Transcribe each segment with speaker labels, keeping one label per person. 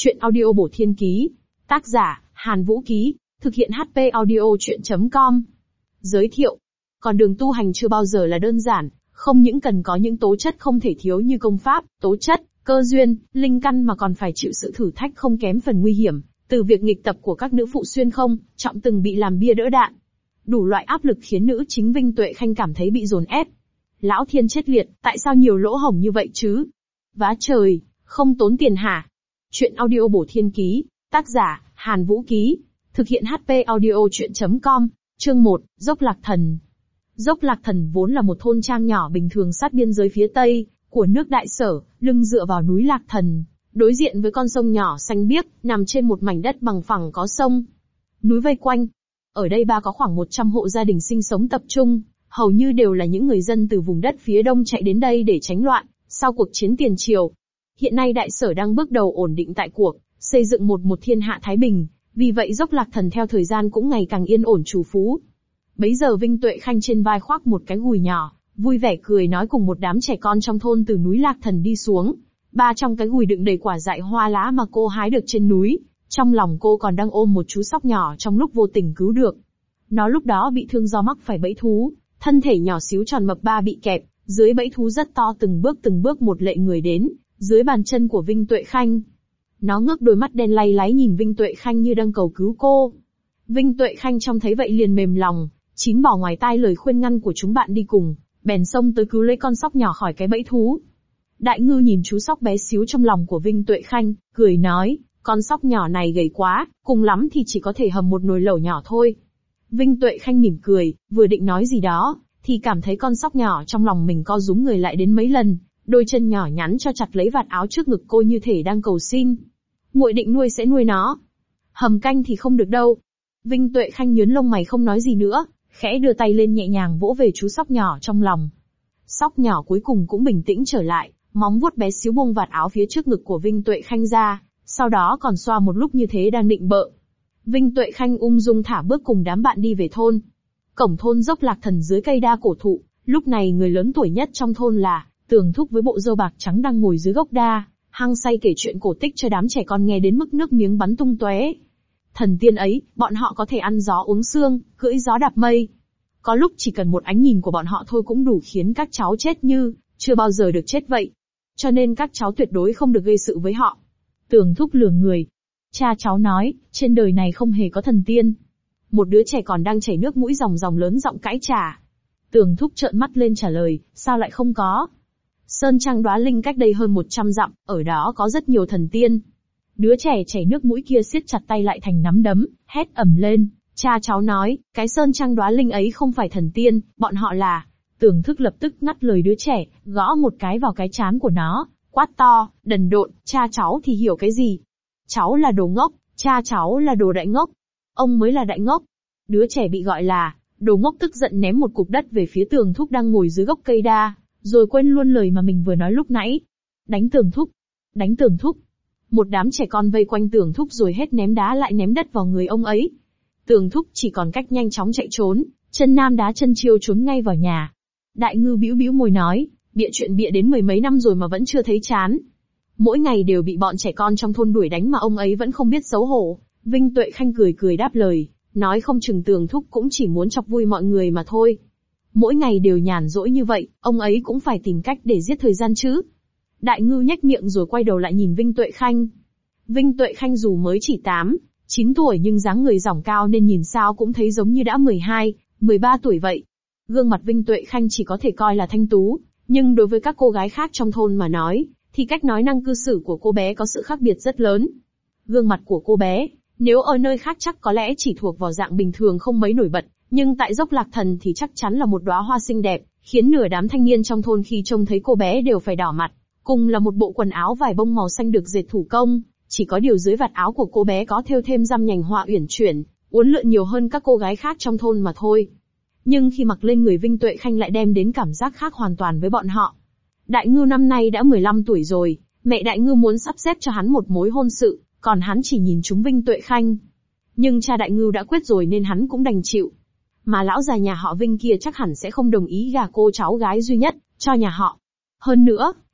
Speaker 1: Chuyện audio bổ thiên ký. Tác giả, Hàn Vũ Ký. Thực hiện HP audio chuyện.com. Giới thiệu. Con đường tu hành chưa bao giờ là đơn giản, không những cần có những tố chất không thể thiếu như công pháp, tố chất, cơ duyên, linh căn mà còn phải chịu sự thử thách không kém phần nguy hiểm, từ việc nghịch tập của các nữ phụ xuyên không, trọng từng bị làm bia đỡ đạn. Đủ loại áp lực khiến nữ chính Vinh Tuệ Khanh cảm thấy bị dồn ép. Lão thiên chết liệt, tại sao nhiều lỗ hổng như vậy chứ? Vá trời, không tốn tiền hả? Chuyện audio bổ thiên ký, tác giả, Hàn Vũ Ký. Thực hiện HP audio chuyện.com, chương 1, Dốc Lạc Thần. Dốc Lạc Thần vốn là một thôn trang nhỏ bình thường sát biên giới phía tây của nước Đại Sở, lưng dựa vào núi Lạc Thần, đối diện với con sông nhỏ xanh biếc, nằm trên một mảnh đất bằng phẳng có sông, núi vây quanh. Ở đây có khoảng 100 hộ gia đình sinh sống tập trung, hầu như đều là những người dân từ vùng đất phía đông chạy đến đây để tránh loạn, sau cuộc chiến tiền triều. Hiện nay Đại Sở đang bước đầu ổn định tại cuộc, xây dựng một thiên hạ thái bình, vì vậy Dốc Lạc Thần theo thời gian cũng ngày càng yên ổn trù phú. Bấy giờ Vinh Tuệ Khanh trên vai khoác một cái gùi nhỏ, vui vẻ cười nói cùng một đám trẻ con trong thôn từ núi Lạc Thần đi xuống. Trong cái gùi đựng đầy quả dại hoa lá mà cô hái được trên núi, trong lòng cô còn đang ôm một chú sóc nhỏ trong lúc vô tình cứu được. Nó lúc đó bị thương do mắc phải bẫy thú, thân thể nhỏ xíu tròn mập bị kẹp, dưới bẫy thú rất to từng bước một lệ người đến, dưới bàn chân của Vinh Tuệ Khanh. Nó ngước đôi mắt đen lay láy nhìn Vinh Tuệ Khanh như đang cầu cứu cô. Vinh Tuệ Khanh trông thấy vậy liền mềm lòng, chín bỏ ngoài tai lời khuyên ngăn của chúng bạn đi cùng, bèn xông tới cứu lấy con sóc nhỏ khỏi cái bẫy thú. Đại Ngư nhìn chú sóc bé xíu trong lòng của Vinh Tuệ Khanh, cười nói, con sóc nhỏ này gầy quá, cùng lắm thì chỉ có thể hầm một nồi lẩu nhỏ thôi. Vinh Tuệ Khanh mỉm cười, vừa định nói gì đó, thì cảm thấy con sóc nhỏ trong lòng mình co rúm người lại đến mấy lần, đôi chân nhỏ nhắn cho chặt lấy vạt áo trước ngực cô như thể đang cầu xin. Muội định nuôi sẽ nuôi nó. Hầm canh thì không được đâu. Vinh Tuệ Khanh nhướng lông mày không nói gì nữa, khẽ đưa tay lên nhẹ nhàng vỗ về chú sóc nhỏ trong lòng. Sóc nhỏ cuối cùng cũng bình tĩnh trở lại, móng vuốt bé xíu buông vạt áo phía trước ngực của Vinh Tuệ Khanh ra, sau đó còn xoa một lúc như thế đang định bợ. Vinh Tuệ Khanh ung dung thả bước cùng đám bạn đi về thôn. Cổng thôn Dốc Lạc Thần dưới cây đa cổ thụ, lúc này người lớn tuổi nhất trong thôn là Tường Thúc với bộ râu bạc trắng đang ngồi dưới gốc đa, hăng say kể chuyện cổ tích cho đám trẻ con nghe đến mức nước miếng bắn tung tóe. Thần tiên ấy, bọn họ có thể ăn gió uống sương, cưỡi gió đạp mây. Có lúc chỉ cần một ánh nhìn của bọn họ thôi cũng đủ khiến các cháu chết như chưa bao giờ được chết vậy. Cho nên các cháu tuyệt đối không được gây sự với họ. Tường Thúc lườm người. Cha cháu nói, trên đời này không hề có thần tiên. Một đứa trẻ còn đang chảy nước mũi ròng ròng lớn giọng cãi trả. Tường Thúc trợn mắt lên trả lời, sao lại không có? Sơn Trang Đóa Linh cách đây hơn 100 dặm, ở đó có rất nhiều thần tiên. Đứa trẻ chảy nước mũi kia siết chặt tay lại thành nắm đấm, hét ầm lên. Cha cháu nói, cái Sơn Trang Đóa Linh ấy không phải thần tiên, bọn họ là... Tường Thúc lập tức ngắt lời đứa trẻ, gõ một cái vào cái trán của nó, quát to, đần độn, cha cháu thì hiểu cái gì? Cháu là đồ ngốc, cha cháu là đồ đại ngốc. Ông mới là đại ngốc. Đứa trẻ bị gọi là đồ ngốc tức giận ném một cục đất về phía Tường Thúc đang ngồi dưới gốc cây đa, rồi quên luôn lời mà mình vừa nói lúc nãy. Đánh Tường Thúc! Đánh Tường Thúc! Một đám trẻ con vây quanh Tường Thúc rồi hết ném đá lại ném đất vào người ông ấy. Tường Thúc chỉ còn cách nhanh chóng chạy trốn, chân nam đá chân chiêu trốn ngay vào nhà. Đại Ngư bĩu bĩu môi nói, bịa chuyện bịa đến 10 mấy năm rồi mà vẫn chưa thấy chán. Mỗi ngày đều bị bọn trẻ con trong thôn đuổi đánh mà ông ấy vẫn không biết xấu hổ. Vinh Tuệ Khanh cười cười đáp lời, nói không chừng Tường Thúc cũng chỉ muốn chọc vui mọi người mà thôi. Mỗi ngày đều nhàn rỗi như vậy, ông ấy cũng phải tìm cách để giết thời gian chứ. Đại Ngư nhếch miệng rồi quay đầu lại nhìn Vinh Tuệ Khanh. Vinh Tuệ Khanh dù mới chỉ 8, 9 tuổi nhưng dáng người dỏng cao nên nhìn sao cũng thấy giống như đã 12, 13 tuổi vậy. Gương mặt Vinh Tuệ Khanh chỉ có thể coi là thanh tú, nhưng đối với các cô gái khác trong thôn mà nói, thì cách nói năng cư xử của cô bé có sự khác biệt rất lớn. Gương mặt của cô bé, nếu ở nơi khác chắc có lẽ chỉ thuộc vào dạng bình thường không mấy nổi bật, nhưng tại Dốc Lạc Thần thì chắc chắn là một đóa hoa xinh đẹp, khiến nửa đám thanh niên trong thôn khi trông thấy cô bé đều phải đỏ mặt. Cùng là một bộ quần áo vải bông màu xanh được dệt thủ công, chỉ có điều dưới vạt áo của cô bé có thêu thêm răm nhành hoa uyển chuyển, uốn lượn nhiều hơn các cô gái khác trong thôn mà thôi. Nhưng khi mặc lên người Vinh Tuệ Khanh lại đem đến cảm giác khác hoàn toàn với bọn họ. Đại Ngư năm nay đã 15 tuổi rồi, mẹ Đại Ngư muốn sắp xếp cho hắn một mối hôn sự, còn hắn chỉ nhìn trúng Vinh Tuệ Khanh. Nhưng cha Đại Ngư đã quyết rồi nên hắn cũng đành chịu. Mà lão già nhà họ Vinh kia chắc hẳn sẽ không đồng ý gả cô cháu gái duy nhất cho nhà họ. Hơn nữa,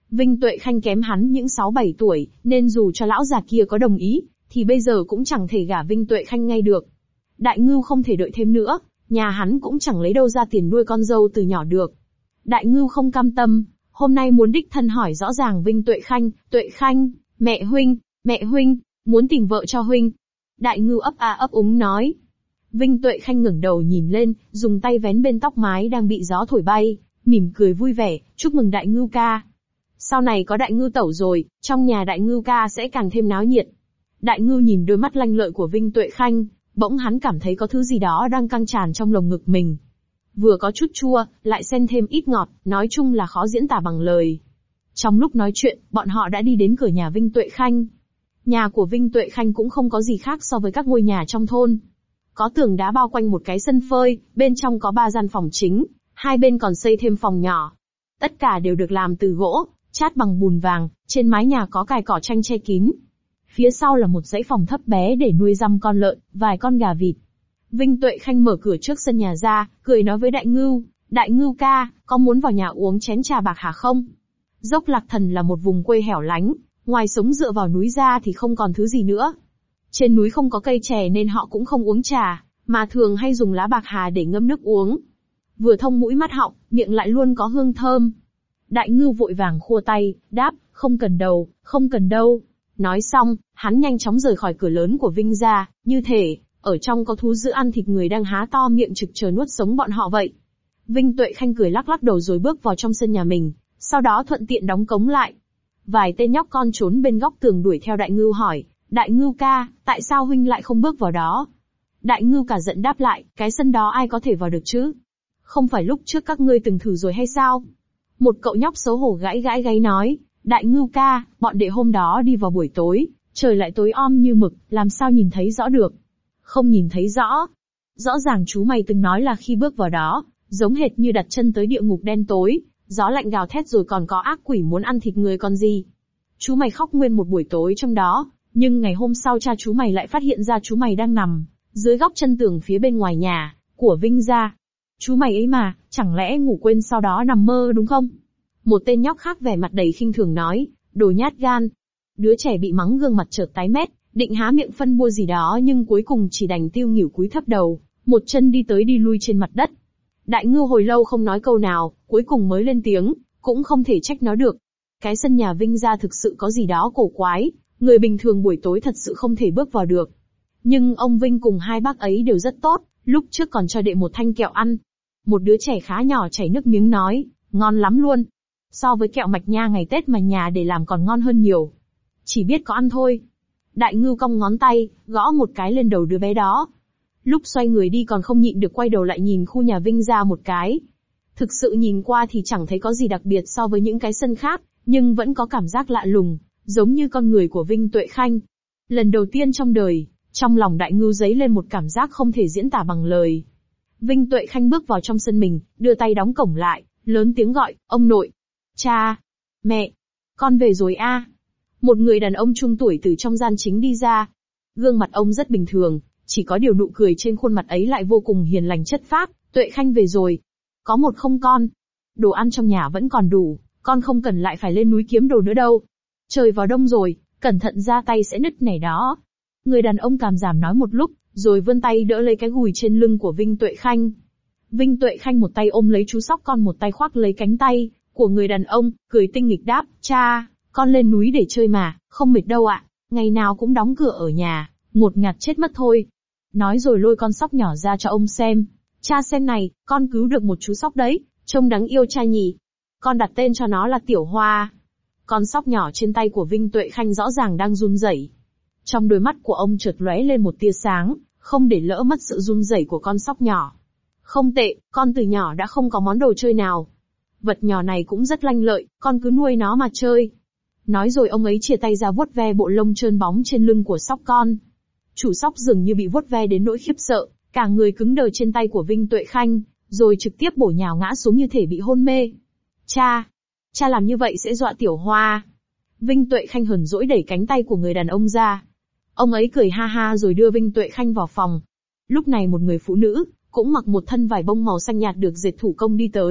Speaker 1: Vinh Tuệ Khanh kém hắn những 6-7 tuổi, nên dù cho lão già kia có đồng ý, thì bây giờ cũng chẳng thể gả Vinh Tuệ Khanh ngay được. Đại Ngưu không thể đợi thêm nữa, nhà hắn cũng chẳng lấy đâu ra tiền nuôi con dâu từ nhỏ được. Đại Ngưu không cam tâm, hôm nay muốn đích thân hỏi rõ ràng Vinh Tuệ Khanh, mẹ huynh, muốn tìm vợ cho huynh. Đại Ngưu ấp a ấp úng nói. Vinh Tuệ Khanh ngẩng đầu nhìn lên, dùng tay vén bên tóc mái đang bị gió thổi bay, mỉm cười vui vẻ, chúc mừng Đại Ngưu ca. Sau này có Đại Ngưu tẩu rồi, trong nhà Đại Ngưu ca sẽ càng thêm náo nhiệt. Đại Ngưu nhìn đôi mắt lanh lợi của Vinh Tuệ Khanh, bỗng hắn cảm thấy có thứ gì đó đang căng tràn trong lồng ngực mình. Vừa có chút chua, lại xen thêm ít ngọt, nói chung là khó diễn tả bằng lời. Trong lúc nói chuyện, bọn họ đã đi đến cửa nhà Vinh Tuệ Khanh. Nhà của Vinh Tuệ Khanh cũng không có gì khác so với các ngôi nhà trong thôn. Có tường đá bao quanh một cái sân phơi, bên trong có 3 gian phòng chính, hai bên còn xây thêm phòng nhỏ. Tất cả đều được làm từ gỗ, chát bằng bùn vàng, trên mái nhà có cài cỏ tranh che kín. Phía sau là một dãy phòng thấp bé để nuôi dăm con lợn, vài con gà vịt. Vinh Tuệ Khanh mở cửa trước sân nhà ra, cười nói với Đại Ngưu ca, có muốn vào nhà uống chén trà bạc hả không? Dốc Lạc Thần là một vùng quê hẻo lánh, ngoài sống dựa vào núi ra thì không còn thứ gì nữa. Trên núi không có cây chè nên họ cũng không uống trà, mà thường hay dùng lá bạc hà để ngâm nước uống. Vừa thông mũi mắt họng, miệng lại luôn có hương thơm. Đại Ngưu vội vàng khua tay, đáp, không cần đâu. Nói xong, hắn nhanh chóng rời khỏi cửa lớn của Vinh gia, như thể, ở trong có thú dữ ăn thịt người đang há to miệng trực chờ nuốt sống bọn họ vậy. Vinh Tuệ Khanh cười lắc lắc đầu rồi bước vào trong sân nhà mình, sau đó thuận tiện đóng cống lại. Vài tên nhóc con trốn bên góc tường đuổi theo Đại Ngưu hỏi, Đại Ngưu ca, tại sao huynh lại không bước vào đó? Đại Ngưu cả giận đáp lại, cái sân đó ai có thể vào được chứ? Không phải lúc trước các ngươi từng thử rồi hay sao? Một cậu nhóc xấu hổ gãi gáy nói, Đại Ngưu ca, bọn đệ hôm đó đi vào buổi tối, trời lại tối om như mực, làm sao nhìn thấy rõ được? Không nhìn thấy rõ. Rõ ràng chú mày từng nói là khi bước vào đó, giống hệt như đặt chân tới địa ngục đen tối, gió lạnh gào thét rồi còn có ác quỷ muốn ăn thịt người còn gì. Chú mày khóc nguyên một buổi tối trong đó, nhưng ngày hôm sau cha chú mày lại phát hiện ra chú mày đang nằm dưới góc chân tường phía bên ngoài nhà của Vinh gia. Chú mày ấy mà, chẳng lẽ ngủ quên sau đó nằm mơ đúng không? Một tên nhóc khác vẻ mặt đầy khinh thường nói, đồ nhát gan. Đứa trẻ bị mắng gương mặt chợt tái mét, định há miệng phân bua gì đó nhưng cuối cùng chỉ đành tiêu nghỉu cúi thấp đầu, một chân đi tới đi lui trên mặt đất. Đại Ngưu hồi lâu không nói câu nào, cuối cùng mới lên tiếng, cũng không thể trách nó được. Cái sân nhà Vinh gia thực sự có gì đó cổ quái, người bình thường buổi tối thật sự không thể bước vào được. Nhưng ông Vinh cùng hai bác ấy đều rất tốt, lúc trước còn cho đệ một thanh kẹo ăn. Một đứa trẻ khá nhỏ chảy nước miếng nói, ngon lắm luôn. So với kẹo mạch nha ngày Tết mà nhà để làm còn ngon hơn nhiều. Chỉ biết có ăn thôi. Đại Ngưu cong ngón tay, gõ một cái lên đầu đứa bé đó. Lúc xoay người đi còn không nhịn được quay đầu lại nhìn khu nhà Vinh gia một cái. Thực sự nhìn qua thì chẳng thấy có gì đặc biệt so với những cái sân khác, nhưng vẫn có cảm giác lạ lùng, giống như con người của Vinh Tuệ Khanh. Lần đầu tiên trong đời, trong lòng Đại Ngưu dấy lên một cảm giác không thể diễn tả bằng lời. Vinh Tuệ Khanh bước vào trong sân mình, đưa tay đóng cổng lại, lớn tiếng gọi, ông nội, cha, mẹ, con về rồi a. Một người đàn ông trung tuổi từ trong gian chính đi ra. Gương mặt ông rất bình thường, chỉ có điều nụ cười trên khuôn mặt ấy lại vô cùng hiền lành chất phác. Tuệ Khanh về rồi. Có một không con? Đồ ăn trong nhà vẫn còn đủ, con không cần lại phải lên núi kiếm đồ nữa đâu. Trời vào đông rồi, cẩn thận ra tay sẽ nứt nẻ đó. Người đàn ông càm giảm nói một lúc, rồi vươn tay đỡ lấy cái gùi trên lưng của Vinh Tuệ Khanh. Vinh Tuệ Khanh một tay ôm lấy chú sóc con, một tay khoác lấy cánh tay của người đàn ông, cười tinh nghịch đáp, cha, con lên núi để chơi mà, không mệt đâu ạ, ngày nào cũng đóng cửa ở nhà, ngột ngạt chết mất thôi. Nói rồi lôi con sóc nhỏ ra cho ông xem. Cha xem này, con cứu được một chú sóc đấy, trông đáng yêu cha nhỉ. Con đặt tên cho nó là Tiểu Hoa. Con sóc nhỏ trên tay của Vinh Tuệ Khanh rõ ràng đang run rẩy. Trong đôi mắt của ông chợt lóe lên một tia sáng, không để lỡ mất sự run rẩy của con sóc nhỏ. Không tệ, con từ nhỏ đã không có món đồ chơi nào. Vật nhỏ này cũng rất lanh lợi, con cứ nuôi nó mà chơi. Nói rồi ông ấy chìa tay ra vuốt ve bộ lông trơn bóng trên lưng của sóc con. Chủ sóc dường như bị vuốt ve đến nỗi khiếp sợ, cả người cứng đờ trên tay của Vinh Tuệ Khanh, rồi trực tiếp bổ nhào ngã xuống như thể bị hôn mê. Cha làm như vậy sẽ dọa Tiểu Hoa. Vinh Tuệ Khanh hờn dỗi đẩy cánh tay của người đàn ông ra. Ông ấy cười ha ha rồi đưa Vinh Tuệ Khanh vào phòng. Lúc này một người phụ nữ, cũng mặc một thân vải bông màu xanh nhạt được dệt thủ công đi tới,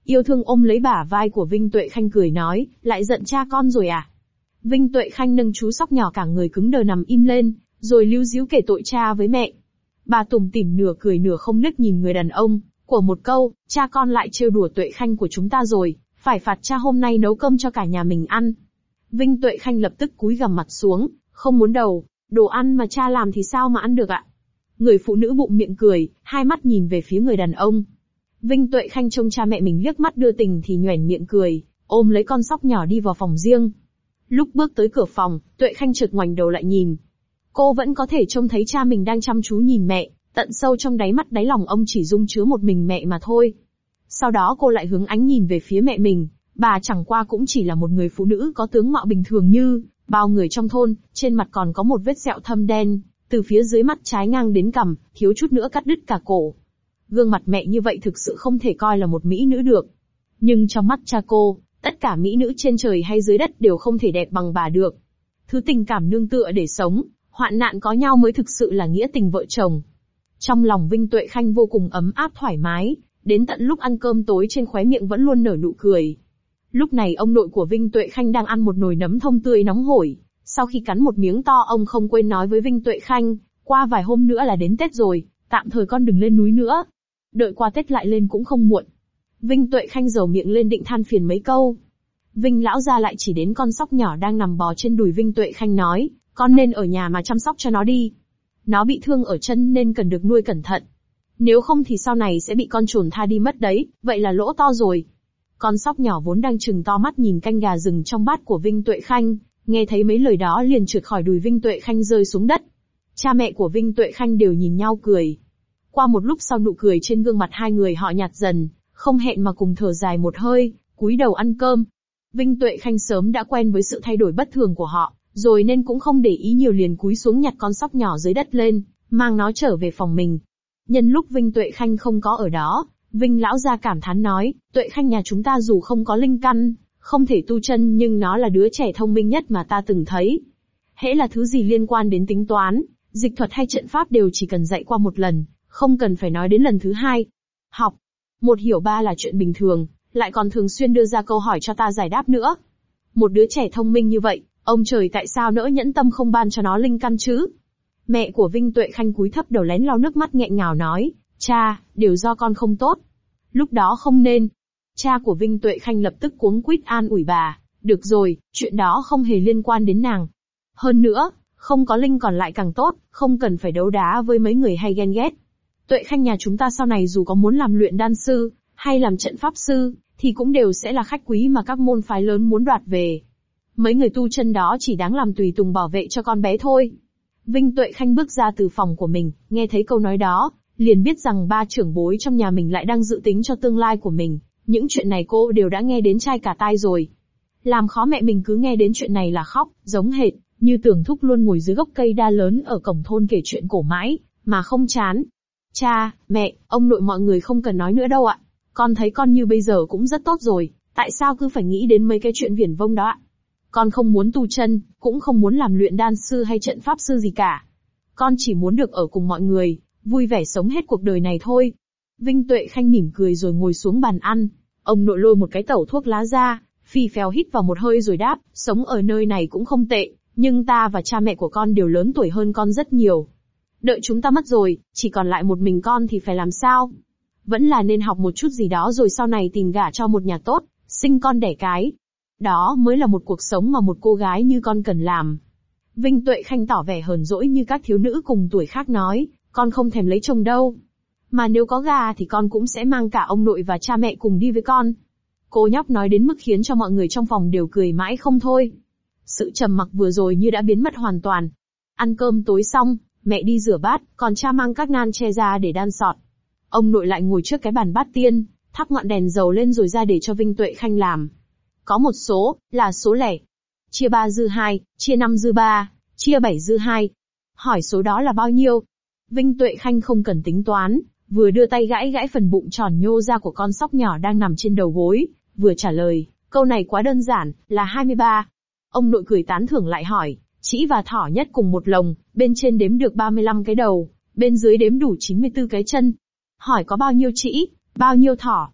Speaker 1: yêu thương ôm lấy bả vai của Vinh Tuệ Khanh cười nói, lại giận cha con rồi à? Vinh Tuệ Khanh nâng chú sóc nhỏ cả người cứng đờ nằm im lên, rồi líu díu kể tội cha với mẹ. Bà tủm tỉm nửa cười nửa không liếc nhìn người đàn ông, của một câu, cha con lại trêu đùa Tuệ Khanh của chúng ta rồi, phải phạt cha hôm nay nấu cơm cho cả nhà mình ăn. Vinh Tuệ Khanh lập tức cúi gằm mặt xuống, không muốn đầu, đồ ăn mà cha làm thì sao mà ăn được ạ? Người phụ nữ bụng miệng cười, hai mắt nhìn về phía người đàn ông. Vinh Tuệ Khanh trông cha mẹ mình liếc mắt đưa tình thì nhoẻn miệng cười, ôm lấy con sóc nhỏ đi vào phòng riêng. Lúc bước tới cửa phòng, Tuệ Khanh chợt ngoảnh đầu lại nhìn. Cô vẫn có thể trông thấy cha mình đang chăm chú nhìn mẹ, tận sâu trong đáy mắt đáy lòng ông chỉ dung chứa một mình mẹ mà thôi. Sau đó cô lại hướng ánh nhìn về phía mẹ mình, bà chẳng qua cũng chỉ là một người phụ nữ có tướng mạo bình thường như bao người trong thôn, trên mặt còn có một vết sẹo thâm đen, từ phía dưới mắt trái ngang đến cằm, thiếu chút nữa cắt đứt cả cổ. Gương mặt mẹ như vậy thực sự không thể coi là một mỹ nữ được. Nhưng trong mắt cha cô, tất cả mỹ nữ trên trời hay dưới đất đều không thể đẹp bằng bà được. Thứ tình cảm nương tựa để sống, hoạn nạn có nhau mới thực sự là nghĩa tình vợ chồng. Trong lòng Vinh Tuệ Khanh vô cùng ấm áp thoải mái, đến tận lúc ăn cơm tối trên khóe miệng vẫn luôn nở nụ cười. Lúc này ông nội của Vinh Tuệ Khanh đang ăn một nồi nấm thông tươi nóng hổi, sau khi cắn một miếng to ông không quên nói với Vinh Tuệ Khanh, qua vài hôm nữa là đến Tết rồi, tạm thời con đừng lên núi nữa. Đợi qua Tết lại lên cũng không muộn. Vinh Tuệ Khanh dầu miệng lên định than phiền mấy câu. Vinh lão gia lại chỉ đến con sóc nhỏ đang nằm bò trên đùi Vinh Tuệ Khanh nói, con nên ở nhà mà chăm sóc cho nó đi. Nó bị thương ở chân nên cần được nuôi cẩn thận. Nếu không thì sau này sẽ bị con trồn tha đi mất đấy, vậy là lỗ to rồi. Con sóc nhỏ vốn đang trừng to mắt nhìn canh gà rừng trong bát của Vinh Tuệ Khanh, nghe thấy mấy lời đó liền trượt khỏi đùi Vinh Tuệ Khanh rơi xuống đất. Cha mẹ của Vinh Tuệ Khanh đều nhìn nhau cười. Qua một lúc sau nụ cười trên gương mặt hai người họ nhạt dần, không hẹn mà cùng thở dài một hơi, cúi đầu ăn cơm. Vinh Tuệ Khanh sớm đã quen với sự thay đổi bất thường của họ, rồi nên cũng không để ý nhiều liền cúi xuống nhặt con sóc nhỏ dưới đất lên, mang nó trở về phòng mình. Nhân lúc Vinh Tuệ Khanh không có ở đó, Vinh lão gia cảm thán nói, Tuệ Khanh nhà chúng ta dù không có linh căn, không thể tu chân nhưng nó là đứa trẻ thông minh nhất mà ta từng thấy. Hễ là thứ gì liên quan đến tính toán, dịch thuật hay trận pháp đều chỉ cần dạy qua một lần, không cần phải nói đến lần thứ hai. Học, một hiểu ba là chuyện bình thường, lại còn thường xuyên đưa ra câu hỏi cho ta giải đáp nữa. Một đứa trẻ thông minh như vậy, ông trời tại sao nỡ nhẫn tâm không ban cho nó linh căn chứ? Mẹ của Vinh Tuệ Khanh cúi thấp đầu lén lau nước mắt nghẹn ngào nói, cha, đều do con không tốt. Lúc đó không nên. Cha của Vinh Tuệ Khanh lập tức cuống quýt an ủi bà, được rồi, chuyện đó không hề liên quan đến nàng. Hơn nữa, không có linh còn lại càng tốt, không cần phải đấu đá với mấy người hay ghen ghét. Tuệ Khanh nhà chúng ta sau này dù có muốn làm luyện đan sư, hay làm trận pháp sư, thì cũng đều sẽ là khách quý mà các môn phái lớn muốn đoạt về. Mấy người tu chân đó chỉ đáng làm tùy tùng bảo vệ cho con bé thôi. Vinh Tuệ Khanh bước ra từ phòng của mình, nghe thấy câu nói đó, liền biết rằng ba trưởng bối trong nhà mình lại đang dự tính cho tương lai của mình. Những chuyện này cô đều đã nghe đến chai cả tai rồi. Làm khó mẹ mình cứ nghe đến chuyện này là khóc, giống hệt, như Tưởng Thúc luôn ngồi dưới gốc cây đa lớn ở cổng thôn kể chuyện cổ mãi, mà không chán. Cha, mẹ, ông nội mọi người không cần nói nữa đâu ạ. Con thấy con như bây giờ cũng rất tốt rồi, tại sao cứ phải nghĩ đến mấy cái chuyện viển vông đó ạ? Con không muốn tu chân, cũng không muốn làm luyện đan sư hay trận pháp sư gì cả. Con chỉ muốn được ở cùng mọi người, vui vẻ sống hết cuộc đời này thôi. Vinh Tuệ Khanh mỉm cười rồi ngồi xuống bàn ăn. Ông nội lôi một cái tẩu thuốc lá ra, phì phèo hít vào một hơi rồi đáp, sống ở nơi này cũng không tệ, nhưng ta và cha mẹ của con đều lớn tuổi hơn con rất nhiều. Đợi chúng ta mất rồi, chỉ còn lại một mình con thì phải làm sao? Vẫn là nên học một chút gì đó rồi sau này tìm gả cho một nhà tốt, sinh con đẻ cái. Đó mới là một cuộc sống mà một cô gái như con cần làm. Vinh Tuệ Khanh tỏ vẻ hờn dỗi như các thiếu nữ cùng tuổi khác nói, con không thèm lấy chồng đâu. Mà nếu có gà thì con cũng sẽ mang cả ông nội và cha mẹ cùng đi với con. Cô nhóc nói đến mức khiến cho mọi người trong phòng đều cười mãi không thôi. Sự trầm mặc vừa rồi như đã biến mất hoàn toàn. Ăn cơm tối xong, mẹ đi rửa bát, còn cha mang các nan che ra để đan sọt. Ông nội lại ngồi trước cái bàn bát tiên, thắp ngọn đèn dầu lên rồi ra để cho Vinh Tuệ Khanh làm. Có một số, là số lẻ. Chia 3 dư 2, chia 5 dư 3, chia 7 dư 2. Hỏi số đó là bao nhiêu? Vinh Tuệ Khanh không cần tính toán, vừa đưa tay gãi gãi phần bụng tròn nhô ra của con sóc nhỏ đang nằm trên đầu gối, vừa trả lời, câu này quá đơn giản, là 23. Ông nội cười tán thưởng lại hỏi, trĩ và thỏ nhất cùng một lồng, bên trên đếm được 35 cái đầu, bên dưới đếm đủ 94 cái chân. Hỏi có bao nhiêu trĩ, bao nhiêu thỏ?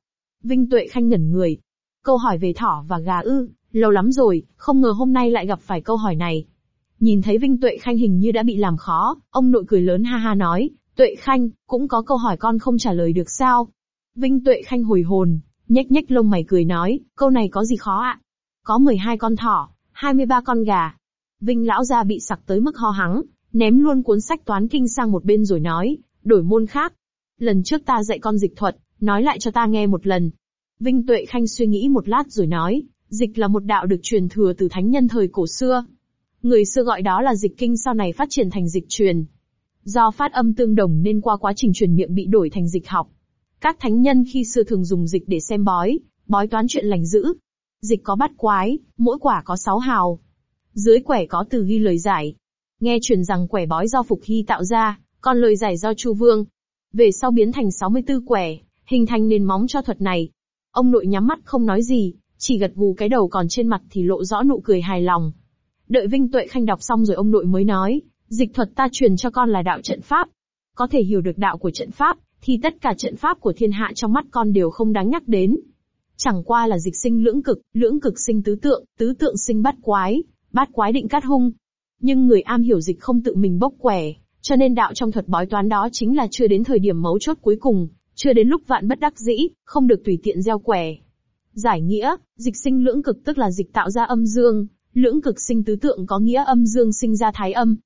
Speaker 1: Vinh Tuệ Khanh ngẩn người. Câu hỏi về thỏ và gà ư, lâu lắm rồi, không ngờ hôm nay lại gặp phải câu hỏi này. Nhìn thấy Vinh Tuệ Khanh hình như đã bị làm khó, ông nội cười lớn ha ha nói, Tuệ Khanh, cũng có câu hỏi con không trả lời được sao? Vinh Tuệ Khanh hồi hồn, nhếch nhếch lông mày cười nói, câu này có gì khó ạ? Có 12 con thỏ, 23 con gà. Vinh lão gia bị sặc tới mức ho hắng, ném luôn cuốn sách toán kinh sang một bên rồi nói, đổi môn khác. Lần trước ta dạy con dịch thuật, nói lại cho ta nghe một lần. Vinh Tuệ Khanh suy nghĩ một lát rồi nói, dịch là một đạo được truyền thừa từ thánh nhân thời cổ xưa. Người xưa gọi đó là dịch kinh, sau này phát triển thành dịch truyền. Do phát âm tương đồng nên qua quá trình truyền miệng bị đổi thành dịch học. Các thánh nhân khi xưa thường dùng dịch để xem bói toán chuyện lành dữ. Dịch có bát quái, mỗi quả có 6 hào. Dưới quẻ có từ ghi lời giải. Nghe truyền rằng quẻ bói do Phục Hy tạo ra, còn lời giải do Chu Vương. Về sau biến thành 64 quẻ, hình thành nền móng cho thuật này. Ông nội nhắm mắt không nói gì, chỉ gật gù cái đầu, còn trên mặt thì lộ rõ nụ cười hài lòng. Đợi Vinh Tuệ Khanh đọc xong rồi ông nội mới nói, dịch thuật ta truyền cho con là đạo trận pháp. Có thể hiểu được đạo của trận pháp, thì tất cả trận pháp của thiên hạ trong mắt con đều không đáng nhắc đến. Chẳng qua là dịch sinh lưỡng cực sinh tứ tượng sinh bát quái định cát hung. Nhưng người am hiểu dịch không tự mình bốc quẻ, cho nên đạo trong thuật bói toán đó chính là chưa đến thời điểm mấu chốt cuối cùng, chưa đến lúc vạn bất đắc dĩ, không được tùy tiện gieo quẻ. Giải nghĩa, dịch sinh lưỡng cực tức là dịch tạo ra âm dương, lưỡng cực sinh tứ tượng có nghĩa âm dương sinh ra thái âm,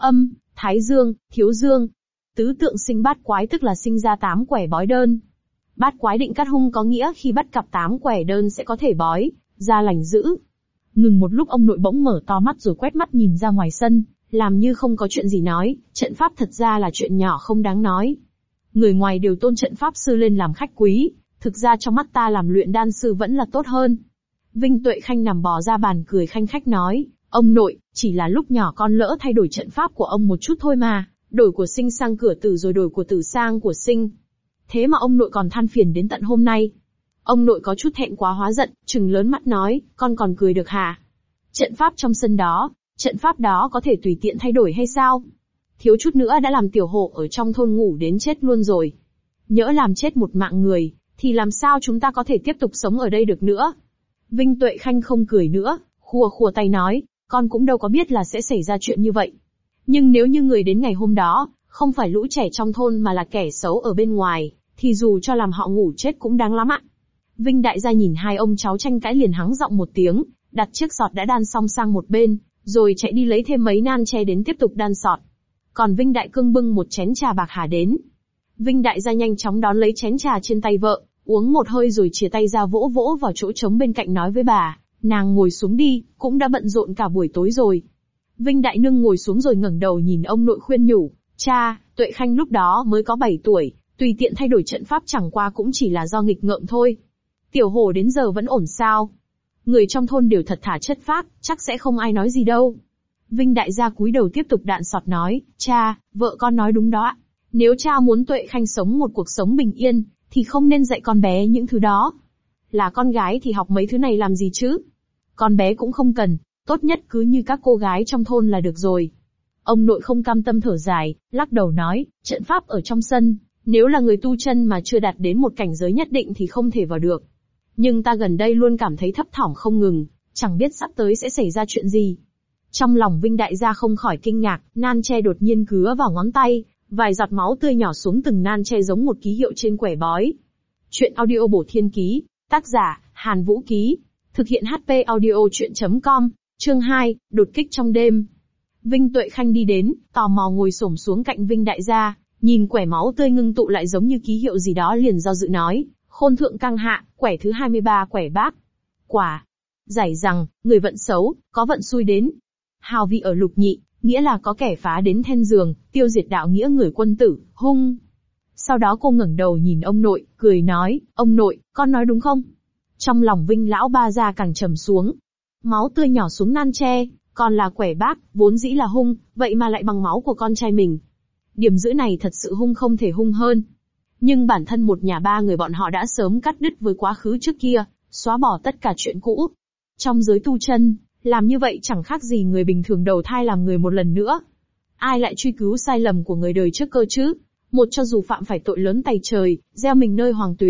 Speaker 1: thái dương, thiếu dương. Tứ tượng sinh bát quái tức là sinh ra 8 quẻ bói đơn. Bát quái định cát hung có nghĩa khi bắt cặp 8 quẻ đơn sẽ có thể bói ra lành dữ. Ngừng một lúc ông nội bỗng mở to mắt rồi quét mắt nhìn ra ngoài sân, làm như không có chuyện gì nói, trận pháp thật ra là chuyện nhỏ không đáng nói. Người ngoài đều tôn trận pháp sư lên làm khách quý, thực ra trong mắt ta làm luyện đan sư vẫn là tốt hơn. Vinh Tuệ Khanh nằm bò ra bàn cười khanh khách nói, ông nội, chỉ là lúc nhỏ con lỡ thay đổi trận pháp của ông một chút thôi mà, đổi của sinh sang cửa tử rồi đổi của tử sang của sinh. Thế mà ông nội còn than phiền đến tận hôm nay. Ông nội có chút thẹn quá hóa giận, trừng lớn mắt nói, con còn cười được hả? Trận pháp trong sân đó, trận pháp đó có thể tùy tiện thay đổi hay sao? Thiếu chút nữa đã làm tiểu hộ ở trong thôn ngủ đến chết luôn rồi. Nhỡ làm chết một mạng người, thì làm sao chúng ta có thể tiếp tục sống ở đây được nữa? Vinh Tuệ Khanh không cười nữa, khua tay nói, con cũng đâu có biết là sẽ xảy ra chuyện như vậy. Nhưng nếu như người đến ngày hôm đó, không phải lũ trẻ trong thôn mà là kẻ xấu ở bên ngoài, thì dù cho làm họ ngủ chết cũng đáng lắm ạ. Vinh đại gia nhìn hai ông cháu tranh cãi liền hắng giọng một tiếng, đặt chiếc sọt đã đan xong sang một bên, rồi chạy đi lấy thêm mấy nan tre đến tiếp tục đan sọt. Còn Vinh đại cương bưng một chén trà bạc hà đến. Vinh đại gia nhanh chóng đón lấy chén trà trên tay vợ, uống một hơi rồi chìa tay ra vỗ vỗ vào chỗ trống bên cạnh nói với bà, nàng ngồi xuống đi, cũng đã bận rộn cả buổi tối rồi. Vinh đại nương ngồi xuống rồi ngẩng đầu nhìn ông nội khuyên nhủ, cha, Tuệ Khanh lúc đó mới có 7 tuổi, tùy tiện thay đổi trận pháp chẳng qua cũng chỉ là do nghịch ngợm thôi. Tiểu Hổ đến giờ vẫn ổn sao? Người trong thôn đều thật thà chất phác, chắc sẽ không ai nói gì đâu. Vinh đại gia cúi đầu tiếp tục đạn sọt nói, cha, vợ con nói đúng đó ạ. Nếu cha muốn Tuệ Khanh sống một cuộc sống bình yên, thì không nên dạy con bé những thứ đó. Là con gái thì học mấy thứ này làm gì chứ? Con bé cũng không cần, tốt nhất cứ như các cô gái trong thôn là được rồi. Ông nội không cam tâm thở dài, lắc đầu nói, trận pháp ở trong sân, nếu là người tu chân mà chưa đạt đến một cảnh giới nhất định thì không thể vào được. Nhưng ta gần đây luôn cảm thấy thấp thỏm không ngừng, chẳng biết sắp tới sẽ xảy ra chuyện gì. Trong lòng Vinh đại gia không khỏi kinh ngạc, nan tre đột nhiên cứa vào ngón tay, vài giọt máu tươi nhỏ xuống từng nan tre giống một ký hiệu trên quẻ bói. Chuyện audio bổ thiên ký, tác giả, Hàn Vũ Ký, thực hiện HP audio chuyện.com, chương 2, đột kích trong đêm. Vinh Tuệ Khanh đi đến, tò mò ngồi xổm xuống cạnh Vinh đại gia, nhìn quẻ máu tươi ngưng tụ lại giống như ký hiệu gì đó liền do dự nói, khôn thượng căng hạ, quẻ thứ 23 quẻ bác. Quả. Giải rằng, người vận xấu, có vận xui đến. Hào vị ở lục nhị, nghĩa là có kẻ phá đến then giường, tiêu diệt đạo nghĩa người quân tử, hung. Sau đó cô ngẩng đầu nhìn ông nội, cười nói, ông nội, con nói đúng không? Trong lòng Vinh lão ba gia càng trầm xuống. Máu tươi nhỏ xuống nan tre, còn là quẻ bác, vốn dĩ là hung, vậy mà lại bằng máu của con trai mình. Điểm dữ này thật sự hung không thể hung hơn. Nhưng bản thân một nhà ba người bọn họ đã sớm cắt đứt với quá khứ trước kia, xóa bỏ tất cả chuyện cũ. Trong giới tu chân, làm như vậy chẳng khác gì người bình thường đầu thai làm người một lần nữa. Ai lại truy cứu sai lầm của người đời trước cơ chứ? Một cho dù phạm phải tội lớn tày trời, gieo mình nơi hoàng tuyền,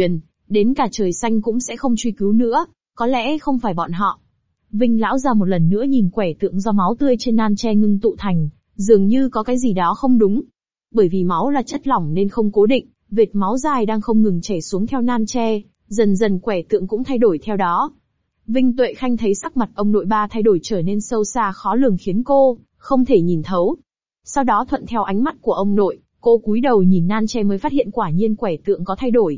Speaker 1: Đến cả trời xanh cũng sẽ không truy cứu nữa, có lẽ không phải bọn họ. Vinh lão ra một lần nữa nhìn quẻ tượng do máu tươi trên nan tre ngưng tụ thành, dường như có cái gì đó không đúng. Bởi vì máu là chất lỏng nên không cố định, vệt máu dài đang không ngừng chảy xuống theo nan tre, dần dần quẻ tượng cũng thay đổi theo đó. Vinh Tuệ Khanh thấy sắc mặt ông nội ba thay đổi trở nên sâu xa khó lường khiến cô không thể nhìn thấu. Sau đó thuận theo ánh mắt của ông nội, cô cúi đầu nhìn nan tre mới phát hiện quả nhiên quẻ tượng có thay đổi.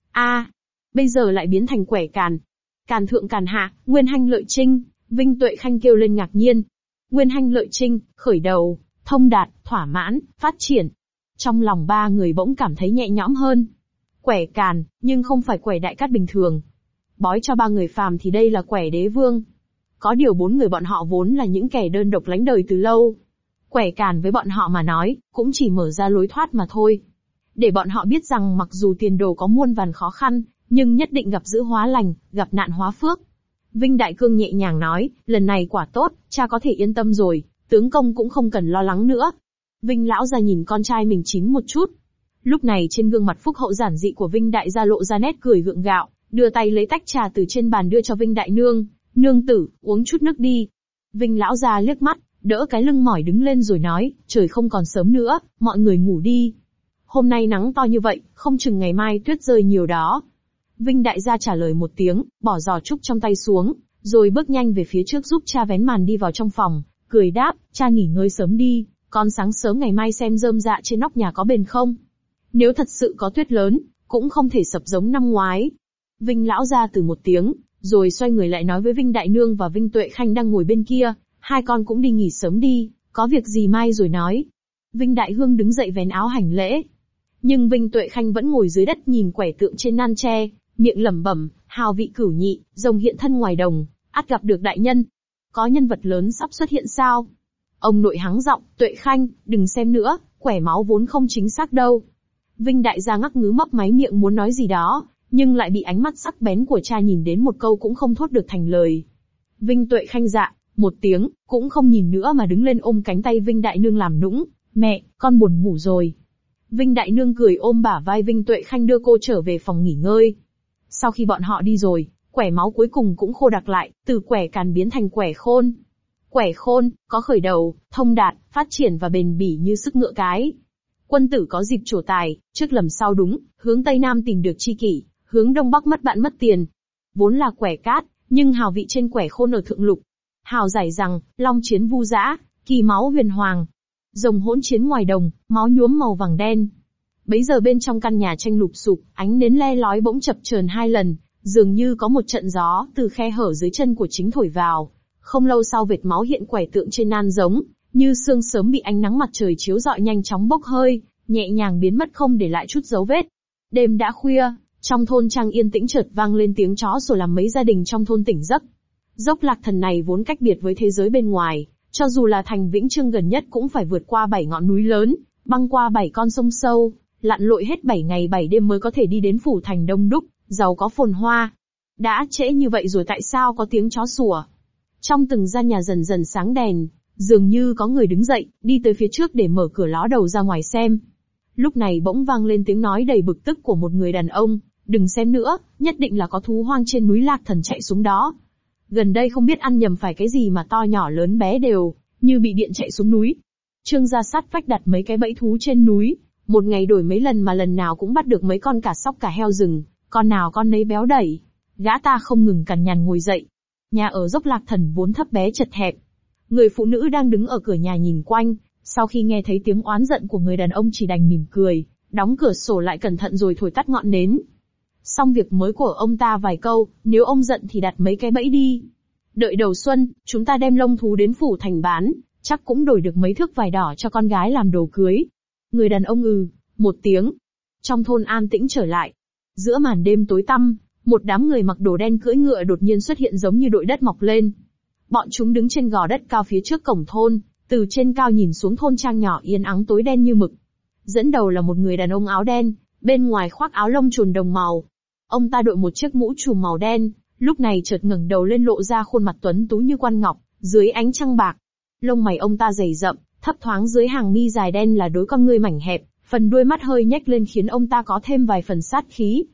Speaker 1: Bây giờ lại biến thành quẻ càn. Càn thượng càn hạ, nguyên hanh lợi trinh, Vinh Tuệ Khanh kêu lên ngạc nhiên. Nguyên hanh lợi trinh, khởi đầu, thông đạt, thỏa mãn, phát triển. Trong lòng ba người bỗng cảm thấy nhẹ nhõm hơn. Quẻ càn, nhưng không phải quẻ đại cát bình thường. Bói cho ba người phàm thì đây là quẻ đế vương. Có điều bốn người bọn họ vốn là những kẻ đơn độc lánh đời từ lâu. Quẻ càn với bọn họ mà nói, cũng chỉ mở ra lối thoát mà thôi. Để bọn họ biết rằng mặc dù tiền đồ có muôn vàn khó khăn, nhưng nhất định gặp dữ hóa lành, gặp nạn hóa phước. Vinh Đại Cương nhẹ nhàng nói, lần này quả tốt, cha có thể yên tâm rồi, tướng công cũng không cần lo lắng nữa. Vinh lão ra nhìn con trai mình chín một chút. Lúc này trên gương mặt phúc hậu giản dị của Vinh Đại gia lộ ra nét cười gượng gạo, đưa tay lấy tách trà từ trên bàn đưa cho Vinh Đại nương, nương tử, uống chút nước đi. Vinh lão ra liếc mắt, đỡ cái lưng mỏi đứng lên rồi nói, trời không còn sớm nữa, mọi người ngủ đi. Hôm nay nắng to như vậy, không chừng ngày mai tuyết rơi nhiều đó. Vinh Đại gia trả lời một tiếng, bỏ giò trúc trong tay xuống, rồi bước nhanh về phía trước giúp cha vén màn đi vào trong phòng, cười đáp, cha nghỉ ngơi sớm đi, con sáng sớm ngày mai xem rơm rạ trên nóc nhà có bền không. Nếu thật sự có tuyết lớn, cũng không thể sập giống năm ngoái. Vinh lão ra từ một tiếng, rồi xoay người lại nói với Vinh Đại nương và Vinh Tuệ Khanh đang ngồi bên kia, hai con cũng đi nghỉ sớm đi, có việc gì mai rồi nói. Vinh Đại Hương đứng dậy vén áo hành lễ. Nhưng Vinh Tuệ Khanh vẫn ngồi dưới đất nhìn quẻ tượng trên nan tre, miệng lẩm bẩm, hào vị cửu nhị, rồng hiện thân ngoài đồng, ắt gặp được đại nhân. Có nhân vật lớn sắp xuất hiện sao? Ông nội hắng giọng, Tuệ Khanh, đừng xem nữa, quẻ máu vốn không chính xác đâu. Vinh Đại gia ngắc ngứ mấp máy miệng muốn nói gì đó, nhưng lại bị ánh mắt sắc bén của cha nhìn đến một câu cũng không thốt được thành lời. Vinh Tuệ Khanh dạ, một tiếng, cũng không nhìn nữa mà đứng lên ôm cánh tay Vinh Đại nương làm nũng, mẹ, con buồn ngủ rồi. Vinh Đại nương cười ôm bả vai Vinh Tuệ Khanh đưa cô trở về phòng nghỉ ngơi. Sau khi bọn họ đi rồi, quẻ máu cuối cùng cũng khô đặc lại, từ quẻ càn biến thành quẻ khôn. Quẻ khôn, có khởi đầu, thông đạt, phát triển và bền bỉ như sức ngựa cái. Quân tử có dịp trổ tài, trước lầm sau đúng, hướng Tây Nam tìm được tri kỷ, hướng Đông Bắc mất bạn mất tiền. Vốn là quẻ cát, nhưng hào vị trên quẻ khôn ở thượng lục. Hào giải rằng, long chiến vu dã, kỳ máu huyền hoàng. Rồng hỗn chiến ngoài đồng, máu nhuốm màu vàng đen. Bấy giờ bên trong căn nhà tranh lụp sụp, ánh nến le lói bỗng chập chờn hai lần, dường như có một trận gió từ khe hở dưới chân của chính thổi vào. Không lâu sau vệt máu hiện quẻ tượng trên nan giống, như sương sớm bị ánh nắng mặt trời chiếu rọi nhanh chóng bốc hơi, nhẹ nhàng biến mất không để lại chút dấu vết. Đêm đã khuya, trong thôn trang yên tĩnh chợt vang lên tiếng chó sủa làm mấy gia đình trong thôn tỉnh giấc. Dốc Lạc Thần này vốn cách biệt với thế giới bên ngoài, cho dù là thành Vĩnh Chương gần nhất cũng phải vượt qua 7 ngọn núi lớn, băng qua 7 con sông sâu, lặn lội hết 7 ngày 7 đêm mới có thể đi đến phủ thành đông đúc, giàu có phồn hoa. Đã trễ như vậy rồi tại sao có tiếng chó sủa? Trong từng gian nhà dần dần sáng đèn, dường như có người đứng dậy, đi tới phía trước để mở cửa ló đầu ra ngoài xem. Lúc này bỗng vang lên tiếng nói đầy bực tức của một người đàn ông, đừng xem nữa, nhất định là có thú hoang trên núi Lạc Thần chạy xuống đó. Gần đây không biết ăn nhầm phải cái gì mà to nhỏ lớn bé đều, như bị điện chạy xuống núi. Trương gia sát vách đặt mấy cái bẫy thú trên núi, một ngày đổi mấy lần mà lần nào cũng bắt được mấy con cả sóc cả heo rừng, con nào con nấy béo đẩy. Gã ta không ngừng cằn nhằn ngồi dậy. Nhà ở Dốc Lạc Thần vốn thấp bé chật hẹp. Người phụ nữ đang đứng ở cửa nhà nhìn quanh, sau khi nghe thấy tiếng oán giận của người đàn ông chỉ đành mỉm cười, đóng cửa sổ lại cẩn thận rồi thổi tắt ngọn nến. Xong việc mới của ông ta vài câu, nếu ông giận thì đặt mấy cái bẫy đi. Đợi đầu xuân, chúng ta đem lông thú đến phủ thành bán, chắc cũng đổi được mấy thước vải đỏ cho con gái làm đồ cưới. Người đàn ông một tiếng. Trong thôn an tĩnh trở lại. Giữa màn đêm tối tăm, một đám người mặc đồ đen cưỡi ngựa đột nhiên xuất hiện giống như đội đất mọc lên. Bọn chúng đứng trên gò đất cao phía trước cổng thôn, từ trên cao nhìn xuống thôn trang nhỏ yên ắng tối đen như mực. Dẫn đầu là một người đàn ông áo đen, bên ngoài khoác áo lông trồn đồng màu. Ông ta đội một chiếc mũ trùm màu đen, lúc này chợt ngẩng đầu lên lộ ra khuôn mặt tuấn tú như quan ngọc, dưới ánh trăng bạc. Lông mày ông ta dày rậm, thấp thoáng dưới hàng mi dài đen là đôi con ngươi mảnh hẹp, phần đuôi mắt hơi nhếch lên khiến ông ta có thêm vài phần sát khí.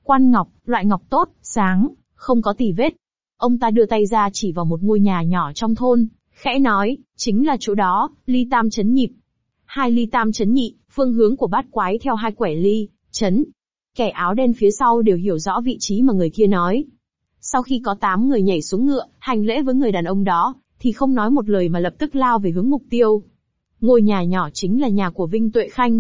Speaker 1: Quan ngọc, loại ngọc tốt, sáng, không có tì vết. Ông ta đưa tay ra chỉ vào một ngôi nhà nhỏ trong thôn, khẽ nói, chính là chỗ đó, ly tam chấn nhịp. 2 ly tam chấn nhị, phương hướng của bát quái theo 2 quẻ ly, chấn. Kẻ áo đen phía sau đều hiểu rõ vị trí mà người kia nói. Sau khi có 8 người nhảy xuống ngựa, hành lễ với người đàn ông đó, thì không nói một lời mà lập tức lao về hướng mục tiêu. Ngôi nhà nhỏ chính là nhà của Vinh Tuệ Khanh.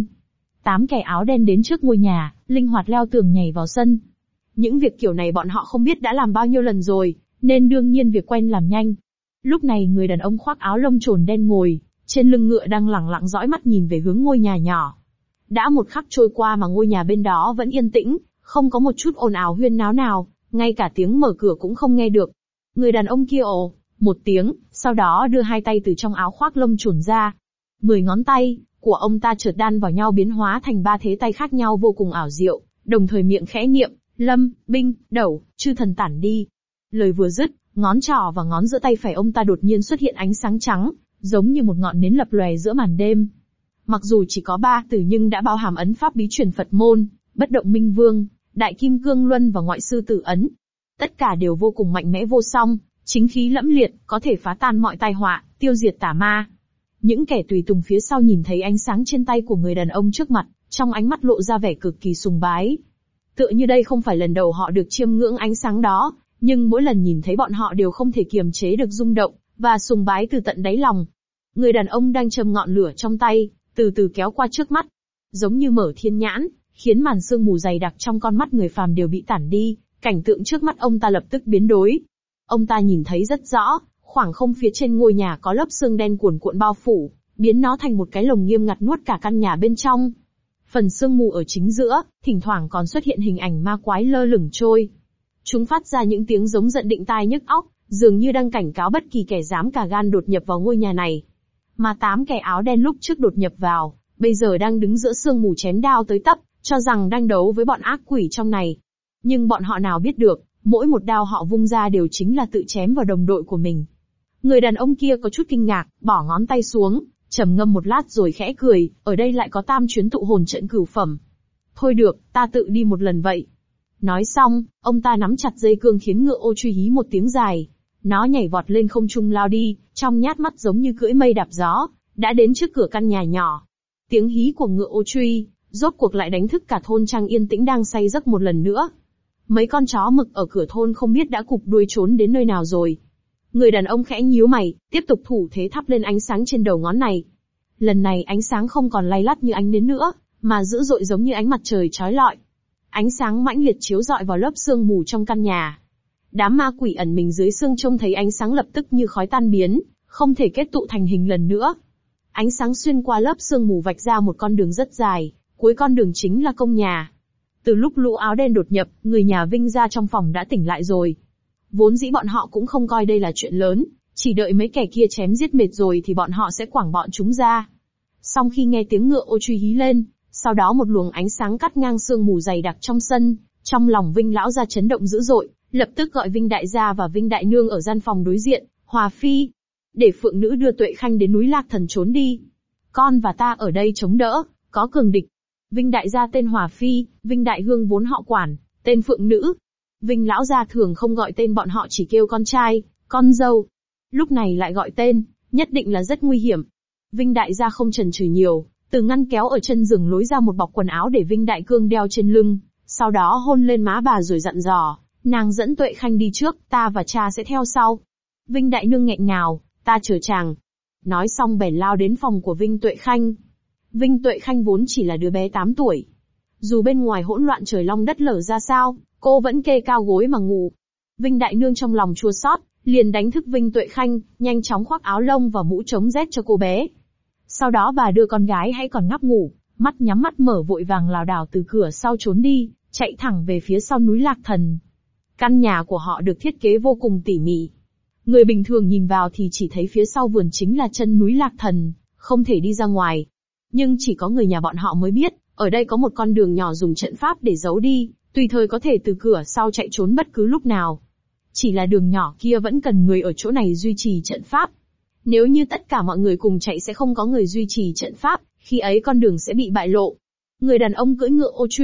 Speaker 1: 8 kẻ áo đen đến trước ngôi nhà, linh hoạt leo tường nhảy vào sân. Những việc kiểu này bọn họ không biết đã làm bao nhiêu lần rồi, nên đương nhiên việc quen làm nhanh. Lúc này người đàn ông khoác áo lông trồn đen ngồi, trên lưng ngựa đang lẳng lặng dõi mắt nhìn về hướng ngôi nhà nhỏ. Đã một khắc trôi qua mà ngôi nhà bên đó vẫn yên tĩnh, không có một chút ồn ào huyên náo nào, ngay cả tiếng mở cửa cũng không nghe được. Người đàn ông kia ồ một tiếng, sau đó đưa 2 tay từ trong áo khoác lông trồn ra. 10 ngón tay của ông ta chợt đan vào nhau biến hóa thành 3 thế tay khác nhau vô cùng ảo diệu, đồng thời miệng khẽ niệm, Lâm, Binh, Đẩu, chư thần tản đi. Lời vừa dứt, ngón trỏ và ngón giữa tay phải ông ta đột nhiên xuất hiện ánh sáng trắng, giống như một ngọn nến lập lòe giữa màn đêm. Mặc dù chỉ có 3 từ nhưng đã bao hàm ấn pháp bí truyền Phật môn, Bất Động Minh Vương, Đại Kim Cương Luân và Ngoại Sư Tử Ấn. Tất cả đều vô cùng mạnh mẽ vô song, chính khí lẫm liệt, có thể phá tan mọi tai họa, tiêu diệt tà ma. Những kẻ tùy tùng phía sau nhìn thấy ánh sáng trên tay của người đàn ông trước mặt, trong ánh mắt lộ ra vẻ cực kỳ sùng bái. Tựa như đây không phải lần đầu họ được chiêm ngưỡng ánh sáng đó, nhưng mỗi lần nhìn thấy bọn họ đều không thể kiềm chế được rung động, và sùng bái từ tận đáy lòng. Người đàn ông đang châm ngọn lửa trong tay, từ từ kéo qua trước mắt. Giống như mở thiên nhãn, khiến màn sương mù dày đặc trong con mắt người phàm đều bị tản đi, cảnh tượng trước mắt ông ta lập tức biến đổi. Ông ta nhìn thấy rất rõ, khoảng không phía trên ngôi nhà có lớp sương đen cuồn cuộn bao phủ, biến nó thành một cái lồng nghiêm ngặt nuốt cả căn nhà bên trong. Phần sương mù ở chính giữa, thỉnh thoảng còn xuất hiện hình ảnh ma quái lơ lửng trôi. Chúng phát ra những tiếng giống giận định tai nhức óc, dường như đang cảnh cáo bất kỳ kẻ dám cả gan đột nhập vào ngôi nhà này. Mà 8 kẻ áo đen lúc trước đột nhập vào, bây giờ đang đứng giữa sương mù chém đao tới tấp, cho rằng đang đấu với bọn ác quỷ trong này. Nhưng bọn họ nào biết được, mỗi một đao họ vung ra đều chính là tự chém vào đồng đội của mình. Người đàn ông kia có chút kinh ngạc, bỏ ngón tay xuống, trầm ngâm một lát rồi khẽ cười, ở đây lại có tam chuyến tụ hồn trận cửu phẩm. Thôi được, ta tự đi một lần vậy. Nói xong, ông ta nắm chặt dây cương khiến ngựa ô truy hí một tiếng dài. Nó nhảy vọt lên không trung lao đi, trong nhát mắt giống như cưỡi mây đạp gió, đã đến trước cửa căn nhà nhỏ. Tiếng hí của ngựa ô truy, rốt cuộc lại đánh thức cả thôn trang yên tĩnh đang say giấc một lần nữa. Mấy con chó mực ở cửa thôn không biết đã cụp đuôi trốn đến nơi nào rồi. Người đàn ông khẽ nhíu mày, tiếp tục thủ thế thắp lên ánh sáng trên đầu ngón này. Lần này ánh sáng không còn lay lắt như ánh nến nữa, mà dữ dội giống như ánh mặt trời chói lọi. Ánh sáng mãnh liệt chiếu rọi vào lớp sương mù trong căn nhà. Đám ma quỷ ẩn mình dưới sương trông thấy ánh sáng lập tức như khói tan biến, không thể kết tụ thành hình lần nữa. Ánh sáng xuyên qua lớp sương mù vạch ra một con đường rất dài, cuối con đường chính là công nhà. Từ lúc lũ áo đen đột nhập, người nhà Vinh ra trong phòng đã tỉnh lại rồi. Vốn dĩ bọn họ cũng không coi đây là chuyện lớn, chỉ đợi mấy kẻ kia chém giết mệt rồi thì bọn họ sẽ quẳng bọn chúng ra. Song khi nghe tiếng ngựa ô truy hí lên, sau đó một luồng ánh sáng cắt ngang sương mù dày đặc trong sân, trong lòng Vinh lão gia chấn động dữ dội, lập tức gọi Vinh đại gia và Vinh đại nương ở gian phòng đối diện, Hòa Phi, để phượng nữ đưa Tuệ Khanh đến núi Lạc Thần trốn đi. Con và ta ở đây chống đỡ, có cường địch. Vinh đại gia tên Hòa Phi, Vinh đại hương vốn họ Quản, tên phượng nữ. Vinh lão gia thường không gọi tên bọn họ, chỉ kêu con trai, con dâu. Lúc này lại gọi tên, nhất định là rất nguy hiểm. Vinh đại gia không chần chừ nhiều, từ ngăn kéo ở chân giường lối ra một bọc quần áo để Vinh đại cương đeo trên lưng, sau đó hôn lên má bà rồi dặn dò, nàng dẫn Tuệ Khanh đi trước, ta và cha sẽ theo sau. Vinh đại nương nghẹn ngào, ta chờ chàng. Nói xong bèn lao đến phòng của Vinh Tuệ Khanh. Vinh Tuệ Khanh vốn chỉ là đứa bé 8 tuổi. Dù bên ngoài hỗn loạn trời long đất lở ra sao, cô vẫn kê cao gối mà ngủ. Vinh đại nương trong lòng chua xót, liền đánh thức Vinh Tuệ Khanh, nhanh chóng khoác áo lông và mũ chống rét cho cô bé. Sau đó bà đưa con gái hãy còn ngáp ngủ, mắt nhắm mắt mở vội vàng lảo đảo từ cửa sau trốn đi, chạy thẳng về phía sau núi Lạc Thần. Căn nhà của họ được thiết kế vô cùng tỉ mỉ. Người bình thường nhìn vào thì chỉ thấy phía sau vườn chính là chân núi Lạc Thần, không thể đi ra ngoài. Nhưng chỉ có người nhà bọn họ mới biết, ở đây có một con đường nhỏ dùng trận pháp để giấu đi, tùy thời có thể từ cửa sau chạy trốn bất cứ lúc nào. Chỉ là đường nhỏ kia vẫn cần người ở chỗ này duy trì trận pháp. Nếu như tất cả mọi người cùng chạy sẽ không có người duy trì trận pháp, khi ấy con đường sẽ bị bại lộ. Người đàn ông cưỡi ngựa ô truy,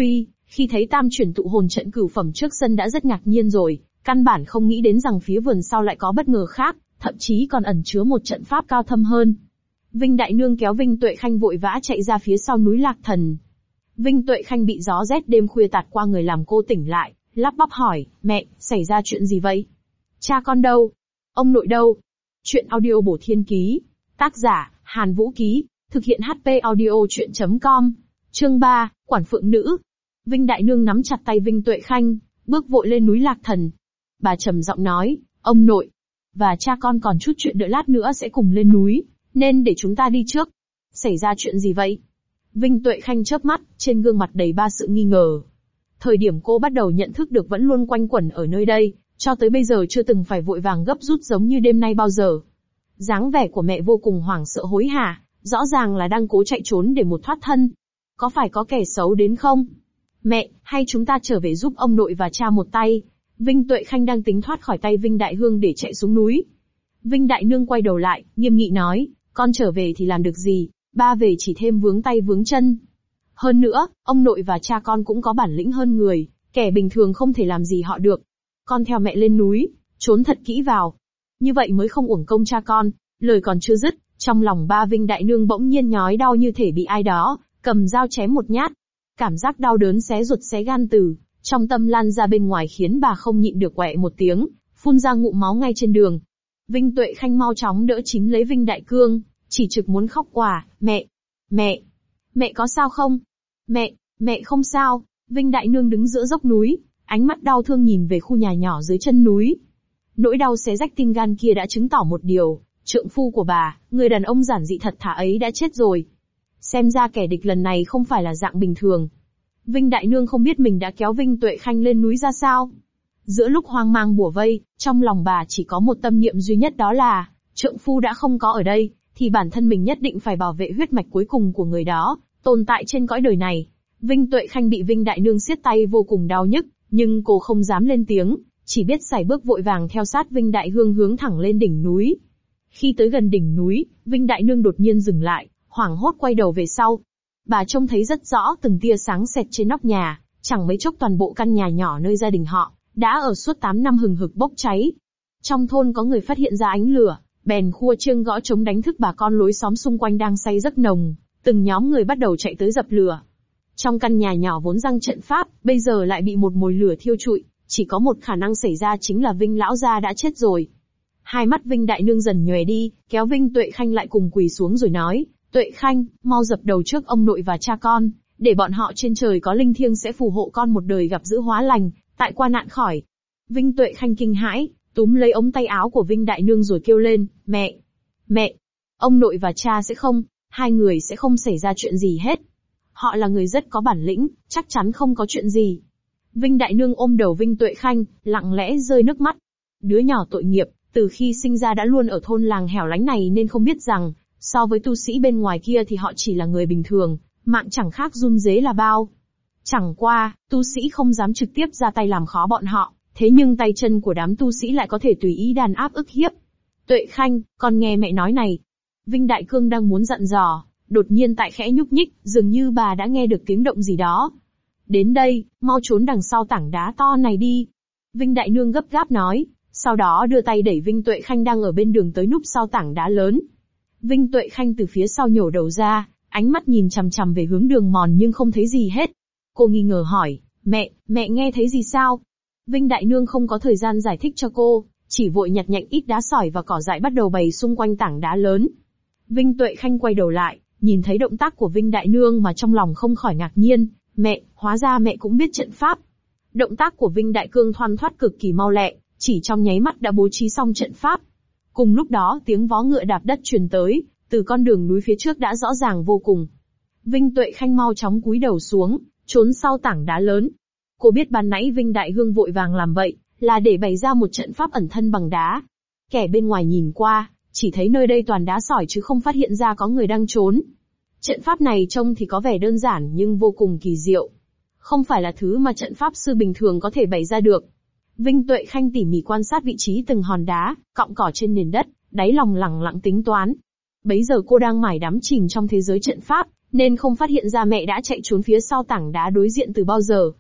Speaker 1: Khi thấy tam chuyển tụ hồn trận cửu phẩm trước sân đã rất ngạc nhiên rồi, căn bản không nghĩ đến rằng phía vườn sau lại có bất ngờ khác, thậm chí còn ẩn chứa một trận pháp cao thâm hơn. Vinh Đại Nương kéo Vinh Tuệ Khanh vội vã chạy ra phía sau núi Lạc Thần. Vinh Tuệ Khanh bị gió rét đêm khuya tạt qua người làm cô tỉnh lại, lắp bắp hỏi, mẹ, xảy ra chuyện gì vậy? Cha con đâu? Ông nội đâu? Chuyện audio bổ thiên ký. Tác giả, Hàn Vũ Ký. Thực hiện HP audio chuyện.com. Chương 3, Quản Phượng Nữ. Vinh Đại Nương nắm chặt tay Vinh Tuệ Khanh, bước vội lên núi Lạc Thần. Bà trầm giọng nói, ông nội và cha con còn chút chuyện đợi lát nữa sẽ cùng lên núi, nên để chúng ta đi trước. Xảy ra chuyện gì vậy? Vinh Tuệ Khanh chớp mắt, trên gương mặt đầy ba sự nghi ngờ. Thời điểm cô bắt đầu nhận thức được vẫn luôn quanh quẩn ở nơi đây, cho tới bây giờ chưa từng phải vội vàng gấp rút giống như đêm nay bao giờ. Dáng vẻ của mẹ vô cùng hoảng sợ hối hả, rõ ràng là đang cố chạy trốn để một thoát thân. Có phải có kẻ xấu đến không? Mẹ, hay chúng ta trở về giúp ông nội và cha một tay? Vinh Tuệ Khanh đang tính thoát khỏi tay Vinh Đại Hương để chạy xuống núi. Vinh Đại Nương quay đầu lại, nghiêm nghị nói, con trở về thì làm được gì, ba về chỉ thêm vướng tay vướng chân. Hơn nữa, ông nội và cha con cũng có bản lĩnh hơn người, kẻ bình thường không thể làm gì họ được. Con theo mẹ lên núi, trốn thật kỹ vào. Như vậy mới không uổng công cha con. Lời còn chưa dứt, trong lòng ba Vinh Đại Nương bỗng nhiên nhói đau như thể bị ai đó cầm dao chém một nhát. Cảm giác đau đớn xé ruột xé gan từ trong tâm lan ra bên ngoài khiến bà không nhịn được quẹ một tiếng, phun ra ngụm máu ngay trên đường. Vinh Tuệ Khanh mau chóng đỡ chính lấy Vinh Đại Cương, chỉ trực muốn khóc quả, mẹ có sao không? Mẹ không sao. Vinh Đại Nương đứng giữa dốc núi, ánh mắt đau thương nhìn về khu nhà nhỏ dưới chân núi. Nỗi đau xé rách tim gan kia đã chứng tỏ một điều, trượng phu của bà, người đàn ông giản dị thật thà ấy đã chết rồi. Xem ra kẻ địch lần này không phải là dạng bình thường. Vinh Đại Nương không biết mình đã kéo Vinh Tuệ Khanh lên núi ra sao. Giữa lúc hoang mang bủa vây, trong lòng bà chỉ có một tâm niệm duy nhất, đó là, trượng phu đã không có ở đây, thì bản thân mình nhất định phải bảo vệ huyết mạch cuối cùng của người đó, tồn tại trên cõi đời này. Vinh Tuệ Khanh bị Vinh Đại Nương siết tay vô cùng đau nhức, nhưng cô không dám lên tiếng, chỉ biết sải bước vội vàng theo sát Vinh Đại Hương hướng thẳng lên đỉnh núi. Khi tới gần đỉnh núi, Vinh Đại Nương đột nhiên dừng lại, hoảng hốt quay đầu về sau. Bà trông thấy rất rõ từng tia sáng xẹt trên nóc nhà, chẳng mấy chốc toàn bộ căn nhà nhỏ nơi gia đình họ đã ở suốt 8 năm hừng hực bốc cháy. Trong thôn có người phát hiện ra ánh lửa, bèn khua chiêng gõ trống đánh thức bà con lối xóm xung quanh đang say giấc nồng, từng nhóm người bắt đầu chạy tới dập lửa. Trong căn nhà nhỏ vốn răng trận pháp, bây giờ lại bị một mồi lửa thiêu trụi, chỉ có một khả năng xảy ra chính là Vinh lão gia đã chết rồi. Hai mắt Vinh Đại Nương dần nhòe đi, kéo Vinh Tuệ Khanh lại cùng quỳ xuống rồi nói, Tuệ Khanh, mau dập đầu trước ông nội và cha con, để bọn họ trên trời có linh thiêng sẽ phù hộ con một đời gặp dữ hóa lành, tại qua nạn khỏi. Vinh Tuệ Khanh kinh hãi, túm lấy ống tay áo của Vinh Đại Nương rồi kêu lên, mẹ, ông nội và cha sẽ không, hai người sẽ không xảy ra chuyện gì hết. Họ là người rất có bản lĩnh, chắc chắn không có chuyện gì. Vinh Đại Nương ôm đầu Vinh Tuệ Khanh, lặng lẽ rơi nước mắt. Đứa nhỏ tội nghiệp, từ khi sinh ra đã luôn ở thôn làng hẻo lánh này nên không biết rằng, so với tu sĩ bên ngoài kia thì họ chỉ là người bình thường, mạng chẳng khác run rế là bao. Chẳng qua, tu sĩ không dám trực tiếp ra tay làm khó bọn họ, thế nhưng tay chân của đám tu sĩ lại có thể tùy ý đàn áp ức hiếp. Tuệ Khanh, con nghe mẹ nói này. Vinh Đại Cương đang muốn dặn dò, đột nhiên tại khẽ nhúc nhích, dường như bà đã nghe được tiếng động gì đó. Đến đây, mau trốn đằng sau tảng đá to này đi. Vinh Đại Nương gấp gáp nói, sau đó đưa tay đẩy Vinh Tuệ Khanh đang ở bên đường tới núp sau tảng đá lớn. Vinh Tuệ Khanh từ phía sau nhổ đầu ra, ánh mắt nhìn chằm chằm về hướng đường mòn nhưng không thấy gì hết. Cô nghi ngờ hỏi, mẹ nghe thấy gì sao? Vinh Đại Nương không có thời gian giải thích cho cô, chỉ vội nhặt nhạnh ít đá sỏi và cỏ dại bắt đầu bày xung quanh tảng đá lớn. Vinh Tuệ Khanh quay đầu lại, nhìn thấy động tác của Vinh Đại Nương mà trong lòng không khỏi ngạc nhiên, hóa ra mẹ cũng biết trận pháp. Động tác của Vinh Đại Cương thoăn thoắt cực kỳ mau lẹ, chỉ trong nháy mắt đã bố trí xong trận pháp. Cùng lúc đó tiếng vó ngựa đạp đất truyền tới, từ con đường núi phía trước đã rõ ràng vô cùng. Vinh Tuệ Khanh mau chóng cúi đầu xuống, trốn sau tảng đá lớn. Cô biết ban nãy Vinh Đại Hương vội vàng làm vậy, là để bày ra một trận pháp ẩn thân bằng đá. Kẻ bên ngoài nhìn qua, chỉ thấy nơi đây toàn đá sỏi chứ không phát hiện ra có người đang trốn. Trận pháp này trông thì có vẻ đơn giản nhưng vô cùng kỳ diệu. Không phải là thứ mà trận pháp sư bình thường có thể bày ra được. Vinh Tuệ Khanh tỉ mỉ quan sát vị trí từng hòn đá, cọng cỏ trên nền đất, đáy lòng lẳng lặng tính toán. Bấy giờ cô đang mải đắm chìm trong thế giới trận pháp, nên không phát hiện ra mẹ đã chạy trốn phía sau tảng đá đối diện từ bao giờ.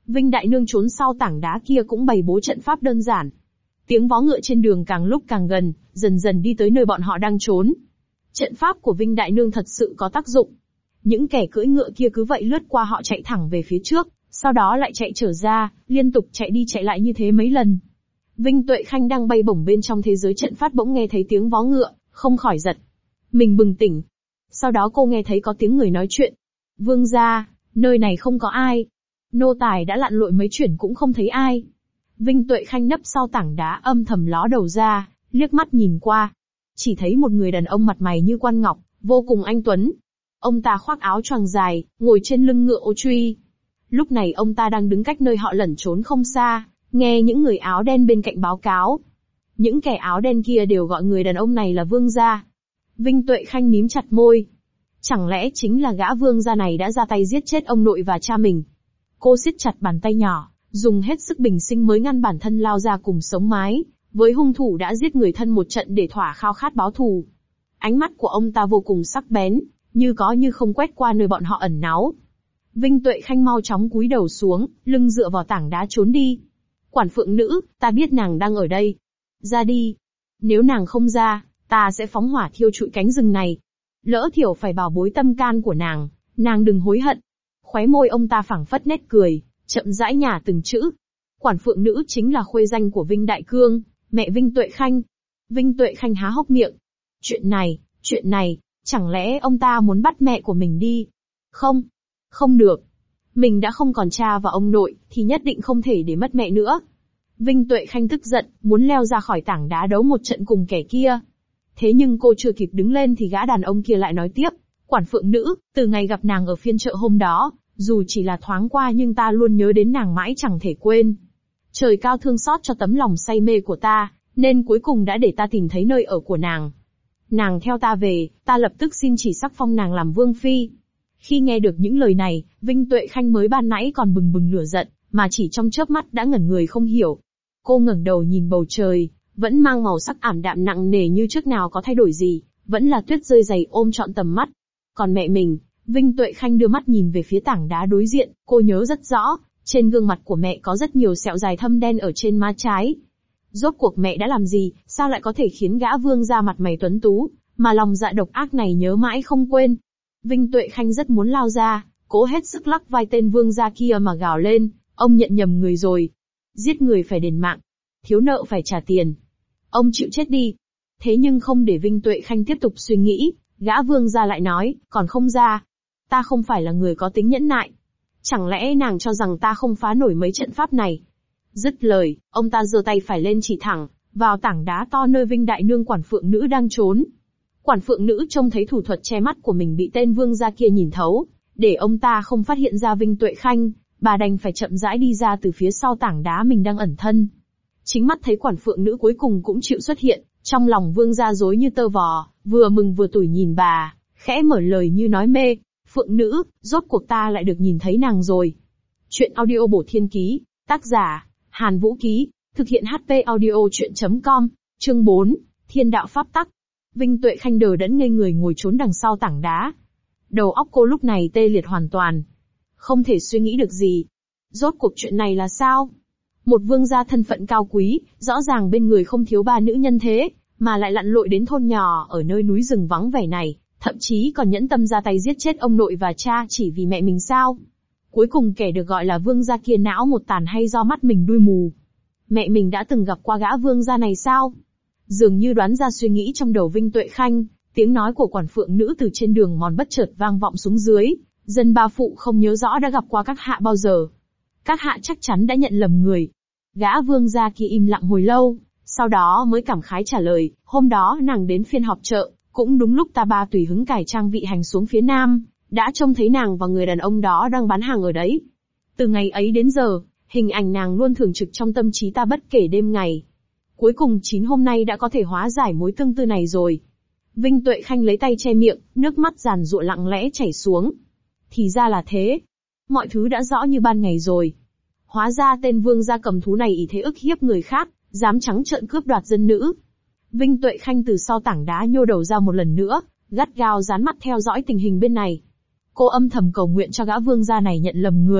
Speaker 1: Vinh Đại Nương trốn sau tảng đá kia cũng bày bố trận pháp đơn giản. Tiếng vó ngựa trên đường càng lúc càng gần, dần dần đi tới nơi bọn họ đang trốn. Trận pháp của Vinh Đại Nương thật sự có tác dụng. Những kẻ cưỡi ngựa kia cứ vậy lướt qua họ chạy thẳng về phía trước, sau đó lại chạy trở ra, liên tục chạy đi chạy lại như thế mấy lần. Vinh Tuệ Khanh đang bay bổng bên trong thế giới trận pháp bỗng nghe thấy tiếng vó ngựa, không khỏi giật. Mình bừng tỉnh. Sau đó cô nghe thấy có tiếng người nói chuyện. Vương gia, nơi này không có ai. Nô tài đã lặn lội mấy chuyển cũng không thấy ai. Vinh Tuệ Khanh nấp sau tảng đá âm thầm ló đầu ra, liếc mắt nhìn qua. Chỉ thấy một người đàn ông mặt mày như quan ngọc, vô cùng anh tuấn. Ông ta khoác áo choàng dài, ngồi trên lưng ngựa ô truy. Lúc này ông ta đang đứng cách nơi họ lẩn trốn không xa, nghe những người áo đen bên cạnh báo cáo. Những kẻ áo đen kia đều gọi người đàn ông này là vương gia. Vinh Tuệ Khanh mím chặt môi. Chẳng lẽ chính là gã vương gia này đã ra tay giết chết ông nội và cha mình? Cô siết chặt bàn tay nhỏ, dùng hết sức bình sinh mới ngăn bản thân lao ra cùng sống mái, với hung thủ đã giết người thân một trận để thỏa khao khát báo thù. Ánh mắt của ông ta vô cùng sắc bén, như có như không quét qua nơi bọn họ ẩn náu. Vinh Tuệ Khanh mau chóng cúi đầu xuống, lưng dựa vào tảng đá trốn đi. Quản phượng nữ, ta biết nàng đang ở đây. Ra đi. Nếu nàng không ra, ta sẽ phóng hỏa thiêu trụi cánh rừng này. Lỡ thiểu phải bảo bối tâm can của nàng đừng hối hận. Khóe môi ông ta phảng phất nét cười, chậm rãi nhả từng chữ. Quản phượng nữ chính là khuê danh của Vinh Đại Cương, mẹ Vinh Tuệ Khanh. Vinh Tuệ Khanh há hốc miệng. Chuyện này, chẳng lẽ ông ta muốn bắt mẹ của mình đi? Không được. Mình đã không còn cha và ông nội, thì nhất định không thể để mất mẹ nữa. Vinh Tuệ Khanh tức giận, muốn leo ra khỏi tảng đá đấu một trận cùng kẻ kia. Thế nhưng cô chưa kịp đứng lên thì gã đàn ông kia lại nói tiếp. Quản phượng nữ, từ ngày gặp nàng ở phiên chợ hôm đó, dù chỉ là thoáng qua nhưng ta luôn nhớ đến nàng mãi chẳng thể quên. Trời cao thương xót cho tấm lòng say mê của ta, nên cuối cùng đã để ta tìm thấy nơi ở của nàng. Nàng theo ta về, ta lập tức xin chỉ sắc phong nàng làm vương phi. Khi nghe được những lời này, Vinh Tuệ Khanh mới ban nãy còn bừng bừng lửa giận, mà chỉ trong chớp mắt đã ngẩn người không hiểu. Cô ngẩng đầu nhìn bầu trời, vẫn mang màu sắc ảm đạm nặng nề như trước nào có thay đổi gì, vẫn là tuyết rơi dày ôm trọn tầm mắt. Còn mẹ mình, Vinh Tuệ Khanh đưa mắt nhìn về phía tảng đá đối diện, cô nhớ rất rõ, trên gương mặt của mẹ có rất nhiều sẹo dài thâm đen ở trên má trái. Rốt cuộc mẹ đã làm gì, sao lại có thể khiến gã vương ra mặt mày tuấn tú, mà lòng dạ độc ác này nhớ mãi không quên. Vinh Tuệ Khanh rất muốn lao ra, cố hết sức lắc vai tên vương gia kia mà gào lên, ông nhận nhầm người rồi. Giết người phải đền mạng, thiếu nợ phải trả tiền. Ông chịu chết đi. Thế nhưng không để Vinh Tuệ Khanh tiếp tục suy nghĩ, gã vương gia lại nói, còn không ra. Ta không phải là người có tính nhẫn nại. Chẳng lẽ nàng cho rằng ta không phá nổi mấy trận pháp này? Dứt lời, ông ta giơ tay phải lên chỉ thẳng, vào tảng đá to nơi Vinh Đại Nương quản phượng nữ đang trốn. Quản phượng nữ trông thấy thủ thuật che mắt của mình bị tên vương gia kia nhìn thấu, để ông ta không phát hiện ra Vinh Tuệ Khanh, bà đành phải chậm rãi đi ra từ phía sau tảng đá mình đang ẩn thân. Chính mắt thấy quản phượng nữ cuối cùng cũng chịu xuất hiện, trong lòng vương gia rối như tơ vò, vừa mừng vừa tủi nhìn bà, khẽ mở lời như nói mê, phượng nữ, rốt cuộc ta lại được nhìn thấy nàng rồi. Chuyện audio bổ thiên ký, tác giả, Hàn Vũ Ký, thực hiện HP audio chuyện.com, chương 4, Thiên đạo pháp tắc. Vinh Tuệ Khanh đờ đẫn ngây người ngồi trốn đằng sau tảng đá. Đầu óc cô lúc này tê liệt hoàn toàn. Không thể suy nghĩ được gì. Rốt cuộc chuyện này là sao? Một vương gia thân phận cao quý, rõ ràng bên người không thiếu ba nữ nhân thế, mà lại lặn lội đến thôn nhỏ ở nơi núi rừng vắng vẻ này, thậm chí còn nhẫn tâm ra tay giết chết ông nội và cha chỉ vì mẹ mình sao? Cuối cùng kẻ được gọi là vương gia kia não một tàn hay do mắt mình đuôi mù? Mẹ mình đã từng gặp qua gã vương gia này sao? Dường như đoán ra suy nghĩ trong đầu Vinh Tuệ Khanh, tiếng nói của quản phượng nữ từ trên đường mòn bất chợt vang vọng xuống dưới. Dân ba phụ không nhớ rõ đã gặp qua các hạ bao giờ. Các hạ chắc chắn đã nhận lầm người. Gã vương gia kia im lặng hồi lâu, sau đó mới cảm khái trả lời, hôm đó nàng đến phiên họp chợ, cũng đúng lúc ta ba tùy hứng cải trang vị hành xuống phía nam, đã trông thấy nàng và người đàn ông đó đang bán hàng ở đấy. Từ ngày ấy đến giờ, hình ảnh nàng luôn thường trực trong tâm trí ta bất kể đêm ngày. Cuối cùng 9 hôm nay đã có thể hóa giải mối tương tư này rồi. Vinh Tuệ Khanh lấy tay che miệng, nước mắt giàn giụa lặng lẽ chảy xuống. Thì ra là thế. Mọi thứ đã rõ như ban ngày rồi. Hóa ra tên vương gia cầm thú này ý thế ức hiếp người khác, dám trắng trợn cướp đoạt dân nữ. Vinh Tuệ Khanh từ sau tảng đá nhô đầu ra một lần nữa, gắt gao dán mắt theo dõi tình hình bên này. Cô âm thầm cầu nguyện cho gã vương gia này nhận lầm người,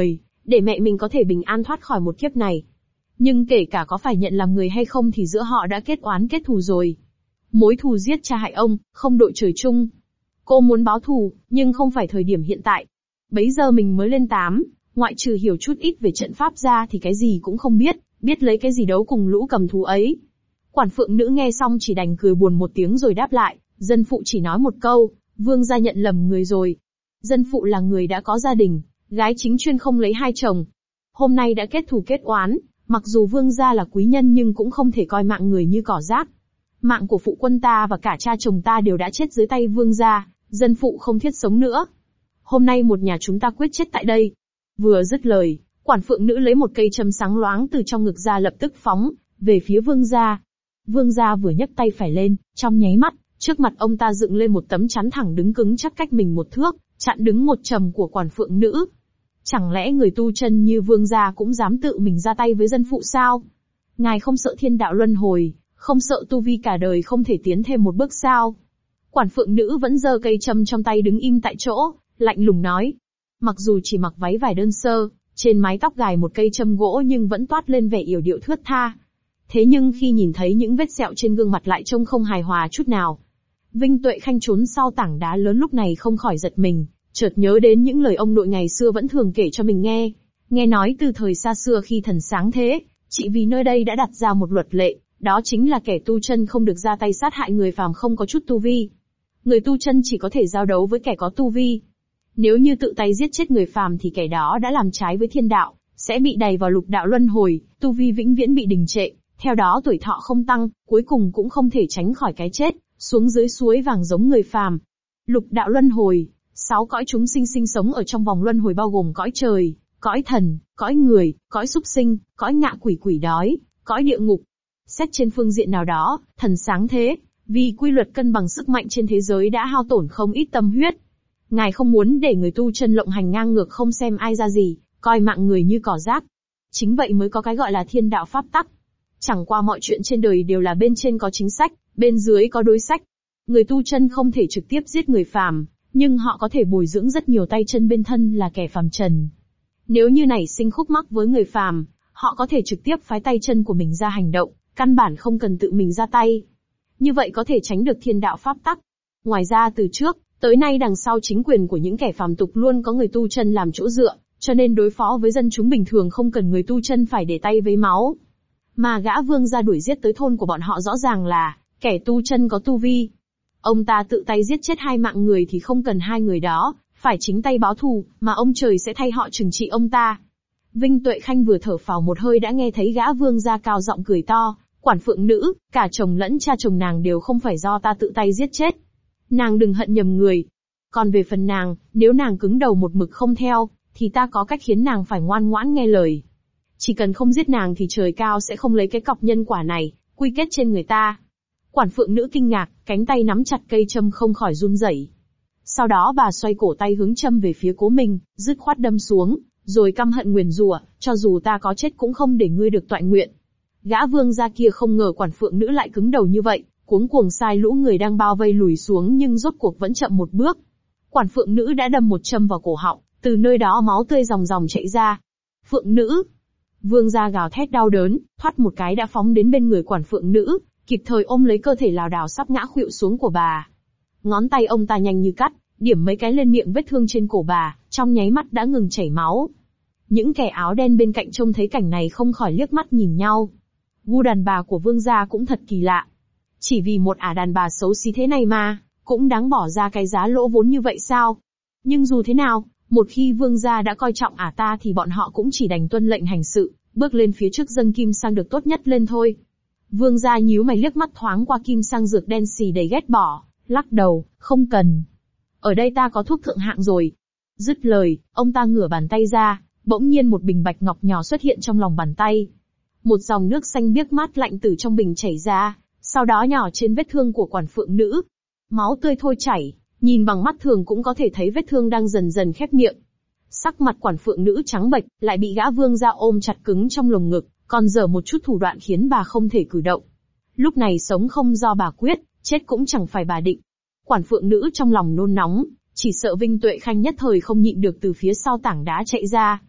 Speaker 1: để mẹ mình có thể bình an thoát khỏi một kiếp này. Nhưng kể cả có phải nhận làm người hay không thì giữa họ đã kết oán kết thù rồi. Mối thù giết cha hại ông, không đội trời chung. Cô muốn báo thù, nhưng không phải thời điểm hiện tại. Bấy giờ mình mới lên 8, ngoại trừ hiểu chút ít về trận pháp ra thì cái gì cũng không biết, biết lấy cái gì đấu cùng lũ cầm thú ấy. Quản phượng nữ nghe xong chỉ đành cười buồn một tiếng rồi đáp lại, dân phụ chỉ nói một câu, vương gia nhận lầm người rồi. Dân phụ là người đã có gia đình, gái chính chuyên không lấy hai chồng. Hôm nay đã kết thù kết oán, mặc dù vương gia là quý nhân nhưng cũng không thể coi mạng người như cỏ rác. Mạng của phụ quân ta và cả cha chồng ta đều đã chết dưới tay vương gia, dân phụ không thiết sống nữa. Hôm nay một nhà chúng ta quyết chết tại đây. Vừa dứt lời, quản phượng nữ lấy một cây châm sáng loáng từ trong ngực ra lập tức phóng về phía vương gia. Vương gia vừa nhấc tay phải lên, trong nháy mắt, trước mặt ông ta dựng lên một tấm chắn thẳng đứng cứng chắc cách mình một thước, chặn đứng một trầm của quản phượng nữ. Chẳng lẽ người tu chân như vương gia cũng dám tự mình ra tay với dân phụ sao? Ngài không sợ thiên đạo luân hồi, không sợ tu vi cả đời không thể tiến thêm một bước sao? Quản phượng nữ vẫn giơ cây châm trong tay đứng im tại chỗ, lạnh lùng nói. Mặc dù chỉ mặc váy vải đơn sơ, trên mái tóc gài một cây châm gỗ nhưng vẫn toát lên vẻ yểu điệu thướt tha. Thế nhưng khi nhìn thấy những vết sẹo trên gương mặt lại trông không hài hòa chút nào. Vinh Tuệ Khanh trốn sau tảng đá lớn lúc này không khỏi giật mình, chợt nhớ đến những lời ông nội ngày xưa vẫn thường kể cho mình nghe. Nghe nói từ thời xa xưa khi thần sáng thế, chỉ vì nơi đây đã đặt ra một luật lệ, đó chính là kẻ tu chân không được ra tay sát hại người phàm không có chút tu vi. Người tu chân chỉ có thể giao đấu với kẻ có tu vi. Nếu như tự tay giết chết người phàm thì kẻ đó đã làm trái với thiên đạo, sẽ bị đày vào lục đạo luân hồi, tu vi vĩnh viễn bị đình trệ, theo đó tuổi thọ không tăng, cuối cùng cũng không thể tránh khỏi cái chết, xuống dưới suối vàng giống người phàm. Lục đạo luân hồi, 6 cõi chúng sinh sinh sống ở trong vòng luân hồi bao gồm cõi trời, cõi thần, cõi người, cõi súc sinh, cõi ngạ quỷ quỷ đói, cõi địa ngục. Xét trên phương diện nào đó, thần sáng thế, vì quy luật cân bằng sức mạnh trên thế giới đã hao tổn không ít tâm huyết. Ngài không muốn để người tu chân lộng hành ngang ngược không xem ai ra gì, coi mạng người như cỏ rác. Chính vậy mới có cái gọi là thiên đạo pháp tắc. Chẳng qua mọi chuyện trên đời đều là bên trên có chính sách, bên dưới có đối sách. Người tu chân không thể trực tiếp giết người phàm, nhưng họ có thể bồi dưỡng rất nhiều tay chân bên thân là kẻ phàm trần. Nếu như nảy sinh khúc mắc với người phàm, họ có thể trực tiếp phái tay chân của mình ra hành động, căn bản không cần tự mình ra tay. Như vậy có thể tránh được thiên đạo pháp tắc. Ngoài ra từ trước tới nay đằng sau chính quyền của những kẻ phàm tục luôn có người tu chân làm chỗ dựa, cho nên đối phó với dân chúng bình thường không cần người tu chân phải để tay với máu. Mà gã vương gia đuổi giết tới thôn của bọn họ rõ ràng là kẻ tu chân có tu vi. Ông ta tự tay giết chết 2 mạng người thì không cần 2 người đó phải chính tay báo thù, mà ông trời sẽ thay họ trừng trị ông ta. Vinh Tuệ Khanh vừa thở phào một hơi đã nghe thấy gã vương gia cao giọng cười to, quản phượng nữ, cả chồng lẫn cha chồng nàng đều không phải do ta tự tay giết chết. Nàng đừng hận nhầm người. Còn về phần nàng, nếu nàng cứng đầu một mực không theo, thì ta có cách khiến nàng phải ngoan ngoãn nghe lời. Chỉ cần không giết nàng thì trời cao sẽ không lấy cái cọc nhân quả này, quy kết trên người ta. Quản phượng nữ kinh ngạc, cánh tay nắm chặt cây châm không khỏi run rẩy. Sau đó bà xoay cổ tay hướng châm về phía cố mình, dứt khoát đâm xuống, rồi căm hận nguyền rủa, cho dù ta có chết cũng không để ngươi được toại nguyện. Gã vương gia kia không ngờ quản phượng nữ lại cứng đầu như vậy, cuống cuồng sai lũ người đang bao vây lùi xuống nhưng rốt cuộc vẫn chậm một bước. Quản phượng nữ đã đâm một châm vào cổ họng, từ nơi đó máu tươi ròng ròng chảy ra. Phượng nữ! Vương gia gào thét đau đớn, thoát một cái đã phóng đến bên người quản phượng nữ, kịp thời ôm lấy cơ thể lảo đảo sắp ngã khuỵu xuống của bà. Ngón tay ông ta nhanh như cắt, điểm mấy cái lên miệng vết thương trên cổ bà, trong nháy mắt đã ngừng chảy máu. Những kẻ áo đen bên cạnh trông thấy cảnh này không khỏi liếc mắt nhìn nhau. Gu đàn bà của vương gia cũng thật kỳ lạ. Chỉ vì một ả đàn bà xấu xí thế này mà, cũng đáng bỏ ra cái giá lỗ vốn như vậy sao? Nhưng dù thế nào, một khi vương gia đã coi trọng ả ta thì bọn họ cũng chỉ đành tuân lệnh hành sự, bước lên phía trước dâng kim sang được tốt nhất lên thôi. Vương gia nhíu mày liếc mắt thoáng qua kim sang dược đen xì đầy ghét bỏ, lắc đầu, không cần. Ở đây ta có thuốc thượng hạng rồi. Dứt lời, ông ta ngửa bàn tay ra, bỗng nhiên một bình bạch ngọc nhỏ xuất hiện trong lòng bàn tay. Một dòng nước xanh biếc mát lạnh từ trong bình chảy ra, sau đó nhỏ trên vết thương của quản phượng nữ. Máu tươi thôi chảy, nhìn bằng mắt thường cũng có thể thấy vết thương đang dần dần khép miệng. Sắc mặt quản phượng nữ trắng bệch, lại bị gã vương gia ôm chặt cứng trong lồng ngực, còn dở một chút thủ đoạn khiến bà không thể cử động. Lúc này sống không do bà quyết, chết cũng chẳng phải bà định. Quản phượng nữ trong lòng nôn nóng, chỉ sợ Vinh Tuệ Khanh nhất thời không nhịn được từ phía sau tảng đá chạy ra.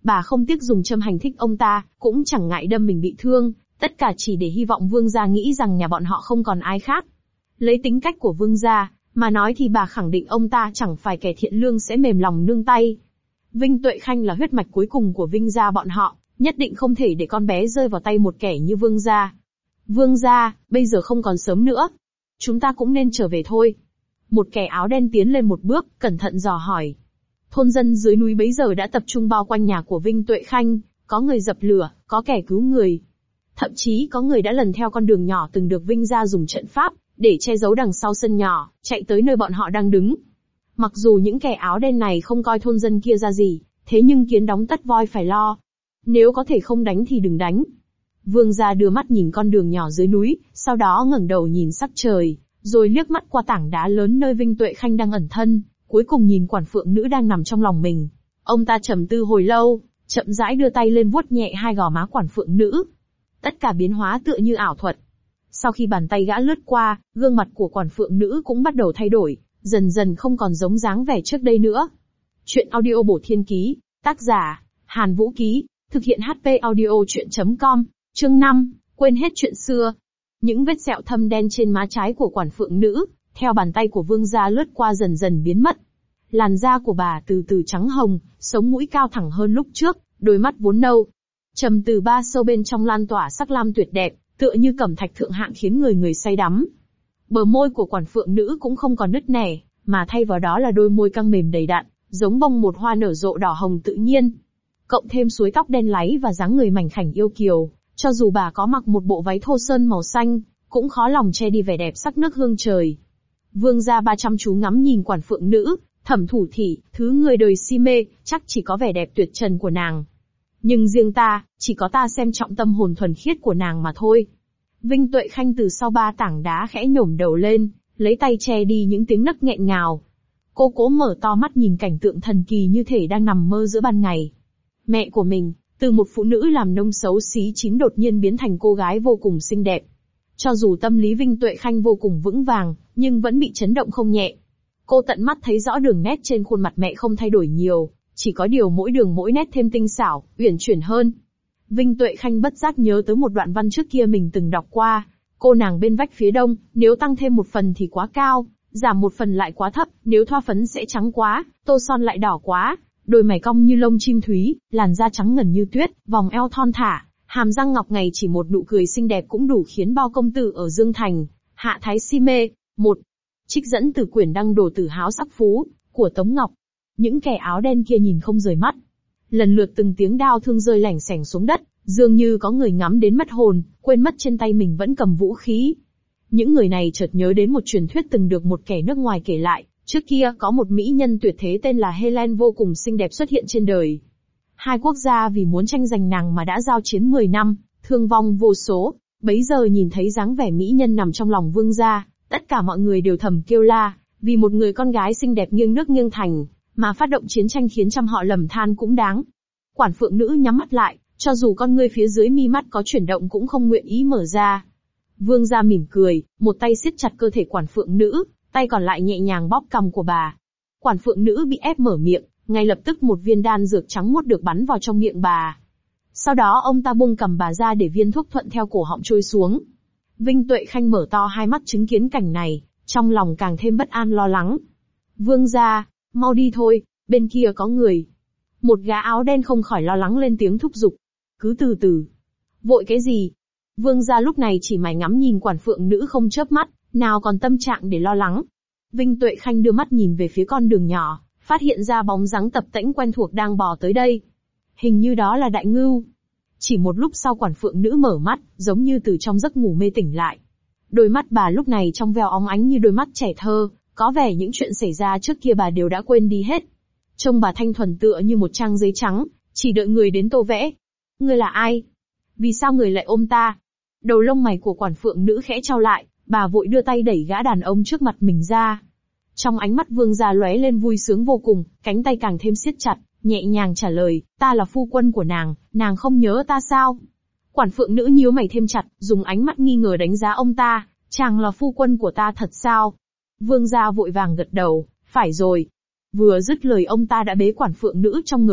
Speaker 1: Bà không tiếc dùng châm hành thích ông ta, cũng chẳng ngại đâm mình bị thương, tất cả chỉ để hy vọng Vương gia nghĩ rằng nhà bọn họ không còn ai khác. Lấy tính cách của Vương gia, mà nói thì bà khẳng định ông ta chẳng phải kẻ thiện lương sẽ mềm lòng nương tay. Vinh Tuệ Khanh là huyết mạch cuối cùng của Vinh gia bọn họ, nhất định không thể để con bé rơi vào tay một kẻ như Vương gia. Vương gia, bây giờ không còn sớm nữa. Chúng ta cũng nên trở về thôi. Một kẻ áo đen tiến lên một bước, cẩn thận dò hỏi. Thôn dân dưới núi bấy giờ đã tập trung bao quanh nhà của Vinh Tuệ Khanh, có người dập lửa, có kẻ cứu người. Thậm chí có người đã lần theo con đường nhỏ từng được Vinh gia dùng trận pháp, để che giấu đằng sau sân nhỏ, chạy tới nơi bọn họ đang đứng. Mặc dù những kẻ áo đen này không coi thôn dân kia ra gì, thế nhưng kiến đóng tất voi phải lo. Nếu có thể không đánh thì đừng đánh. Vương gia đưa mắt nhìn con đường nhỏ dưới núi, sau đó ngẩng đầu nhìn sắc trời, rồi liếc mắt qua tảng đá lớn nơi Vinh Tuệ Khanh đang ẩn thân, cuối cùng nhìn quản phượng nữ đang nằm trong lòng mình. Ông ta trầm tư hồi lâu, chậm rãi đưa tay lên vuốt nhẹ hai gò má quản phượng nữ. Tất cả biến hóa tựa như ảo thuật. Sau khi bàn tay gã lướt qua, gương mặt của quản phượng nữ cũng bắt đầu thay đổi, dần dần không còn giống dáng vẻ trước đây nữa. Chuyện audio bổ thiên ký, tác giả, Hàn Vũ Ký, thực hiện HP audio chuyện.com, chương 5, quên hết chuyện xưa. Những vết sẹo thâm đen trên má trái của quản phượng nữ, theo bàn tay của vương gia lướt qua dần dần biến mất. Làn da của bà từ từ trắng hồng, sống mũi cao thẳng hơn lúc trước, đôi mắt vốn nâu. Trầm từ ba sâu bên trong lan tỏa sắc lam tuyệt đẹp, tựa như cẩm thạch thượng hạng khiến người say đắm. Bờ môi của quản phượng nữ cũng không còn nứt nẻ, mà thay vào đó là đôi môi căng mềm đầy đặn, giống bông một hoa nở rộ đỏ hồng tự nhiên. Cộng thêm suối tóc đen láy và dáng người mảnh khảnh yêu kiều, cho dù bà có mặc một bộ váy thô sơn màu xanh, cũng khó lòng che đi vẻ đẹp sắc nước hương trời. Vương gia ba chăm chú ngắm nhìn quản phượng nữ, thẩm thủ thỉ, thứ người đời si mê, chắc chỉ có vẻ đẹp tuyệt trần của nàng. Nhưng riêng ta, chỉ có ta xem trọng tâm hồn thuần khiết của nàng mà thôi. Vinh Tuệ Khanh từ sau ba tảng đá khẽ nhổm đầu lên, lấy tay che đi những tiếng nấc nghẹn ngào. Cô cố mở to mắt nhìn cảnh tượng thần kỳ như thể đang nằm mơ giữa ban ngày. Mẹ của mình, từ một phụ nữ làm nông xấu xí chín đột nhiên biến thành cô gái vô cùng xinh đẹp. Cho dù tâm lý Vinh Tuệ Khanh vô cùng vững vàng, nhưng vẫn bị chấn động không nhẹ. Cô tận mắt thấy rõ đường nét trên khuôn mặt mẹ không thay đổi nhiều, chỉ có điều mỗi đường mỗi nét thêm tinh xảo, uyển chuyển hơn. Vinh Tuệ Khanh bất giác nhớ tới một đoạn văn trước kia mình từng đọc qua. Cô nàng bên vách phía đông, nếu tăng thêm một phần thì quá cao, giảm một phần lại quá thấp, nếu thoa phấn sẽ trắng quá, tô son lại đỏ quá. Đôi mày cong như lông chim thúy, làn da trắng ngần như tuyết, vòng eo thon thả, hàm răng ngọc ngà, chỉ một nụ cười xinh đẹp cũng đủ khiến bao công tử ở Dương Thành, hạ thái si mê. Một trích dẫn từ quyển Đăng Đồ Tử Háo Sắc Phú của Tống Ngọc. Những kẻ áo đen kia nhìn không rời mắt. Lần lượt từng tiếng đao thương rơi lảnh xẻng xuống đất, dường như có người ngắm đến mất hồn, quên mất trên tay mình vẫn cầm vũ khí. Những người này chợt nhớ đến một truyền thuyết từng được một kẻ nước ngoài kể lại. Trước kia có một mỹ nhân tuyệt thế tên là Helen vô cùng xinh đẹp xuất hiện trên đời. Hai quốc gia vì muốn tranh giành nàng mà đã giao chiến 10 năm, thương vong vô số. Bấy giờ nhìn thấy dáng vẻ mỹ nhân nằm trong lòng vương gia, tất cả mọi người đều thầm kêu la, vì một người con gái xinh đẹp nghiêng nước nghiêng thành, mà phát động chiến tranh khiến trăm họ lầm than cũng đáng. Quản phượng nữ nhắm mắt lại, cho dù con ngươi phía dưới mi mắt có chuyển động cũng không nguyện ý mở ra. Vương gia mỉm cười, một tay siết chặt cơ thể quản phượng nữ, tay còn lại nhẹ nhàng bóp cằm của bà. Quản phượng nữ bị ép mở miệng, ngay lập tức một viên đan dược trắng muốt được bắn vào trong miệng bà. Sau đó ông ta buông cằm bà ra để viên thuốc thuận theo cổ họng trôi xuống. Vinh Tuệ Khanh mở to hai mắt chứng kiến cảnh này, trong lòng càng thêm bất an lo lắng. Vương gia, mau đi thôi, bên kia có người. Một gã áo đen không khỏi lo lắng lên tiếng thúc giục. Cứ từ từ. Vội cái gì? Vương gia lúc này chỉ mải ngắm nhìn quản phượng nữ không chớp mắt, nào còn tâm trạng để lo lắng. Vinh Tuệ Khanh đưa mắt nhìn về phía con đường nhỏ, phát hiện ra bóng dáng tập tễnh quen thuộc đang bò tới đây. Hình như đó là Đại Ngưu. Chỉ một lúc sau quản phượng nữ mở mắt, giống như từ trong giấc ngủ mê tỉnh lại. Đôi mắt bà lúc này trong veo óng ánh như đôi mắt trẻ thơ, có vẻ những chuyện xảy ra trước kia bà đều đã quên đi hết. Trông bà thanh thuần tựa như một trang giấy trắng, chỉ đợi người đến tô vẽ. Ngươi là ai? Vì sao người lại ôm ta? Đầu lông mày của quản phượng nữ khẽ chau lại, bà vội đưa tay đẩy gã đàn ông trước mặt mình ra. Trong ánh mắt vương gia lóe lên vui sướng vô cùng, cánh tay càng thêm siết chặt, nhẹ nhàng trả lời, ta là phu quân của nàng không nhớ ta sao? Quản phượng nữ nhíu mày thêm chặt, dùng ánh mắt nghi ngờ đánh giá ông ta, chàng là phu quân của ta thật sao? Vương gia vội vàng gật đầu, phải rồi. Vừa dứt lời ông ta đã bế quản phượng nữ trong ngực,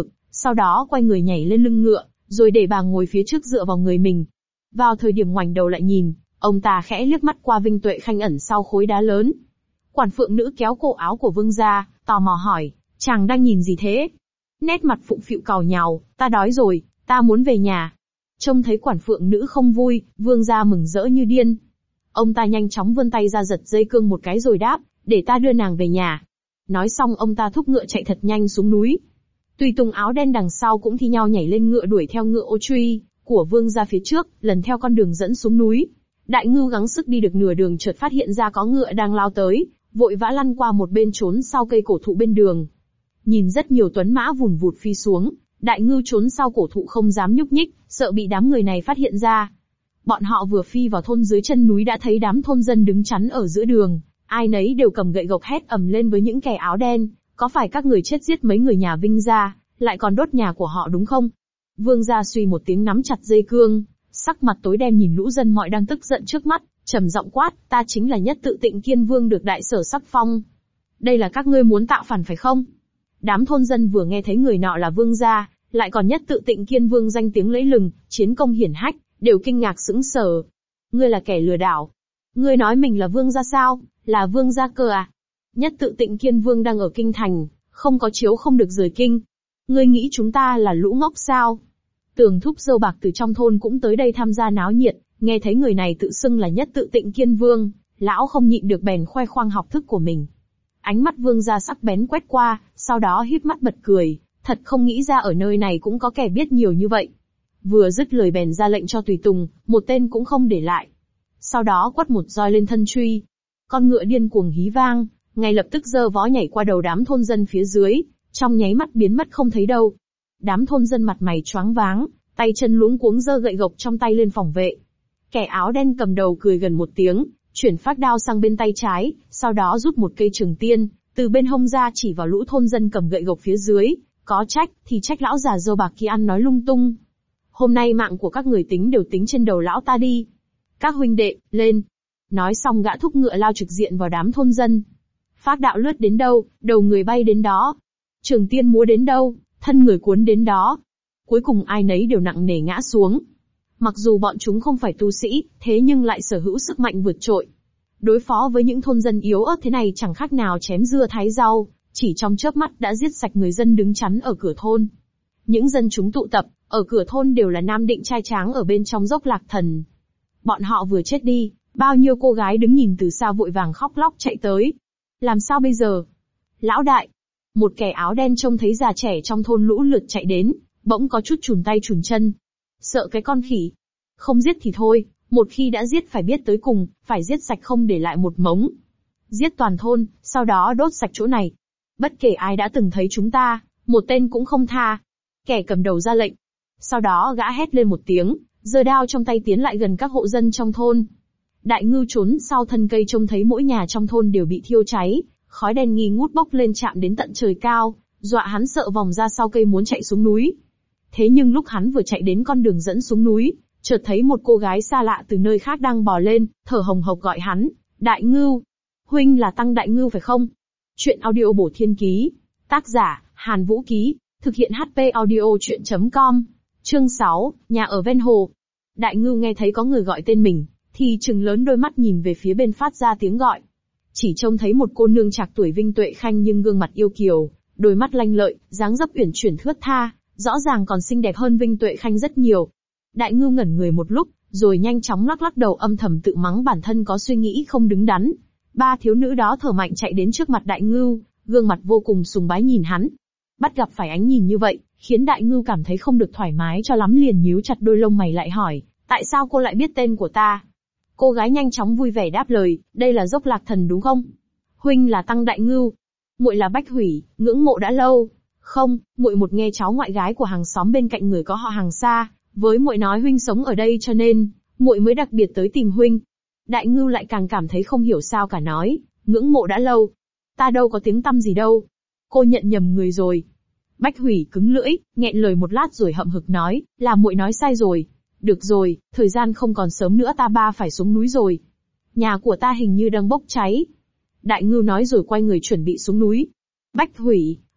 Speaker 1: Sau đó quay người nhảy lên lưng ngựa, rồi để bà ngồi phía trước dựa vào người mình. Vào thời điểm ngoảnh đầu lại nhìn, ông ta khẽ liếc mắt qua Vinh Tuệ Khanh ẩn sau khối đá lớn. Quản phượng nữ kéo cổ áo của vương gia, tò mò hỏi, chàng đang nhìn gì thế? Nét mặt phụng phịu càu nhàu, ta đói rồi, ta muốn về nhà. Trông thấy quản phượng nữ không vui, vương gia mừng rỡ như điên. Ông ta nhanh chóng vươn tay ra giật dây cương một cái rồi đáp, để ta đưa nàng về nhà. Nói xong ông ta thúc ngựa chạy thật nhanh xuống núi. Tùy tùng áo đen đằng sau cũng thi nhau nhảy lên ngựa đuổi theo ngựa ô truy của vương gia phía trước, lần theo con đường dẫn xuống núi. Đại Ngưu gắng sức đi được nửa đường chợt phát hiện ra có ngựa đang lao tới, vội vã lăn qua một bên trốn sau cây cổ thụ bên đường. Nhìn rất nhiều tuấn mã vùn vụt phi xuống, Đại Ngưu trốn sau cổ thụ không dám nhúc nhích, sợ bị đám người này phát hiện ra. Bọn họ vừa phi vào thôn dưới chân núi đã thấy đám thôn dân đứng chắn ở giữa đường, ai nấy đều cầm gậy gộc hét ầm lên với những kẻ áo đen, có phải các người chết giết mấy người nhà Vinh gia, lại còn đốt nhà của họ đúng không? Vương gia suy một tiếng nắm chặt dây cương, sắc mặt tối đen nhìn lũ dân mọi đang tức giận trước mắt, trầm giọng quát, ta chính là Nhất Tự Tịnh Kiên Vương được đại sở sắc phong. Đây là các ngươi muốn tạo phản phải không? Đám thôn dân vừa nghe thấy người nọ là vương gia, lại còn Nhất Tự Tịnh Kiên Vương danh tiếng lẫy lừng, chiến công hiển hách, đều kinh ngạc sững sờ. Ngươi là kẻ lừa đảo. Ngươi nói mình là vương gia sao? Là vương gia cơ à? Nhất Tự Tịnh Kiên Vương đang ở kinh thành, không có chiếu không được rời kinh. Ngươi nghĩ chúng ta là lũ ngốc sao? Tường Thúc dâu bạc từ trong thôn cũng tới đây tham gia náo nhiệt, nghe thấy người này tự xưng là Nhất Tự Tịnh Kiên Vương, lão không nhịn được bèn khoe khoang học thức của mình. Ánh mắt vương gia sắc bén quét qua, sau đó híp mắt bật cười, thật không nghĩ ra ở nơi này cũng có kẻ biết nhiều như vậy. Vừa dứt lời bèn ra lệnh cho tùy tùng, một tên cũng không để lại. Sau đó quất một roi lên thân truy. Con ngựa điên cuồng hí vang, ngay lập tức giơ vó nhảy qua đầu đám thôn dân phía dưới, trong nháy mắt biến mất không thấy đâu. Đám thôn dân mặt mày choáng váng, tay chân luống cuống giơ gậy gộc trong tay lên phòng vệ. Kẻ áo đen cầm đầu cười gần một tiếng, chuyển phác đao sang bên tay trái, sau đó rút một cây trường tiên, từ bên hông ra chỉ vào lũ thôn dân cầm gậy gộc phía dưới, có trách, thì trách lão già dâu bạc kia ăn nói lung tung. Hôm nay mạng của các người tính đều tính trên đầu lão ta đi. Các huynh đệ, lên. Nói xong gã thúc ngựa lao trực diện vào đám thôn dân. Phác đạo lướt đến đâu, đầu người bay đến đó. Trường tiên múa đến đâu, thân người cuốn đến đó. Cuối cùng ai nấy đều nặng nề ngã xuống. Mặc dù bọn chúng không phải tu sĩ, thế nhưng lại sở hữu sức mạnh vượt trội. Đối phó với những thôn dân yếu ớt thế này chẳng khác nào chém dưa thái rau, chỉ trong chớp mắt đã giết sạch người dân đứng chắn ở cửa thôn. Những dân chúng tụ tập, ở cửa thôn đều là nam định trai tráng ở bên trong dốc Lạc Thần. Bọn họ vừa chết đi, bao nhiêu cô gái đứng nhìn từ xa vội vàng khóc lóc chạy tới. Làm sao bây giờ? Lão đại! Một kẻ áo đen trông thấy già trẻ trong thôn lũ lượt chạy đến, bỗng có chút chùn tay chùn chân. Sợ cái con khỉ. Không giết thì thôi, một khi đã giết phải biết tới cùng, phải giết sạch không để lại một mống. Giết toàn thôn, sau đó đốt sạch chỗ này. Bất kể ai đã từng thấy chúng ta, một tên cũng không tha. Kẻ cầm đầu ra lệnh. Sau đó gã hét lên một tiếng, giơ đao trong tay tiến lại gần các hộ dân trong thôn. Đại Ngưu trốn sau thân cây trông thấy mỗi nhà trong thôn đều bị thiêu cháy, khói đen nghi ngút bốc lên chạm đến tận trời cao, dọa hắn sợ vòng ra sau cây muốn chạy xuống núi. Thế nhưng lúc hắn vừa chạy đến con đường dẫn xuống núi, chợt thấy một cô gái xa lạ từ nơi khác đang bò lên, thở hồng hộc gọi hắn, Đại Ngưu. Huynh là Tăng Đại Ngưu phải không? Chuyện audio bổ thiên ký. Tác giả, Hàn Vũ Ký. Thực hiện HP audio chuyện.com. Chương 6, nhà ở ven hồ. Đại Ngưu nghe thấy có người gọi tên mình, thì trừng lớn đôi mắt nhìn về phía bên phát ra tiếng gọi. Chỉ trông thấy một cô nương trạc tuổi Vinh Tuệ Khanh nhưng gương mặt yêu kiều, đôi mắt lanh lợi, dáng dấp uyển chuyển thướt tha, rõ ràng còn xinh đẹp hơn Vinh Tuệ Khanh rất nhiều. Đại Ngưu ngẩn người một lúc, rồi nhanh chóng lắc lắc đầu âm thầm tự mắng bản thân có suy nghĩ không đứng đắn. Ba thiếu nữ đó thở mạnh chạy đến trước mặt Đại Ngưu, gương mặt vô cùng sùng bái nhìn hắn. Bắt gặp phải ánh nhìn như vậy, khiến Đại Ngưu cảm thấy không được thoải mái cho lắm liền nhíu chặt đôi lông mày lại hỏi, tại sao cô lại biết tên của ta? Cô gái nhanh chóng vui vẻ đáp lời, đây là dốc Lạc Thần đúng không? Huynh là Tăng Đại Ngưu. Muội là Bách Hủy, ngưỡng mộ đã lâu. Không, muội một nghe cháu ngoại gái của hàng xóm bên cạnh người có họ Hàng xa, với muội nói huynh sống ở đây cho nên, muội mới đặc biệt tới tìm huynh. Đại Ngưu lại càng cảm thấy không hiểu sao cả nói, ngưỡng mộ đã lâu. Ta đâu có tiếng tăm gì đâu. Cô nhận nhầm người rồi. Bách Hủy cứng lưỡi, nghẹn lời một lát rồi hậm hực nói, là muội nói sai rồi. Được rồi, thời gian không còn sớm nữa ta phải xuống núi rồi. Nhà của ta hình như đang bốc cháy. Đại Ngưu nói rồi quay người chuẩn bị xuống núi. Bách Hủy,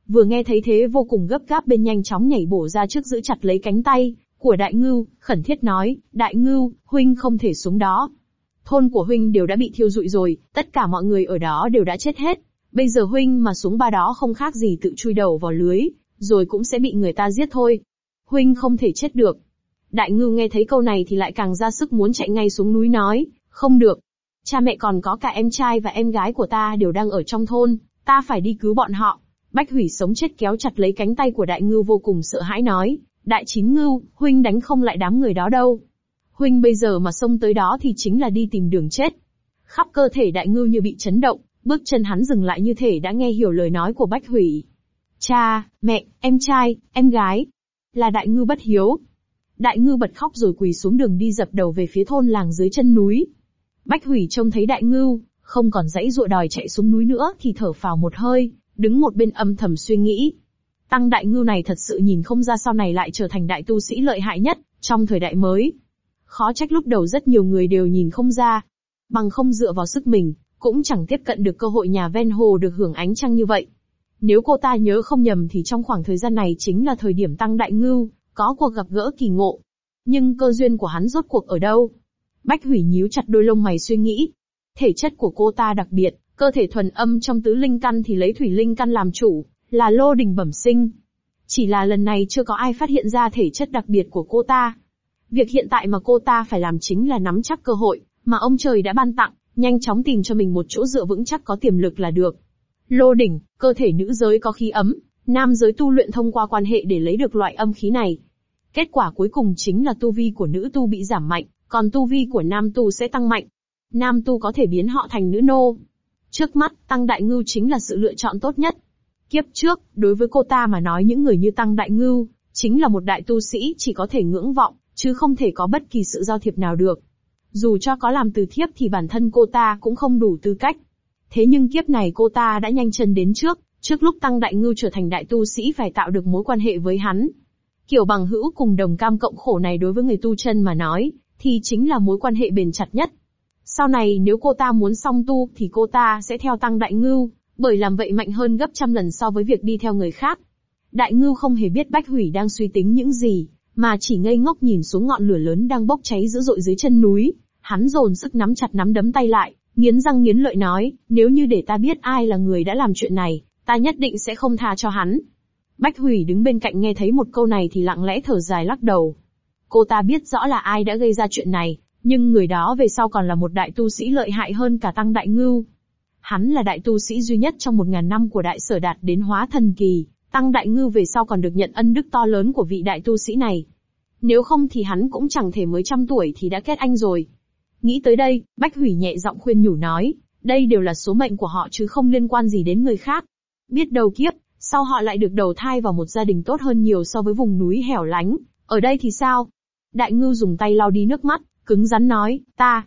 Speaker 1: vừa nghe thấy thế vô cùng gấp gáp bên nhanh chóng nhảy bổ ra trước giữ chặt lấy cánh tay của Đại Ngưu, khẩn thiết nói, Đại Ngưu, huynh không thể xuống đó. Thôn của huynh đều đã bị thiêu rụi rồi, tất cả mọi người ở đó đều đã chết hết. Bây giờ huynh mà xuống ba đó không khác gì tự chui đầu vào lưới, rồi cũng sẽ bị người ta giết thôi. Huynh không thể chết được. Đại Ngưu nghe thấy câu này thì lại càng ra sức muốn chạy ngay xuống núi nói, không được. Cha mẹ còn có cả em trai và em gái của ta đều đang ở trong thôn, ta phải đi cứu bọn họ. Bách Hủy sống chết kéo chặt lấy cánh tay của Đại Ngưu vô cùng sợ hãi nói, Đại Chín Ngưu, huynh đánh không lại đám người đó đâu. Huynh bây giờ mà xông tới đó thì chính là đi tìm đường chết. Khắp cơ thể Đại Ngưu như bị chấn động, bước chân hắn dừng lại như thể đã nghe hiểu lời nói của Bách Hủy. Cha, mẹ, em trai, em gái. Là Đại Ngưu bất hiếu. Đại Ngưu bật khóc rồi quỳ xuống đường đi dập đầu về phía thôn làng dưới chân núi. Bách Hủy trông thấy Đại Ngưu không còn dãy dụa đòi chạy xuống núi nữa thì thở phào một hơi, đứng một bên âm thầm suy nghĩ. Tăng Đại Ngưu này thật sự nhìn không ra sau này lại trở thành đại tu sĩ lợi hại nhất trong thời đại mới. Khó trách lúc đầu rất nhiều người đều nhìn không ra. Bằng không dựa vào sức mình, cũng chẳng tiếp cận được cơ hội nhà ven hồ được hưởng ánh trăng như vậy. Nếu cô ta nhớ không nhầm thì trong khoảng thời gian này chính là thời điểm Tăng Đại Ngưu có cuộc gặp gỡ kỳ ngộ. Nhưng cơ duyên của hắn rốt cuộc ở đâu? Bách Hủy nhíu chặt đôi lông mày suy nghĩ. Thể chất của cô ta đặc biệt, cơ thể thuần âm trong tứ linh căn thì lấy thủy linh căn làm chủ, là lô đình bẩm sinh. Chỉ là lần này chưa có ai phát hiện ra thể chất đặc biệt của cô ta. Việc hiện tại mà cô ta phải làm chính là nắm chắc cơ hội mà ông trời đã ban tặng, nhanh chóng tìm cho mình một chỗ dựa vững chắc có tiềm lực là được. Lô đỉnh, cơ thể nữ giới có khí ấm, nam giới tu luyện thông qua quan hệ để lấy được loại âm khí này. Kết quả cuối cùng chính là tu vi của nữ tu bị giảm mạnh, còn tu vi của nam tu sẽ tăng mạnh. Nam tu có thể biến họ thành nữ nô. Trước mắt, Tăng Đại Ngưu chính là sự lựa chọn tốt nhất. Kiếp trước, đối với cô ta mà nói những người như Tăng Đại Ngưu, chính là một đại tu sĩ chỉ có thể ngưỡng vọng, chứ không thể có bất kỳ sự giao thiệp nào được. Dù cho có làm từ thiếp thì bản thân cô ta cũng không đủ tư cách. Thế nhưng kiếp này cô ta đã nhanh chân đến trước lúc Tăng Đại Ngưu trở thành đại tu sĩ phải tạo được mối quan hệ với hắn. Kiểu bằng hữu cùng đồng cam cộng khổ này đối với người tu chân mà nói, thì chính là mối quan hệ bền chặt nhất. Sau này nếu cô ta muốn song tu thì cô ta sẽ theo Tăng Đại Ngưu, bởi làm vậy mạnh hơn gấp trăm lần so với việc đi theo người khác. Đại Ngưu không hề biết Bách Hủy đang suy tính những gì, mà chỉ ngây ngốc nhìn xuống ngọn lửa lớn đang bốc cháy dữ dội dưới chân núi. Hắn dồn sức nắm chặt nắm đấm tay lại, nghiến răng nghiến lợi nói, nếu như để ta biết ai là người đã làm chuyện này, ta nhất định sẽ không tha cho hắn. Bách Hủy đứng bên cạnh nghe thấy một câu này thì lặng lẽ thở dài lắc đầu. Cô ta biết rõ là ai đã gây ra chuyện này, nhưng người đó về sau còn là một đại tu sĩ lợi hại hơn cả Tăng Đại Ngưu. Hắn là đại tu sĩ duy nhất trong 1000 năm của Đại Sở đạt đến hóa thần kỳ, Tăng Đại Ngưu về sau còn được nhận ân đức to lớn của vị đại tu sĩ này. Nếu không thì hắn cũng chẳng thể mới 100 tuổi thì đã kết anh rồi. Nghĩ tới đây, Bách Hủy nhẹ giọng khuyên nhủ nói, đây đều là số mệnh của họ chứ không liên quan gì đến người khác. Biết đâu kiếp, sau họ lại được đầu thai vào một gia đình tốt hơn nhiều so với vùng núi hẻo lánh, ở đây thì sao? Đại Ngưu dùng tay lau đi nước mắt, cứng rắn nói,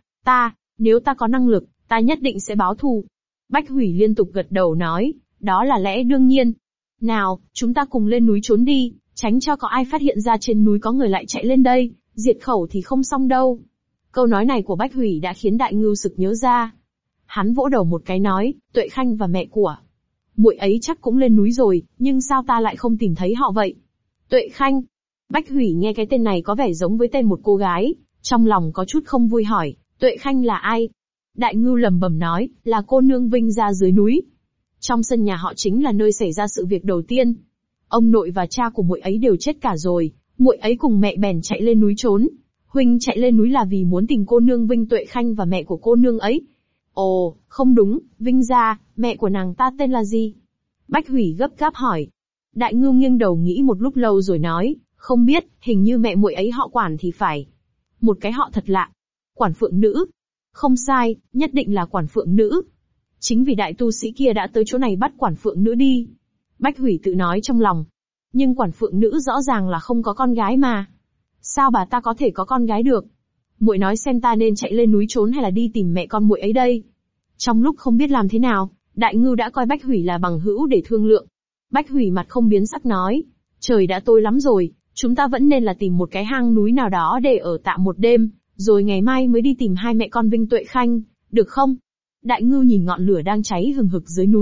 Speaker 1: nếu ta có năng lực, ta nhất định sẽ báo thù. Bách Hủy liên tục gật đầu nói, đó là lẽ đương nhiên. Nào, chúng ta cùng lên núi trốn đi, tránh cho có ai phát hiện ra trên núi có người lại chạy lên đây, diệt khẩu thì không xong đâu. Câu nói này của Bách Hủy đã khiến Đại Ngưu sực nhớ ra. Hắn vỗ đầu một cái nói, Tuệ Khanh và mẹ của muội ấy chắc cũng lên núi rồi, nhưng sao ta lại không tìm thấy họ vậy? Tuệ Khanh. Bách Hủy nghe cái tên này có vẻ giống với tên một cô gái, trong lòng có chút không vui hỏi, Tuệ Khanh là ai? Đại Ngưu lẩm bẩm nói, là cô nương Vinh gia dưới núi. Trong sân nhà họ chính là nơi xảy ra sự việc đầu tiên. Ông nội và cha của muội ấy đều chết cả rồi, muội ấy cùng mẹ bèn chạy lên núi trốn. Huynh chạy lên núi là vì muốn tìm cô nương Vinh Tuệ Khanh và mẹ của cô nương ấy. Ồ, không đúng, Vinh gia, mẹ của nàng ta tên là gì? Bách Hủy gấp gáp hỏi. Đại Ngưu nghiêng đầu nghĩ một lúc lâu rồi nói, không biết, hình như mẹ muội ấy họ Quản thì phải. Một cái họ thật lạ. Quản Phượng Nữ. Không sai, nhất định là Quản Phượng Nữ. Chính vì đại tu sĩ kia đã tới chỗ này bắt Quản Phượng Nữ đi. Bách Hủy tự nói trong lòng. Nhưng Quản Phượng Nữ rõ ràng là không có con gái mà. Sao bà ta có thể có con gái được? Muội nói xem ta nên chạy lên núi trốn hay là đi tìm mẹ con muội ấy đây? Trong lúc không biết làm thế nào, Đại Ngưu đã coi Bách Hủy là bằng hữu để thương lượng. Bách Hủy mặt không biến sắc nói, trời đã tối lắm rồi, chúng ta vẫn nên là tìm một cái hang núi nào đó để ở tạm một đêm, rồi ngày mai mới đi tìm hai mẹ con Vinh Tuệ Khanh, được không? Đại Ngưu nhìn ngọn lửa đang cháy hừng hực dưới núi,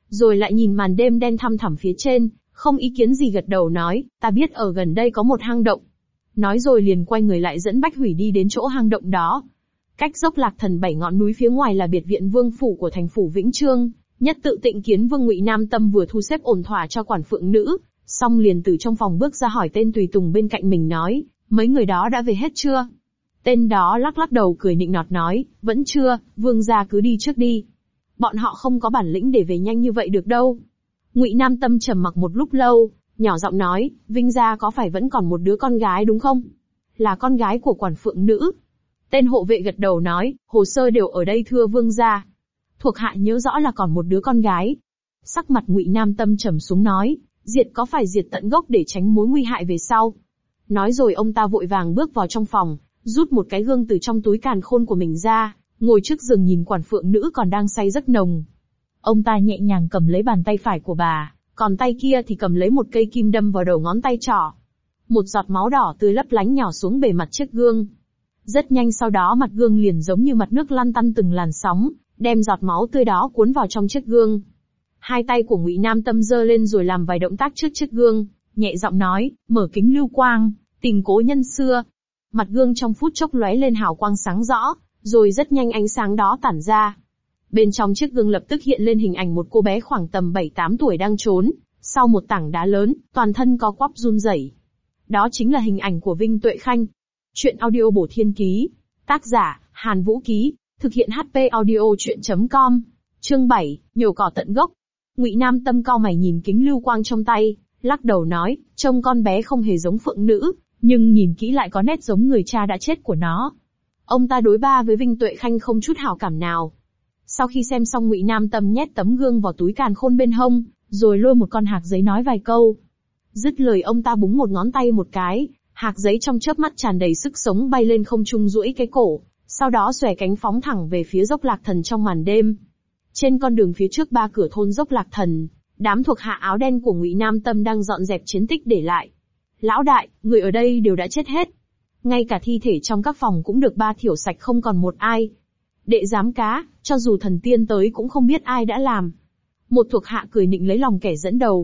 Speaker 1: Rồi lại nhìn màn đêm đen thăm thẳm phía trên, không ý kiến gì gật đầu nói, ta biết ở gần đây có một hang động. Nói rồi liền quay người lại dẫn Bách Hủy đi đến chỗ hang động đó. Cách dốc Lạc Thần 7 ngọn núi phía ngoài là biệt viện vương phủ của thành phủ Vĩnh Chương. Nhất tự Tịnh Kiến Vương Ngụy Nam Tâm vừa thu xếp ổn thỏa cho quản phượng nữ, xong liền từ trong phòng bước ra hỏi tên tùy tùng bên cạnh mình nói, mấy người đó đã về hết chưa? Tên đó lắc lắc đầu cười nịnh nọt nói, vẫn chưa, vương gia cứ đi trước đi. Bọn họ không có bản lĩnh để về nhanh như vậy được đâu. Ngụy Nam Tâm trầm mặc một lúc lâu, nhỏ giọng nói, Vinh gia có phải vẫn còn một đứa con gái đúng không? Là con gái của quản phượng nữ. Tên hộ vệ gật đầu nói, hồ sơ đều ở đây thưa vương gia. Thuộc hạ nhớ rõ là còn một đứa con gái. Sắc mặt Ngụy Nam Tâm trầm xuống nói, diệt có phải diệt tận gốc để tránh mối nguy hại về sau. Nói rồi ông ta vội vàng bước vào trong phòng, rút một cái gương từ trong túi càn khôn của mình ra, ngồi trước giường nhìn quản phượng nữ còn đang say giấc nồng. Ông ta nhẹ nhàng cầm lấy bàn tay phải của bà, còn tay kia thì cầm lấy một cây kim đâm vào đầu ngón tay trỏ. Một giọt máu đỏ tươi lấp lánh nhỏ xuống bề mặt chiếc gương. Rất nhanh sau đó mặt gương liền giống như mặt nước lăn tăn từng làn sóng, đem giọt máu tươi đó cuốn vào trong chiếc gương. Hai tay của Ngụy Nam Tâm giơ lên rồi làm vài động tác trước chiếc gương, nhẹ giọng nói, mở kính lưu quang, tìm cố nhân xưa. Mặt gương trong phút chốc lóe lên hào quang sáng rõ, rồi rất nhanh ánh sáng đó tản ra. Bên trong chiếc gương lập tức hiện lên hình ảnh một cô bé khoảng tầm 7-8 tuổi đang trốn sau một tảng đá lớn, toàn thân co quắp run rẩy. Đó chính là hình ảnh của Vinh Tuệ Khanh. Chuyện audio bổ thiên ký. Tác giả, Hàn Vũ Ký. Thực hiện HP audio chuyện.com. Chương 7, nhổ cỏ tận gốc. Ngụy Nam Tâm cau mày nhìn kính lưu quang trong tay, lắc đầu nói, trông con bé không hề giống phượng nữ, nhưng nhìn kỹ lại có nét giống người cha đã chết của nó. Ông ta đối ba với Vinh Tuệ Khanh không chút hảo cảm nào. Sau khi xem xong Ngụy Nam Tâm nhét tấm gương vào túi càn khôn bên hông, rồi lôi một con hạc giấy nói vài câu. Dứt lời ông ta búng một ngón tay một cái, hạc giấy trong chớp mắt tràn đầy sức sống bay lên không trung duỗi cái cổ, sau đó xòe cánh phóng thẳng về phía dốc Lạc Thần trong màn đêm. Trên con đường phía trước 3 cửa thôn dốc Lạc Thần, đám thuộc hạ áo đen của Ngụy Nam Tâm đang dọn dẹp chiến tích để lại. Lão đại, người ở đây đều đã chết hết. Ngay cả thi thể trong các phòng cũng được ba thiểu sạch không còn một ai. Đệ giám cá, cho dù thần tiên tới cũng không biết ai đã làm. Một thuộc hạ cười nịnh lấy lòng kẻ dẫn đầu.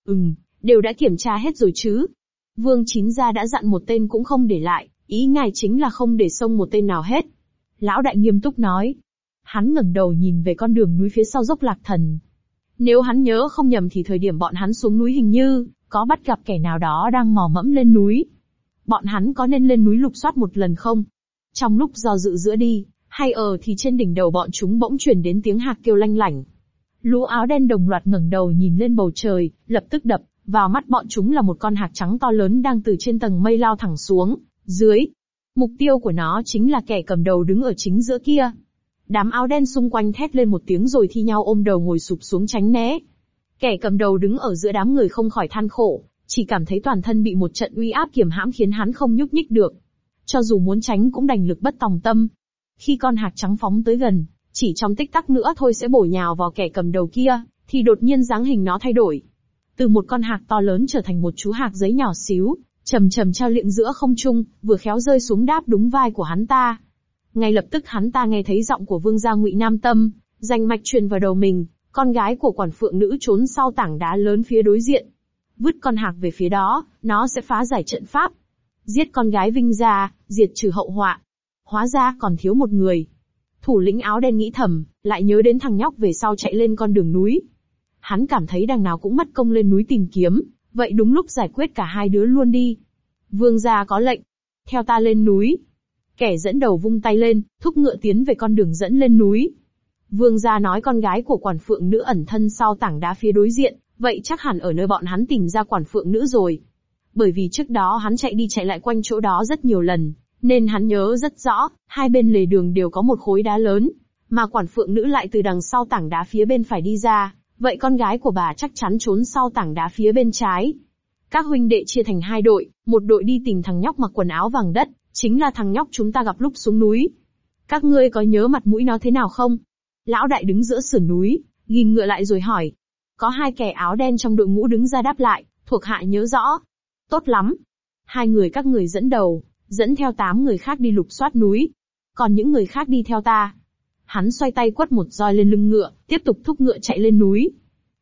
Speaker 1: Đều đã kiểm tra hết rồi chứ. Vương Chín Gia đã dặn một tên cũng không để lại, ý ngài chính là không để xông một tên nào hết. Lão đại nghiêm túc nói. Hắn ngẩng đầu nhìn về con đường núi phía sau dốc Lạc Thần. Nếu hắn nhớ không nhầm thì thời điểm bọn hắn xuống núi hình như có bắt gặp kẻ nào đó đang mò mẫm lên núi. Bọn hắn có nên lên núi lục soát một lần không? Trong lúc do dự giữa đi, hay thì trên đỉnh đầu bọn chúng bỗng truyền đến tiếng hạc kêu lanh lảnh. Lũ áo đen đồng loạt ngẩng đầu nhìn lên bầu trời, lập tức đập vào mắt bọn chúng là một con hạc trắng to lớn đang từ trên tầng mây lao thẳng xuống dưới. Mục tiêu của nó chính là kẻ cầm đầu đứng ở chính giữa kia. Đám áo đen xung quanh thét lên một tiếng rồi thi nhau ôm đầu ngồi sụp xuống tránh né. Kẻ cầm đầu đứng ở giữa đám người không khỏi than khổ, chỉ cảm thấy toàn thân bị một trận uy áp kiềm hãm khiến hắn không nhúc nhích được. Cho dù muốn tránh cũng đành lực bất tòng tâm. Khi con hạc trắng phóng tới gần, chỉ trong tích tắc nữa thôi sẽ bổ nhào vào kẻ cầm đầu kia, thì đột nhiên dáng hình nó thay đổi. Từ một con hạc to lớn trở thành một chú hạc giấy nhỏ xíu, chầm chầm treo liệng giữa không trung, vừa khéo rơi xuống đáp đúng vai của hắn ta. Ngay lập tức hắn ta nghe thấy giọng của vương gia Ngụy Nam Tâm, rành mạch truyền vào đầu mình, con gái của quản phượng nữ trốn sau tảng đá lớn phía đối diện. Vứt con hạc về phía đó, nó sẽ phá giải trận pháp. Giết con gái Vinh gia, diệt trừ hậu họa. Hóa ra còn thiếu một người. Thủ lĩnh áo đen nghĩ thầm, lại nhớ đến thằng nhóc về sau chạy lên con đường núi. Hắn cảm thấy đằng nào cũng mất công lên núi tìm kiếm, vậy đúng lúc giải quyết cả hai đứa luôn đi. Vương gia có lệnh, theo ta lên núi. Kẻ dẫn đầu vung tay lên, thúc ngựa tiến về con đường dẫn lên núi. Vương gia nói con gái của quản phượng nữ ẩn thân sau tảng đá phía đối diện, vậy chắc hẳn ở nơi bọn hắn tìm ra quản phượng nữ rồi. Bởi vì trước đó hắn chạy đi chạy lại quanh chỗ đó rất nhiều lần, nên hắn nhớ rất rõ, hai bên lề đường đều có một khối đá lớn, mà quản phượng nữ lại từ đằng sau tảng đá phía bên phải đi ra, vậy con gái của bà chắc chắn trốn sau tảng đá phía bên trái. Các huynh đệ chia thành hai đội, một đội đi tìm thằng nhóc mặc quần áo vàng đất, chính là thằng nhóc chúng ta gặp lúc xuống núi. Các ngươi có nhớ mặt mũi nó thế nào không? Lão đại đứng giữa sườn núi, ghim ngựa lại rồi hỏi. Có hai kẻ áo đen trong đội ngũ đứng ra đáp lại, thuộc hạ nhớ rõ. Tốt lắm. Hai người các người dẫn đầu, dẫn theo 8 người khác đi lục soát núi. Còn những người khác đi theo ta. Hắn xoay tay quất một roi lên lưng ngựa, tiếp tục thúc ngựa chạy lên núi.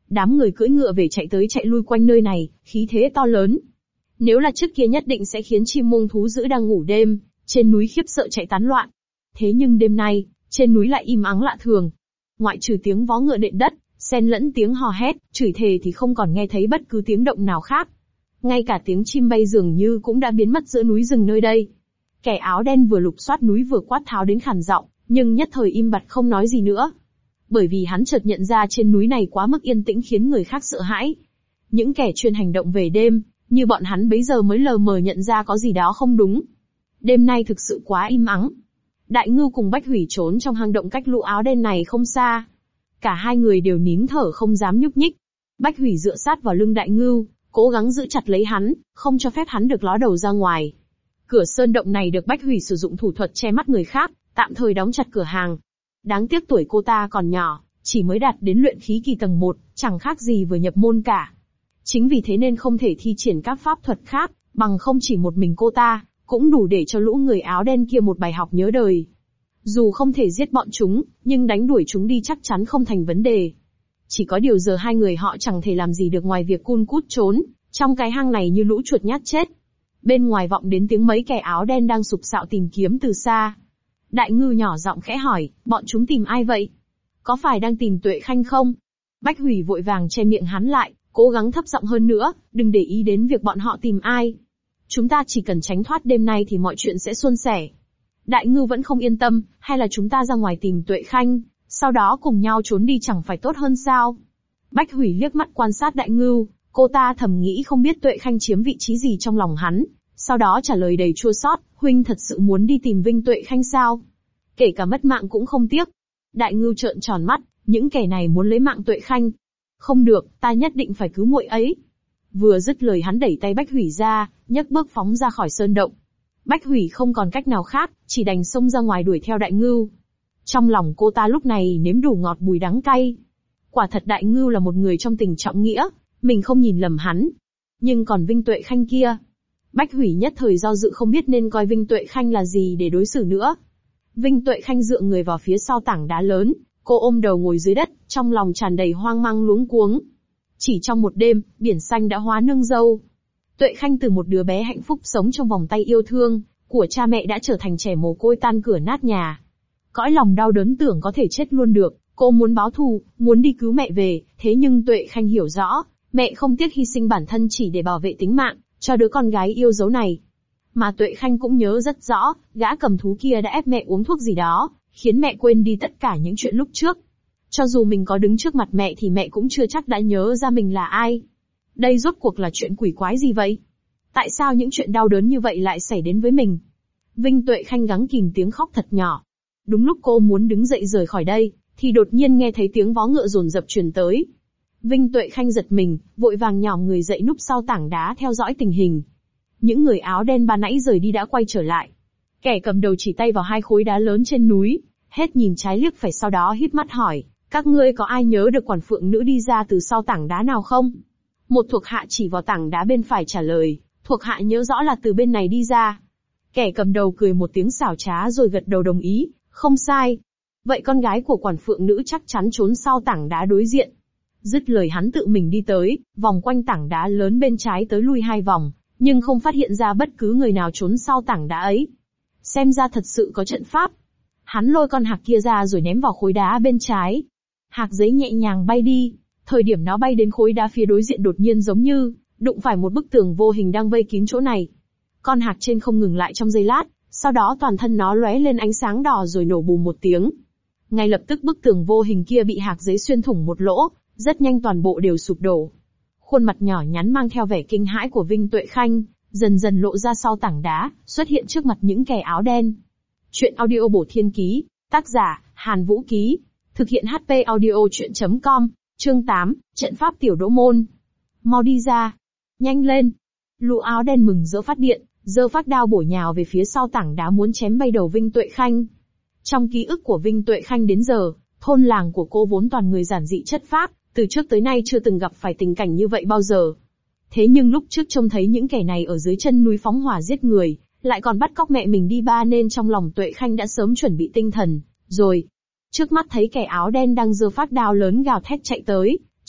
Speaker 1: Đám người cưỡi ngựa về chạy tới chạy lui quanh nơi này, khí thế to lớn. Nếu là trước kia nhất định sẽ khiến chim muông thú dữ đang ngủ đêm, trên núi khiếp sợ chạy tán loạn. Thế nhưng đêm nay, trên núi lại im ắng lạ thường. Ngoại trừ tiếng vó ngựa nện đất, xen lẫn tiếng hò hét, chửi thề thì không còn nghe thấy bất cứ tiếng động nào khác. Ngay cả tiếng chim bay dường như cũng đã biến mất giữa núi rừng nơi đây. Kẻ áo đen vừa lục soát núi vừa quát tháo đến khàn giọng, nhưng nhất thời im bặt không nói gì nữa. Bởi vì hắn chợt nhận ra trên núi này quá mức yên tĩnh khiến người khác sợ hãi. Những kẻ chuyên hành động về đêm, như bọn hắn bấy giờ mới lờ mờ nhận ra có gì đó không đúng. Đêm nay thực sự quá im ắng. Đại Ngưu cùng Bách Hủy trốn trong hang động cách lũ áo đen này không xa. Cả hai người đều nín thở không dám nhúc nhích. Bách Hủy dựa sát vào lưng Đại Ngưu, cố gắng giữ chặt lấy hắn, không cho phép hắn được ló đầu ra ngoài. Cửa sơn động này được Bách Hủy sử dụng thủ thuật che mắt người khác, tạm thời đóng chặt cửa hàng. Đáng tiếc tuổi cô ta còn nhỏ, chỉ mới đạt đến luyện khí kỳ tầng 1, chẳng khác gì vừa nhập môn cả. Chính vì thế nên không thể thi triển các pháp thuật khác, bằng không chỉ một mình cô ta, cũng đủ để cho lũ người áo đen kia một bài học nhớ đời. Dù không thể giết bọn chúng, nhưng đánh đuổi chúng đi chắc chắn không thành vấn đề. Chỉ có điều giờ hai người họ chẳng thể làm gì được ngoài việc cun cút trốn, trong cái hang này như lũ chuột nhát chết. Bên ngoài vọng đến tiếng mấy kẻ áo đen đang sục sạo tìm kiếm từ xa. Đại Ngưu nhỏ giọng khẽ hỏi, bọn chúng tìm ai vậy? Có phải đang tìm Tuệ Khanh không? Bách Hủy vội vàng che miệng hắn lại, cố gắng thấp giọng hơn nữa, đừng để ý đến việc bọn họ tìm ai. Chúng ta chỉ cần tránh thoát đêm nay thì mọi chuyện sẽ suôn sẻ. Đại Ngưu vẫn không yên tâm, hay là chúng ta ra ngoài tìm Tuệ Khanh, sau đó cùng nhau trốn đi chẳng phải tốt hơn sao? Bách Hủy liếc mắt quan sát Đại Ngưu, cô ta thầm nghĩ không biết Tuệ Khanh chiếm vị trí gì trong lòng hắn, sau đó trả lời đầy chua xót, huynh thật sự muốn đi tìm Vinh Tuệ Khanh sao? Kể cả mất mạng cũng không tiếc. Đại Ngưu trợn tròn mắt, những kẻ này muốn lấy mạng Tuệ Khanh. Không được, ta nhất định phải cứu muội ấy. Vừa dứt lời hắn đẩy tay Bách Hủy ra, nhấc bước phóng ra khỏi sơn động. Bách Hủy không còn cách nào khác, chỉ đành xông ra ngoài đuổi theo Đại Ngưu. Trong lòng cô ta lúc này nếm đủ ngọt bùi đắng cay. Quả thật Đại Ngưu là một người trong tình trọng nghĩa, mình không nhìn lầm hắn. Nhưng còn Vinh Tuệ Khanh kia, Bách Hủy nhất thời do dự không biết nên coi Vinh Tuệ Khanh là gì để đối xử nữa. Vinh Tuệ Khanh dựa người vào phía sau tảng đá lớn, cô ôm đầu ngồi dưới đất, trong lòng tràn đầy hoang mang luống cuống. Chỉ trong một đêm, biển xanh đã hóa nương dâu. Tuệ Khanh từ một đứa bé hạnh phúc sống trong vòng tay yêu thương của cha mẹ đã trở thành trẻ mồ côi tan cửa nát nhà. Cõi lòng đau đớn tưởng có thể chết luôn được, cô muốn báo thù, muốn đi cứu mẹ về, thế nhưng Tuệ Khanh hiểu rõ, mẹ không tiếc hy sinh bản thân chỉ để bảo vệ tính mạng cho đứa con gái yêu dấu này. Mà Tuệ Khanh cũng nhớ rất rõ, gã cầm thú kia đã ép mẹ uống thuốc gì đó, khiến mẹ quên đi tất cả những chuyện lúc trước. Cho dù mình có đứng trước mặt mẹ thì mẹ cũng chưa chắc đã nhớ ra mình là ai. Đây rốt cuộc là chuyện quỷ quái gì vậy? Tại sao những chuyện đau đớn như vậy lại xảy đến với mình? Vinh Tuệ Khanh gắng kìm tiếng khóc thật nhỏ. Đúng lúc cô muốn đứng dậy rời khỏi đây, thì đột nhiên nghe thấy tiếng vó ngựa dồn dập truyền tới. Vinh Tuệ Khanh giật mình, vội vàng nhòm người dậy núp sau tảng đá theo dõi tình hình. Những người áo đen ban nãy rời đi đã quay trở lại. Kẻ cầm đầu chỉ tay vào hai khối đá lớn trên núi, hết nhìn trái liếc phải sau đó híp mắt hỏi, các ngươi có ai nhớ được quản phượng nữ đi ra từ sau tảng đá nào không? Một thuộc hạ chỉ vào tảng đá bên phải trả lời, thuộc hạ nhớ rõ là từ bên này đi ra. Kẻ cầm đầu cười một tiếng xảo trá rồi gật đầu đồng ý, không sai. Vậy con gái của quản phượng nữ chắc chắn trốn sau tảng đá đối diện. Dứt lời hắn tự mình đi tới, vòng quanh tảng đá lớn bên trái tới lui 2 vòng, nhưng không phát hiện ra bất cứ người nào trốn sau tảng đá ấy. Xem ra thật sự có trận pháp. Hắn lôi con hạc kia ra rồi ném vào khối đá bên trái. Hạc giấy nhẹ nhàng bay đi, thời điểm nó bay đến khối đá phía đối diện đột nhiên giống như đụng phải một bức tường vô hình đang vây kín chỗ này. Con hạc trên không ngừng lại trong giây lát, sau đó toàn thân nó lóe lên ánh sáng đỏ rồi nổ bùm một tiếng. Ngay lập tức bức tường vô hình kia bị hạc giấy xuyên thủng một lỗ, rất nhanh toàn bộ đều sụp đổ. Khuôn mặt nhỏ nhắn mang theo vẻ kinh hãi của Vinh Tuệ Khanh, dần dần lộ ra sau tảng đá, xuất hiện trước mặt những kẻ áo đen. Chuyện audio bổ thiên ký, tác giả, Hàn Vũ Ký. Thực hiện HP audio chuyện.com, chương 8, trận pháp tiểu đỗ môn. Mau đi ra. Nhanh lên. Lũ áo đen mừng rỡ phát điện, giơ phát đao bổ nhào về phía sau tảng đá muốn chém bay đầu Vinh Tuệ Khanh. Trong ký ức của Vinh Tuệ Khanh đến giờ, thôn làng của cô vốn toàn người giản dị chất phác, từ trước tới nay chưa từng gặp phải tình cảnh như vậy bao giờ. Thế nhưng lúc trước trông thấy những kẻ này ở dưới chân núi phóng hỏa giết người, lại còn bắt cóc mẹ mình đi ba nên trong lòng Tuệ Khanh đã sớm chuẩn bị tinh thần, rồi. Trước mắt thấy kẻ áo đen đang giơ phát đao lớn gào thét chạy tới,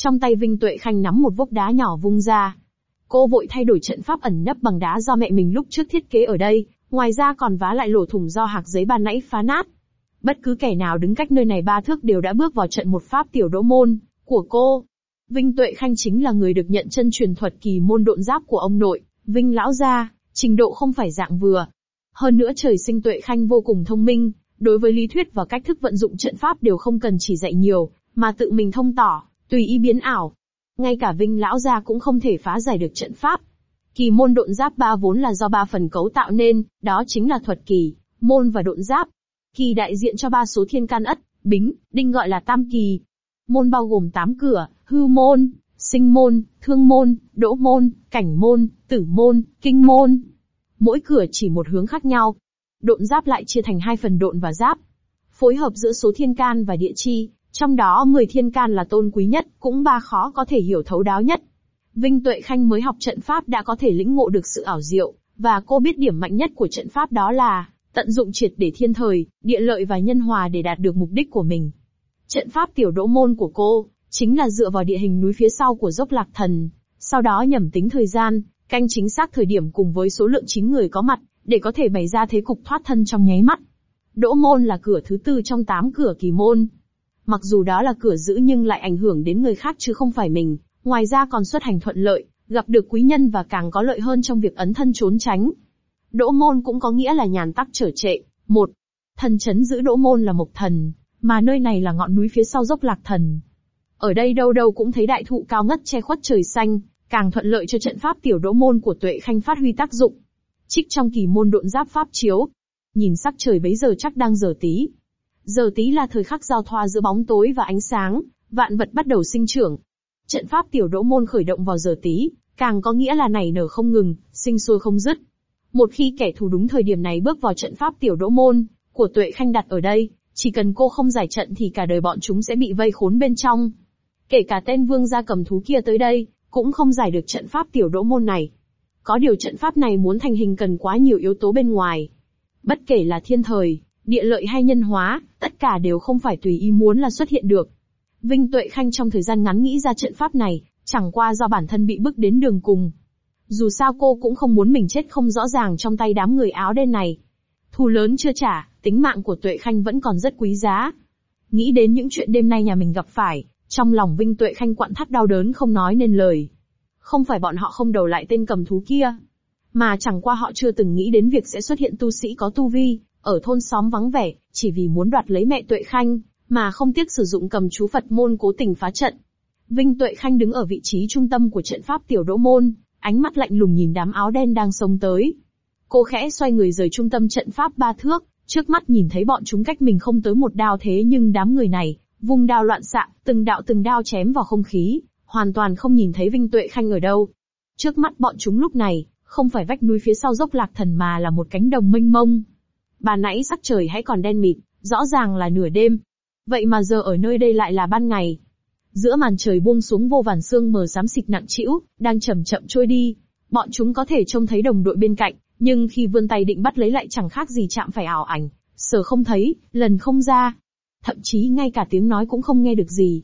Speaker 1: Trong tay Vinh Tuệ Khanh nắm một vốc đá nhỏ vung ra. Cô vội thay đổi trận pháp ẩn nấp bằng đá do mẹ mình lúc trước thiết kế ở đây, ngoài ra còn vá lại lỗ thủng do hạc giấy ban nãy phá nát. Bất cứ kẻ nào đứng cách nơi này 3 thước đều đã bước vào trận một pháp tiểu đỗ môn của cô. Vinh Tuệ Khanh chính là người được nhận chân truyền thuật kỳ môn độn giáp của ông nội, Vinh lão gia, trình độ không phải dạng vừa. Hơn nữa trời sinh Tuệ Khanh vô cùng thông minh, đối với lý thuyết và cách thức vận dụng trận pháp đều không cần chỉ dạy nhiều, mà tự mình thông tỏ, tùy ý biến ảo. Ngay cả Vinh lão gia cũng không thể phá giải được trận pháp. Kỳ môn độn giáp 3 vốn là do 3 phần cấu tạo nên, đó chính là thuật kỳ, môn và độn giáp. Kỳ đại diện cho 3 số thiên can ất, bính, đinh gọi là tam kỳ. Môn bao gồm 8 cửa, hư môn, sinh môn, thương môn, đỗ môn, cảnh môn, tử môn, kinh môn. Mỗi cửa chỉ một hướng khác nhau. Độn giáp lại chia thành 2 phần độn và giáp. Phối hợp giữa số thiên can và địa chi, trong đó 10 thiên can là tôn quý nhất, cũng 3 khó có thể hiểu thấu đáo nhất. Vinh Tuệ Khanh mới học trận pháp đã có thể lĩnh ngộ được sự ảo diệu, và cô biết điểm mạnh nhất của trận pháp đó là tận dụng triệt để thiên thời, địa lợi và nhân hòa để đạt được mục đích của mình. Trận pháp tiểu đỗ môn của cô chính là dựa vào địa hình núi phía sau của dốc Lạc Thần, sau đó nhẩm tính thời gian, canh chính xác thời điểm cùng với số lượng 9 người có mặt, để có thể bày ra thế cục thoát thân trong nháy mắt. Đỗ môn là cửa thứ 4 trong 8 cửa kỳ môn. Mặc dù đó là cửa giữ nhưng lại ảnh hưởng đến người khác chứ không phải mình, ngoài ra còn xuất hành thuận lợi, gặp được quý nhân và càng có lợi hơn trong việc ấn thân trốn tránh. Đỗ môn cũng có nghĩa là nhàn tắc trở trệ. Một, thần trấn giữ đỗ môn là Mộc Thần, mà nơi này là ngọn núi phía sau dốc Lạc Thần. Ở đây đâu đâu cũng thấy đại thụ cao ngất che khuất trời xanh, càng thuận lợi cho trận pháp tiểu đỗ môn của Tuệ Khanh phát huy tác dụng. Trích trong kỳ môn độn giáp pháp chiếu. Nhìn sắc trời bấy giờ chắc đang giờ tí. Giờ tí là thời khắc giao thoa giữa bóng tối và ánh sáng, vạn vật bắt đầu sinh trưởng. Trận pháp tiểu đỗ môn khởi động vào giờ tí, càng có nghĩa là nảy nở không ngừng, sinh sôi không dứt. Một khi kẻ thù đúng thời điểm này bước vào trận pháp tiểu đỗ môn của Tuệ Khanh đặt ở đây, chỉ cần cô không giải trận thì cả đời bọn chúng sẽ bị vây khốn bên trong. Kể cả tên vương gia cầm thú kia tới đây, cũng không giải được trận pháp tiểu đỗ môn này. Có điều trận pháp này muốn thành hình cần quá nhiều yếu tố bên ngoài. Bất kể là thiên thời, địa lợi hay nhân hóa, tất cả đều không phải tùy ý muốn là xuất hiện được. Vinh Tuệ Khanh trong thời gian ngắn nghĩ ra trận pháp này, chẳng qua do bản thân bị bức đến đường cùng. Dù sao cô cũng không muốn mình chết không rõ ràng trong tay đám người áo đen này. Thù lớn chưa trả, tính mạng của Tuệ Khanh vẫn còn rất quý giá. Nghĩ đến những chuyện đêm nay nhà mình gặp phải, trong lòng Vinh Tuệ Khanh quặn thắt đau đớn không nói nên lời. Không phải bọn họ không đầu lại tên cầm thú kia, mà chẳng qua họ chưa từng nghĩ đến việc sẽ xuất hiện tu sĩ có tu vi, ở thôn xóm vắng vẻ, chỉ vì muốn đoạt lấy mẹ Tuệ Khanh, mà không tiếc sử dụng cầm chú Phật môn cố tình phá trận. Vinh Tuệ Khanh đứng ở vị trí trung tâm của trận pháp tiểu đỗ môn, ánh mắt lạnh lùng nhìn đám áo đen đang xông tới. Cô khẽ xoay người rời trung tâm trận pháp 3 thước, trước mắt nhìn thấy bọn chúng cách mình không tới một đao thế nhưng đám người này, vung đao loạn xạ, từng đao chém vào không khí, hoàn toàn không nhìn thấy Vinh Tuệ Khanh ở đâu. Trước mắt bọn chúng lúc này, không phải vách núi phía sau dốc Lạc Thần mà là một cánh đồng mênh mông. Ban nãy sắc trời hãy còn đen mịt, rõ ràng là nửa đêm. Vậy mà giờ ở nơi đây lại là ban ngày. Giữa màn trời buông xuống vô vàn sương mờ xám xịt nặng trĩu, đang chậm chậm trôi đi. Bọn chúng có thể trông thấy đồng đội bên cạnh, nhưng khi vươn tay định bắt lấy lại chẳng khác gì chạm phải ảo ảnh, sờ không thấy, lần không ra. Thậm chí ngay cả tiếng nói cũng không nghe được gì.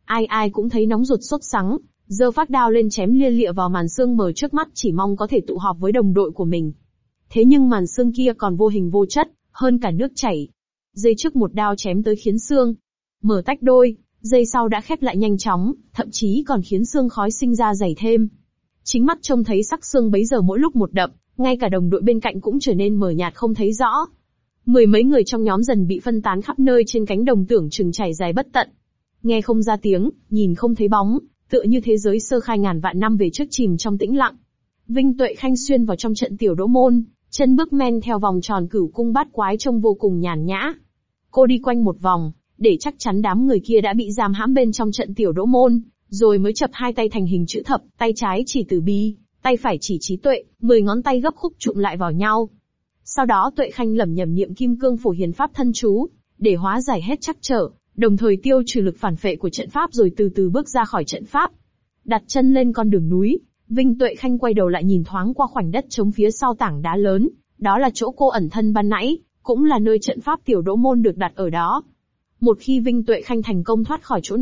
Speaker 1: Ai cũng thấy nóng ruột sốt sắng, giơ phát đao lên chém lia lịa vào màn sương mờ trước mắt chỉ mong có thể tụ họp với đồng đội của mình. Thế nhưng màn sương kia còn vô hình vô chất, hơn cả nước chảy. Giây trước một đao chém tới khiến sương mở tách đôi, giây sau đã khép lại nhanh chóng, thậm chí còn khiến sương khói sinh ra dày thêm. Chính mắt trông thấy sắc sương bấy giờ mỗi lúc một đậm, ngay cả đồng đội bên cạnh cũng trở nên mờ nhạt không thấy rõ. Mười mấy người trong nhóm dần bị phân tán khắp nơi trên cánh đồng tưởng chừng trải dài bất tận. Nghe không ra tiếng, nhìn không thấy bóng, tựa như thế giới sơ khai ngàn vạn năm về trước chìm trong tĩnh lặng. Vinh Tuệ Khanh xuyên vào trong trận tiểu đỗ môn, chân bước men theo vòng tròn cửu cung bát quái trông vô cùng nhàn nhã. Cô đi quanh một vòng, để chắc chắn đám người kia đã bị giam hãm bên trong trận tiểu đỗ môn, rồi mới chập hai tay thành hình chữ thập, tay trái chỉ Từ Bi, tay phải chỉ Trí Tuệ, 10 ngón tay gấp khúc trụm lại vào nhau. Sau đó Tuệ Khanh lẩm nhẩm niệm Kim Cương Phổ Hiền Pháp thân chú, để hóa giải hết trắc trở, đồng thời tiêu trừ lực phản phệ của trận pháp rồi từ từ bước ra khỏi trận pháp. Đặt chân lên con đường núi, Vinh Tuệ Khanh quay đầu lại nhìn thoáng qua khoảnh đất trống phía sau tảng đá lớn, đó là chỗ cô ẩn thân ban nãy, cũng là nơi trận pháp tiểu đỗ môn được đặt ở đó. Một khi Vinh Tuệ Khanh thành công thoát khỏi chỗ này,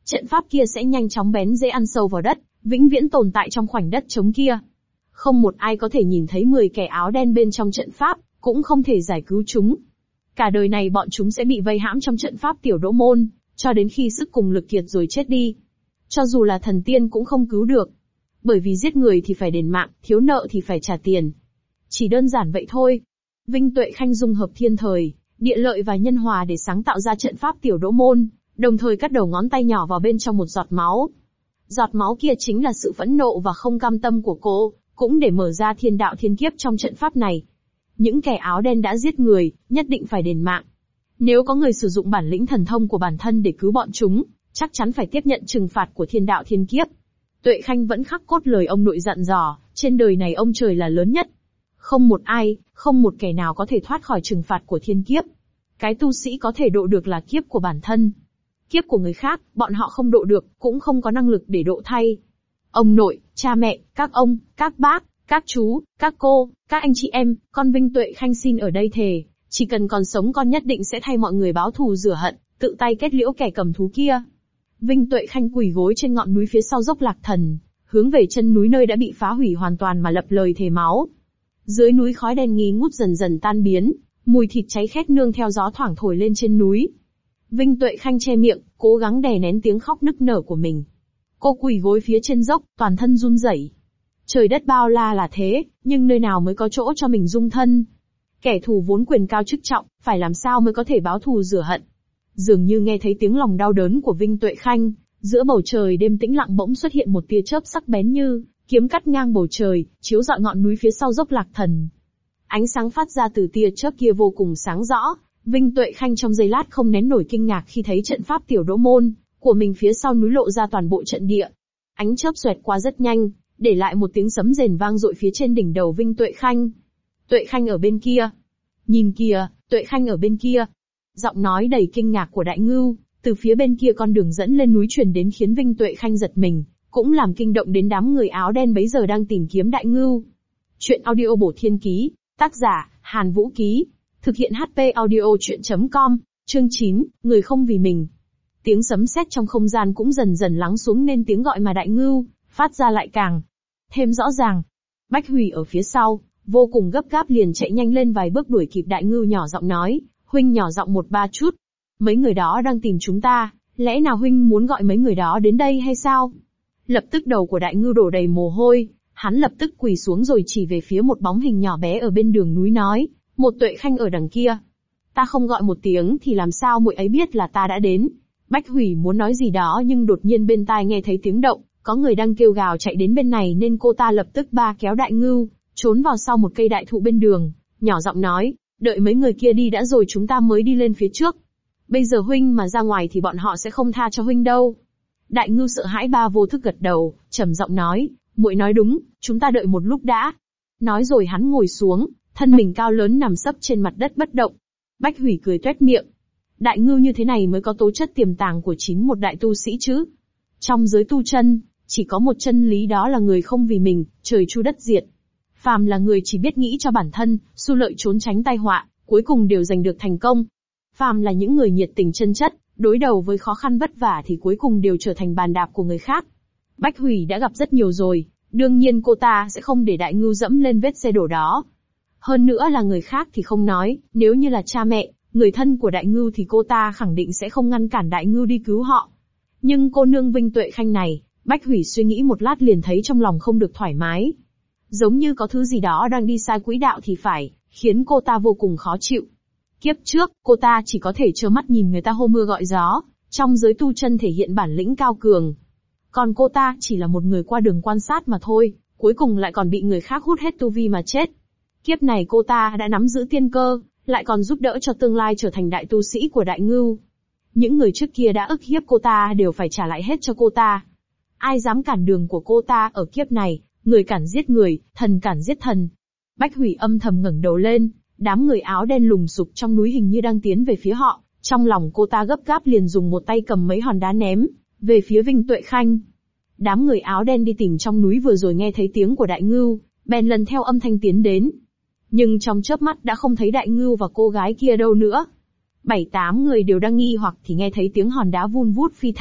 Speaker 1: trận pháp kia sẽ nhanh chóng bén rễ ăn sâu vào đất, vĩnh viễn tồn tại trong khoảnh đất trống kia. Không một ai có thể nhìn thấy 10 kẻ áo đen bên trong trận pháp, cũng không thể giải cứu chúng. Cả đời này bọn chúng sẽ bị vây hãm trong trận pháp tiểu đỗ môn, cho đến khi sức cùng lực kiệt rồi chết đi. Cho dù là thần tiên cũng không cứu được. Bởi vì giết người thì phải đền mạng, thiếu nợ thì phải trả tiền. Chỉ đơn giản vậy thôi. Vinh Tuệ Khanh dung hợp thiên thời, địa lợi và nhân hòa để sáng tạo ra trận pháp tiểu đỗ môn, đồng thời cắt đầu ngón tay nhỏ vào bên trong một giọt máu. Giọt máu kia chính là sự phẫn nộ và không cam tâm của cô, cũng để mở ra thiên đạo thiên kiếp trong trận pháp này. Những kẻ áo đen đã giết người, nhất định phải đền mạng. Nếu có người sử dụng bản lĩnh thần thông của bản thân để cứu bọn chúng, chắc chắn phải tiếp nhận trừng phạt của thiên đạo thiên kiếp. Tuệ Khanh vẫn khắc cốt lời ông nội dặn dò, trên đời này ông trời là lớn nhất. Không một ai, không một kẻ nào có thể thoát khỏi trừng phạt của thiên kiếp. Cái tu sĩ có thể độ được là kiếp của bản thân. Kiếp của người khác, bọn họ không độ được, cũng không có năng lực để độ thay. Ông nội, cha mẹ, các ông, các bác, các chú, các cô, các anh chị em, con Vinh Tuệ Khanh xin ở đây thề, chỉ cần còn sống con nhất định sẽ thay mọi người báo thù rửa hận, tự tay kết liễu kẻ cầm thú kia. Vinh Tuệ Khanh quỳ gối trên ngọn núi phía sau dốc Lạc Thần, hướng về chân núi nơi đã bị phá hủy hoàn toàn mà lập lời thề máu. Dưới núi khói đen nghi ngút dần dần tan biến, mùi thịt cháy khét nương theo gió thoảng thổi lên trên núi. Vinh Tuệ Khanh che miệng, cố gắng đè nén tiếng khóc nức nở của mình. Cô quỳ gối phía trên dốc, toàn thân run rẩy. Trời đất bao la là thế, nhưng nơi nào mới có chỗ cho mình dung thân? Kẻ thù vốn quyền cao chức trọng, phải làm sao mới có thể báo thù rửa hận? Dường như nghe thấy tiếng lòng đau đớn của Vinh Tuệ Khanh, giữa bầu trời đêm tĩnh lặng bỗng xuất hiện một tia chớp sắc bén như kiếm cắt ngang bầu trời, chiếu rọi ngọn núi phía sau dốc Lạc Thần. Ánh sáng phát ra từ tia chớp kia vô cùng sáng rõ. Vinh Tuệ Khanh trong giây lát không nén nổi kinh ngạc khi thấy trận pháp tiểu đỗ môn của mình phía sau núi lộ ra toàn bộ trận địa. Ánh chớp xoẹt qua rất nhanh, để lại một tiếng sấm rền vang dội phía trên đỉnh đầu Vinh Tuệ Khanh. Tuệ Khanh ở bên kia. Nhìn kìa, Tuệ Khanh ở bên kia. Giọng nói đầy kinh ngạc của Đại Ngưu, từ phía bên kia con đường dẫn lên núi truyền đến khiến Vinh Tuệ Khanh giật mình, cũng làm kinh động đến đám người áo đen bấy giờ đang tìm kiếm Đại Ngưu. Chuyện audio bổ thiên ký, tác giả, Hàn Vũ Ký. Thực hiện HP audio chuyện.com, chương 9, người không vì mình. Tiếng sấm sét trong không gian cũng dần dần lắng xuống nên tiếng gọi mà Đại Ngưu phát ra lại càng thêm rõ ràng. Bách Hủy ở phía sau, vô cùng gấp gáp liền chạy nhanh lên vài bước đuổi kịp Đại Ngưu nhỏ giọng nói, huynh nhỏ giọng một ba chút. Mấy người đó đang tìm chúng ta, lẽ nào huynh muốn gọi mấy người đó đến đây hay sao? Lập tức đầu của Đại Ngưu đổ đầy mồ hôi, hắn lập tức quỳ xuống rồi chỉ về phía một bóng hình nhỏ bé ở bên đường núi nói, một Tuệ Khanh ở đằng kia. Ta không gọi một tiếng thì làm sao muội ấy biết là ta đã đến? Bách Hủy muốn nói gì đó nhưng đột nhiên bên tai nghe thấy tiếng động, có người đang kêu gào chạy đến bên này nên cô ta lập tức ba kéo Đại Ngưu, trốn vào sau một cây đại thụ bên đường, nhỏ giọng nói, đợi mấy người kia đi đã rồi chúng ta mới đi lên phía trước. Bây giờ huynh mà ra ngoài thì bọn họ sẽ không tha cho huynh đâu. Đại Ngưu sợ hãi ba vô thức gật đầu, trầm giọng nói, muội nói đúng, chúng ta đợi một lúc đã. Nói rồi hắn ngồi xuống, thân mình cao lớn nằm sấp trên mặt đất bất động. Bách Hủy cười toét miệng. Đại Ngưu như thế này mới có tố chất tiềm tàng của chính một đại tu sĩ chứ. Trong giới tu chân, chỉ có một chân lý đó là người không vì mình, trời chu đất diệt. Phàm là người chỉ biết nghĩ cho bản thân, xu lợi trốn tránh tai họa, cuối cùng đều giành được thành công. Phàm là những người nhiệt tình chân chất, đối đầu với khó khăn vất vả thì cuối cùng đều trở thành bàn đạp của người khác. Bách Hủy đã gặp rất nhiều rồi, đương nhiên cô ta sẽ không để Đại Ngưu dẫm lên vết xe đổ đó. Hơn nữa là người khác thì không nói, nếu như là cha mẹ, người thân của Đại Ngưu thì cô ta khẳng định sẽ không ngăn cản Đại Ngưu đi cứu họ. Nhưng cô nương Vinh Tuệ Khanh này, Bách Hủy suy nghĩ một lát liền thấy trong lòng không được thoải mái. Giống như có thứ gì đó đang đi sai quỹ đạo thì phải, khiến cô ta vô cùng khó chịu. Kiếp trước, cô ta chỉ có thể trơ mắt nhìn người ta hô mưa gọi gió, trong giới tu chân thể hiện bản lĩnh cao cường. Còn cô ta chỉ là một người qua đường quan sát mà thôi, cuối cùng lại còn bị người khác hút hết tu vi mà chết. Kiếp này cô ta đã nắm giữ tiên cơ, lại còn giúp đỡ cho tương lai trở thành đại tu sĩ của Đại Ngưu. Những người trước kia đã ức hiếp cô ta đều phải trả lại hết cho cô ta. Ai dám cản đường của cô ta ở kiếp này, người cản giết người, thần cản giết thần. Bách Hủy âm thầm ngẩng đầu lên, đám người áo đen lùng sục trong núi hình như đang tiến về phía họ, trong lòng cô ta gấp gáp liền dùng một tay cầm mấy hòn đá ném về phía Vinh Tuệ Khanh. Đám người áo đen đi tìm trong núi vừa rồi nghe thấy tiếng của Đại Ngưu, bèn lần theo âm thanh tiến đến. Nhưng trong chớp mắt đã không thấy Đại Ngưu và cô gái kia đâu nữa. 7-8 người đều đang nghi hoặc thì nghe thấy tiếng hòn đá vun vút phi thẳng,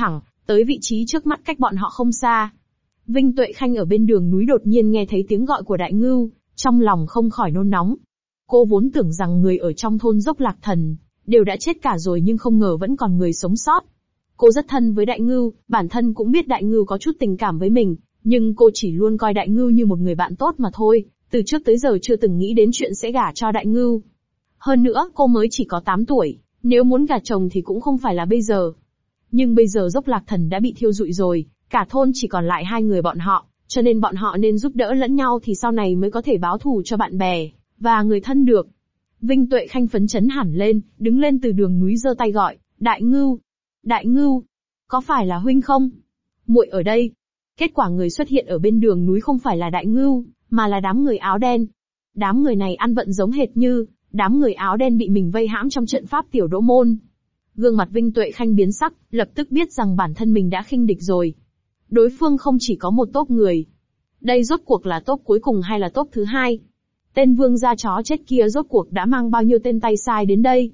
Speaker 1: tới vị trí trước mắt cách bọn họ không xa. Vinh Tuệ Khanh ở bên đường núi đột nhiên nghe thấy tiếng gọi của Đại Ngưu, trong lòng không khỏi nôn nóng. Cô vốn tưởng rằng người ở trong thôn Dốc Lạc Thần đều đã chết cả rồi, nhưng không ngờ vẫn còn người sống sót. Cô rất thân với Đại Ngưu, bản thân cũng biết Đại Ngưu có chút tình cảm với mình, nhưng cô chỉ luôn coi Đại Ngưu như một người bạn tốt mà thôi, từ trước tới giờ chưa từng nghĩ đến chuyện sẽ gả cho Đại Ngưu. Hơn nữa, cô mới chỉ có 8 tuổi, nếu muốn gả chồng thì cũng không phải là bây giờ. Nhưng bây giờ Dốc Lạc Thần đã bị thiêu rụi rồi, cả thôn chỉ còn lại 2 người bọn họ, cho nên bọn họ nên giúp đỡ lẫn nhau thì sau này mới có thể báo thù cho bạn bè và người thân được. Vinh Tuệ Khanh phấn chấn hẳn lên, đứng lên từ đường núi giơ tay gọi, Đại Ngưu, Đại Ngưu, có phải là huynh không? Muội ở đây. Kết quả người xuất hiện ở bên đường núi không phải là Đại Ngưu, mà là đám người áo đen. Đám người này ăn vận giống hệt như đám người áo đen bị mình vây hãm trong trận pháp Tiểu Đỗ Môn. Gương mặt Vinh Tuệ Khanh biến sắc, lập tức biết rằng bản thân mình đã khinh địch rồi. Đối phương không chỉ có một tốp người. Đây rốt cuộc là tốp cuối cùng hay là tốp thứ 2? Tên vương gia chó chết kia rốt cuộc đã mang bao nhiêu tên tay sai đến đây?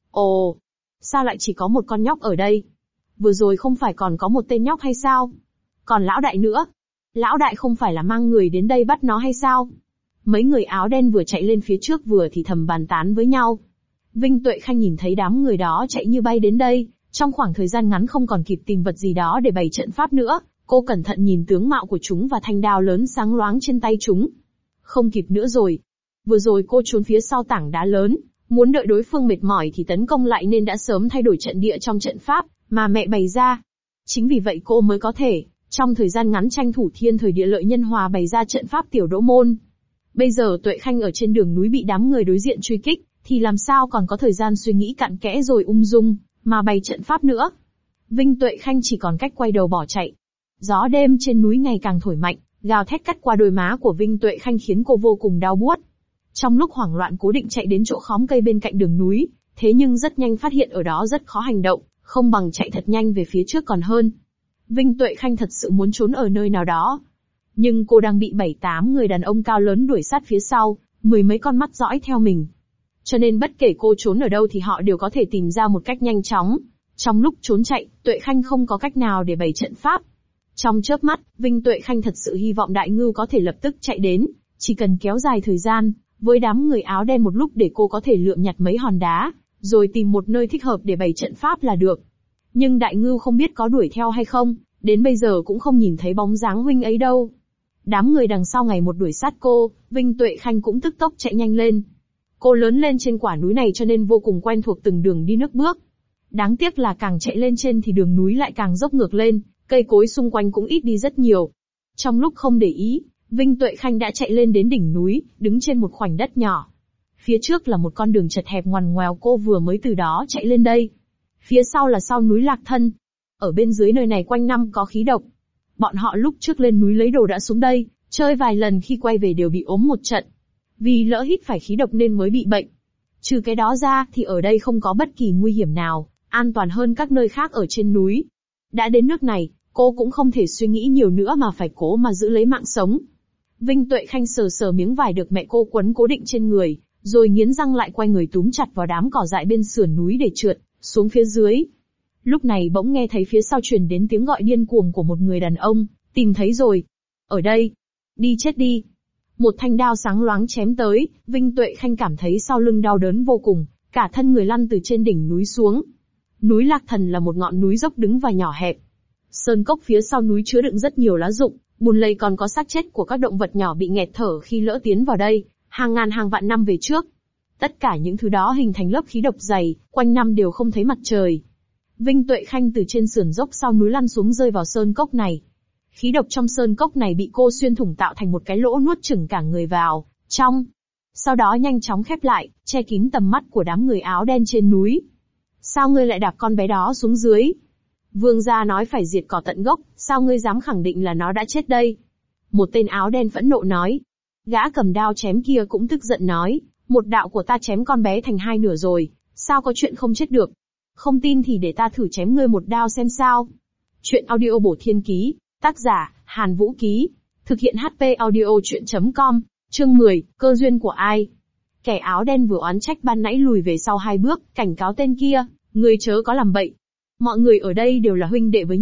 Speaker 1: Ồ, sao lại chỉ có một con nhóc ở đây? Vừa rồi không phải còn có một tên nhóc hay sao? Còn lão đại nữa. Lão đại không phải là mang người đến đây bắt nó hay sao? Mấy người áo đen vừa chạy lên phía trước vừa thì thầm bàn tán với nhau. Vinh Tuệ Khanh nhìn thấy đám người đó chạy như bay đến đây, trong khoảng thời gian ngắn không còn kịp tìm vật gì đó để bày trận pháp nữa, cô cẩn thận nhìn tướng mạo của chúng và thanh đao lớn sáng loáng trên tay chúng. Không kịp nữa rồi. Vừa rồi cô trốn phía sau tảng đá lớn, muốn đợi đối phương mệt mỏi thì tấn công lại nên đã sớm thay đổi trận địa trong trận pháp mà mẹ bày ra. Chính vì vậy cô mới có thể, trong thời gian ngắn tranh thủ thiên thời địa lợi nhân hòa bày ra trận pháp Tiểu Đỗ Môn. Bây giờ Tuệ Khanh ở trên đường núi bị đám người đối diện truy kích, thì làm sao còn có thời gian suy nghĩ cặn kẽ rồi ung dung mà bày trận pháp nữa. Vinh Tuệ Khanh chỉ còn cách quay đầu bỏ chạy. Gió đêm trên núi ngày càng thổi mạnh, gào thét cắt qua đôi má của Vinh Tuệ Khanh khiến cô vô cùng đau buốt. Trong lúc hoảng loạn cố định chạy đến chỗ khóm cây bên cạnh đường núi, thế nhưng rất nhanh phát hiện ở đó rất khó hành động, không bằng chạy thật nhanh về phía trước còn hơn. Vinh Tuệ Khanh thật sự muốn trốn ở nơi nào đó. Nhưng cô đang bị 7-8 người đàn ông cao lớn đuổi sát phía sau, 10 mấy con mắt dõi theo mình. Cho nên bất kể cô trốn ở đâu thì họ đều có thể tìm ra một cách nhanh chóng. Trong lúc trốn chạy, Tuệ Khanh không có cách nào để bày trận pháp. Trong chớp mắt, Vinh Tuệ Khanh thật sự hy vọng Đại Ngưu có thể lập tức chạy đến, chỉ cần kéo dài thời gian, với đám người áo đen một lúc để cô có thể lượm nhặt mấy hòn đá, rồi tìm một nơi thích hợp để bày trận pháp là được. Nhưng Đại Ngưu không biết có đuổi theo hay không, đến bây giờ cũng không nhìn thấy bóng dáng huynh ấy đâu. Đám người đằng sau ngày một đuổi sát cô, Vinh Tuệ Khanh cũng tức tốc chạy nhanh lên. Cô lớn lên trên quả núi này cho nên vô cùng quen thuộc từng đường đi nước bước. Đáng tiếc là càng chạy lên trên thì đường núi lại càng dốc ngược lên, cây cối xung quanh cũng ít đi rất nhiều. Trong lúc không để ý, Vinh Tuệ Khanh đã chạy lên đến đỉnh núi, đứng trên một khoảnh đất nhỏ. Phía trước là một con đường chật hẹp ngoằn ngoèo, cô vừa mới từ đó chạy lên đây. Phía sau là sau núi Lạc Thân. Ở bên dưới nơi này quanh năm có khí độc. Bọn họ lúc trước lên núi lấy đồ đã xuống đây, chơi vài lần khi quay về đều bị ốm một trận. Vì lỡ hít phải khí độc nên mới bị bệnh. Trừ cái đó ra thì ở đây không có bất kỳ nguy hiểm nào, an toàn hơn các nơi khác ở trên núi. Đã đến nước này, cô cũng không thể suy nghĩ nhiều nữa mà phải cố mà giữ lấy mạng sống. Vinh Tuệ Khanh sờ sờ miếng vải được mẹ cô quấn cố định trên người, rồi nghiến răng lại quay người túm chặt vào đám cỏ dại bên sườn núi để trượt xuống phía dưới. Lúc này bỗng nghe thấy phía sau truyền đến tiếng gọi điên cuồng của một người đàn ông, tìm thấy rồi. Ở đây. Đi chết đi. Một thanh đao sáng loáng chém tới, Vinh Tuệ Khanh cảm thấy sau lưng đau đớn vô cùng, cả thân người lăn từ trên đỉnh núi xuống. Núi Lạc Thần là một ngọn núi dốc đứng và nhỏ hẹp. Sơn cốc phía sau núi chứa đựng rất nhiều lá rụng, bùn lầy còn có xác chết của các động vật nhỏ bị nghẹt thở khi lỡ tiến vào đây, hàng ngàn hàng vạn năm về trước. Tất cả những thứ đó hình thành lớp khí độc dày, quanh năm đều không thấy mặt trời. Vinh Tuệ Khanh từ trên sườn dốc sau núi lăn xuống rơi vào sơn cốc này. Khí độc trong sơn cốc này bị cô xuyên thủng tạo thành một cái lỗ nuốt chửng cả người vào trong. Sau đó nhanh chóng khép lại, che kín tầm mắt của đám người áo đen trên núi. Sao ngươi lại đạp con bé đó xuống dưới? Vương gia nói phải diệt cỏ tận gốc, sao ngươi dám khẳng định là nó đã chết đây? Một tên áo đen phẫn nộ nói. Gã cầm đao chém kia cũng tức giận nói, một đạo của ta chém con bé thành 2 nửa rồi, sao có chuyện không chết được? Không tin thì để ta thử chém ngươi một đao xem sao. Chuyện audio bổ thiên ký, tác giả, Hàn Vũ Ký, thực hiện HP audio chuyện.com, chương 10, cơ duyên của ai? Kẻ áo đen vừa oán trách ban nãy lùi về sau 2 bước, cảnh cáo tên kia, ngươi chớ có làm bậy. Mọi người ở đây đều là huynh đệ với nhau,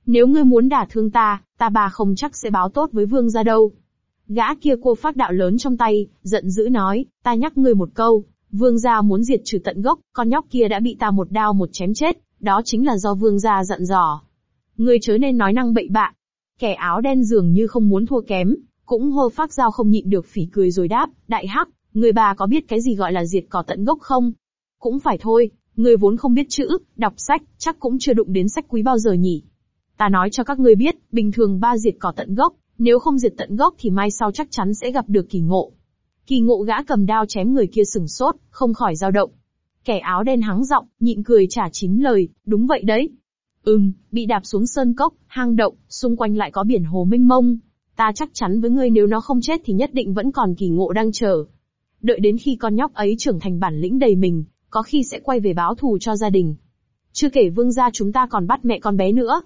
Speaker 1: Nếu ngươi muốn đả thương ta, ta bà không chắc sẽ báo tốt với vương gia đâu. Gã kia cô phác đạo lớn trong tay, giận dữ nói, ta nhắc ngươi một câu, vương gia muốn diệt trừ tận gốc, con nhóc kia đã bị ta một đao một chém chết, đó chính là do vương gia dặn dò. Ngươi chớ nên nói năng bậy bạ. Kẻ áo đen dường như không muốn thua kém, cũng hô phác dao không nhịn được phỉ cười rồi đáp, đại hắc, người bà có biết cái gì gọi là diệt cỏ tận gốc không? Cũng phải thôi, người vốn không biết chữ, đọc sách, chắc cũng chưa đụng đến sách quý bao giờ nhỉ. Ta nói cho các ngươi biết, bình thường ba diệt cỏ tận gốc, nếu không diệt tận gốc thì mai sau chắc chắn sẽ gặp được kỳ ngộ. Kỳ ngộ gã cầm đao chém người kia sửng sốt, không khỏi dao động. Kẻ áo đen hắng giọng, nhịn cười trả chín lời, đúng vậy đấy. Bị đạp xuống sơn cốc, hang động, xung quanh lại có biển hồ mênh mông. Ta chắc chắn với ngươi nếu nó không chết thì nhất định vẫn còn kỳ ngộ đang chờ. Đợi đến khi con nhóc ấy trưởng thành bản lĩnh đầy mình, có khi sẽ quay về báo thù cho gia đình. Chưa kể vương gia chúng ta còn bắt mẹ con bé nữa.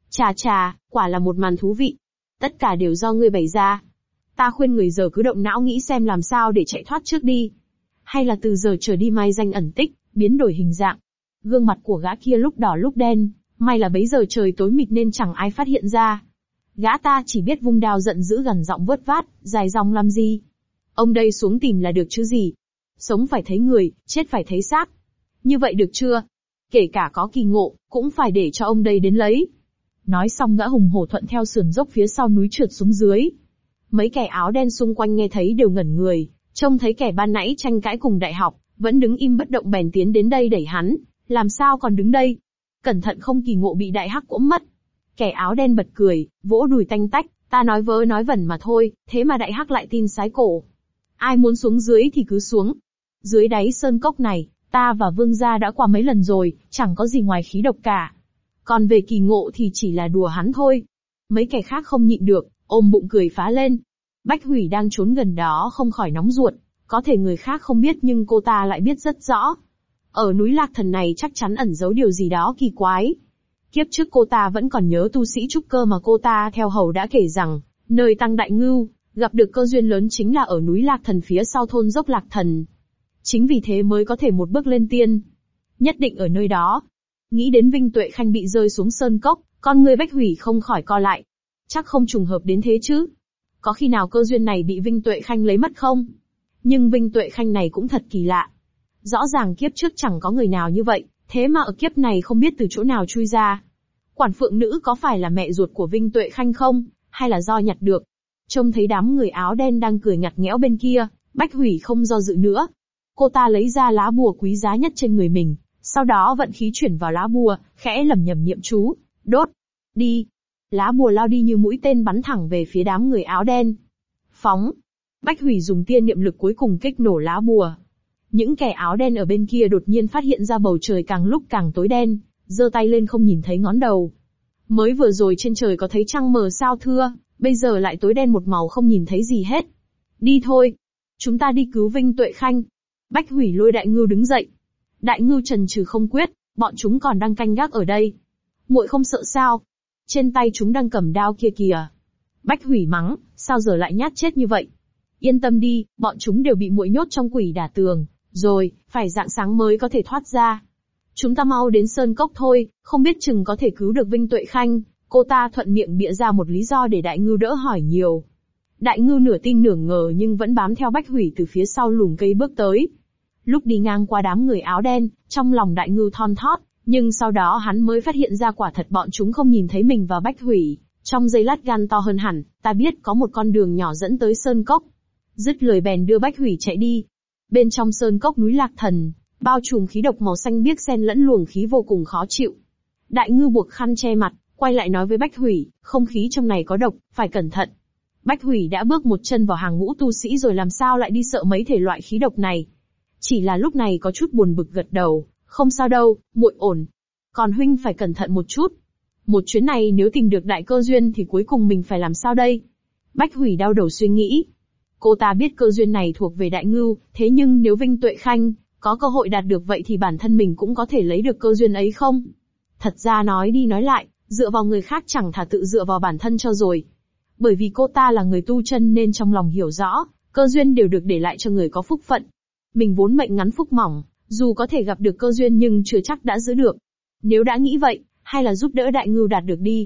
Speaker 1: Chà, quả là một màn thú vị. Tất cả đều do ngươi bày ra. Ta khuyên người giờ cứ động não nghĩ xem làm sao để chạy thoát trước đi. Hay là từ giờ trở đi mai danh ẩn tích, biến đổi hình dạng. Gương mặt của gã kia lúc đỏ lúc đen, may là bấy giờ trời tối mịt nên chẳng ai phát hiện ra. Gã ta chỉ biết vung đao giận dữ gần giọng vớt vát, dài dòng làm gì. Ông đây xuống tìm là được chứ gì. Sống phải thấy người, chết phải thấy xác. Như vậy được chưa? Kể cả có kỳ ngộ, cũng phải để cho ông đây đến lấy. Nói xong gã hùng hổ thuận theo sườn dốc phía sau núi trượt xuống dưới. Mấy kẻ áo đen xung quanh nghe thấy đều ngẩn người, trông thấy kẻ ban nãy tranh cãi cùng đại học, vẫn đứng im bất động bèn tiến đến đây đẩy hắn, làm sao còn đứng đây? Cẩn thận không kỳ ngộ bị đại hắc ỗm mất. Kẻ áo đen bật cười, vỗ đùi tanh tách, ta nói vớ nói vẩn mà thôi, thế mà đại hắc lại tin sái cổ. Ai muốn xuống dưới thì cứ xuống. Dưới đáy sơn cốc này, ta và vương gia đã qua mấy lần rồi, chẳng có gì ngoài khí độc cả. Còn về kỳ ngộ thì chỉ là đùa hắn thôi. Mấy kẻ khác không nhịn được, ôm bụng cười phá lên. Bách Hủy đang trốn gần đó không khỏi nóng ruột, có thể người khác không biết nhưng cô ta lại biết rất rõ. Ở núi Lạc Thần này chắc chắn ẩn giấu điều gì đó kỳ quái. Kiếp trước cô ta vẫn còn nhớ tu sĩ trúc cơ mà cô ta theo hầu đã kể rằng, nơi Tăng Đại Ngưu, gặp được cơ duyên lớn chính là ở núi Lạc Thần phía sau thôn dốc Lạc Thần. Chính vì thế mới có thể một bước lên tiên. Nhất định ở nơi đó. Nghĩ đến Vinh Tuệ Khanh bị rơi xuống sơn cốc, con người Bách Hủy không khỏi co lại. Chắc không trùng hợp đến thế chứ. Có khi nào cơ duyên này bị Vinh Tuệ Khanh lấy mất không? Nhưng Vinh Tuệ Khanh này cũng thật kỳ lạ. Rõ ràng kiếp trước chẳng có người nào như vậy, thế mà ở kiếp này không biết từ chỗ nào chui ra. Quản phượng nữ có phải là mẹ ruột của Vinh Tuệ Khanh không, hay là do nhặt được? Trông thấy đám người áo đen đang cười ngặt nghẽo bên kia, Bách Hủy không do dự nữa. Cô ta lấy ra lá bùa quý giá nhất trên người mình, sau đó vận khí chuyển vào lá bùa, khẽ lẩm nhẩm niệm chú, đốt, đi. Lá bùa lao đi như mũi tên bắn thẳng về phía đám người áo đen. Phóng. Bách Hủy dùng tiên niệm lực cuối cùng kích nổ lá bùa. Những kẻ áo đen ở bên kia đột nhiên phát hiện ra bầu trời càng lúc càng tối đen, giơ tay lên không nhìn thấy ngón đầu. Mới vừa rồi trên trời có thấy trăng mờ sao thưa, bây giờ lại tối đen một màu không nhìn thấy gì hết. Đi thôi. Chúng ta đi cứu Vinh Tuệ Khanh. Bách Hủy lôi Đại Ngưu đứng dậy. Đại Ngưu chần chừ không quyết, bọn chúng còn đang canh gác ở đây. Muội không sợ sao? Trên tay chúng đang cầm đao kia kìa. Bách Hủy mắng, sao giờ lại nhát chết như vậy? Yên tâm đi, bọn chúng đều bị muội nhốt trong quỷ đả tường, rồi, phải rạng sáng mới có thể thoát ra. Chúng ta mau đến sơn cốc thôi, không biết chừng có thể cứu được Vinh Tuệ Khanh. Cô ta thuận miệng bịa ra một lý do để Đại Ngưu đỡ hỏi nhiều. Đại Ngưu nửa tin nửa ngờ nhưng vẫn bám theo Bách Hủy từ phía sau lùm cây bước tới. Lúc đi ngang qua đám người áo đen, trong lòng Đại Ngưu thon thót, nhưng sau đó hắn mới phát hiện ra quả thật bọn chúng không nhìn thấy mình và Bách Hủy. Trong giây lát gan to hơn hẳn, ta biết có một con đường nhỏ dẫn tới sơn cốc. Dứt lời bèn đưa Bách Hủy chạy đi. Bên trong sơn cốc núi Lạc Thần, bao trùm khí độc màu xanh biếc xen lẫn luồng khí vô cùng khó chịu. Đại Ngưu buộc khăn che mặt, quay lại nói với Bách Hủy, không khí trong này có độc, phải cẩn thận. Bách Hủy đã bước một chân vào hàng ngũ tu sĩ rồi làm sao lại đi sợ mấy thể loại khí độc này. Chỉ là lúc này có chút buồn bực gật đầu, không sao đâu, muội ổn. Còn huynh phải cẩn thận một chút. Một chuyến này nếu tìm được đại cơ duyên thì cuối cùng mình phải làm sao đây? Bách Hủy đau đầu suy nghĩ. Cô ta biết cơ duyên này thuộc về Đại Ngưu, thế nhưng nếu Vinh Tuệ Khanh có cơ hội đạt được vậy thì bản thân mình cũng có thể lấy được cơ duyên ấy không? Thật ra nói đi nói lại, dựa vào người khác chẳng thà tự dựa vào bản thân cho rồi. Bởi vì cô ta là người tu chân nên trong lòng hiểu rõ, cơ duyên đều được để lại cho người có phúc phận. Mình vốn mệnh ngắn phúc mỏng, dù có thể gặp được cơ duyên nhưng chưa chắc đã giữ được. Nếu đã nghĩ vậy, hay là giúp đỡ Đại Ngưu đạt được đi.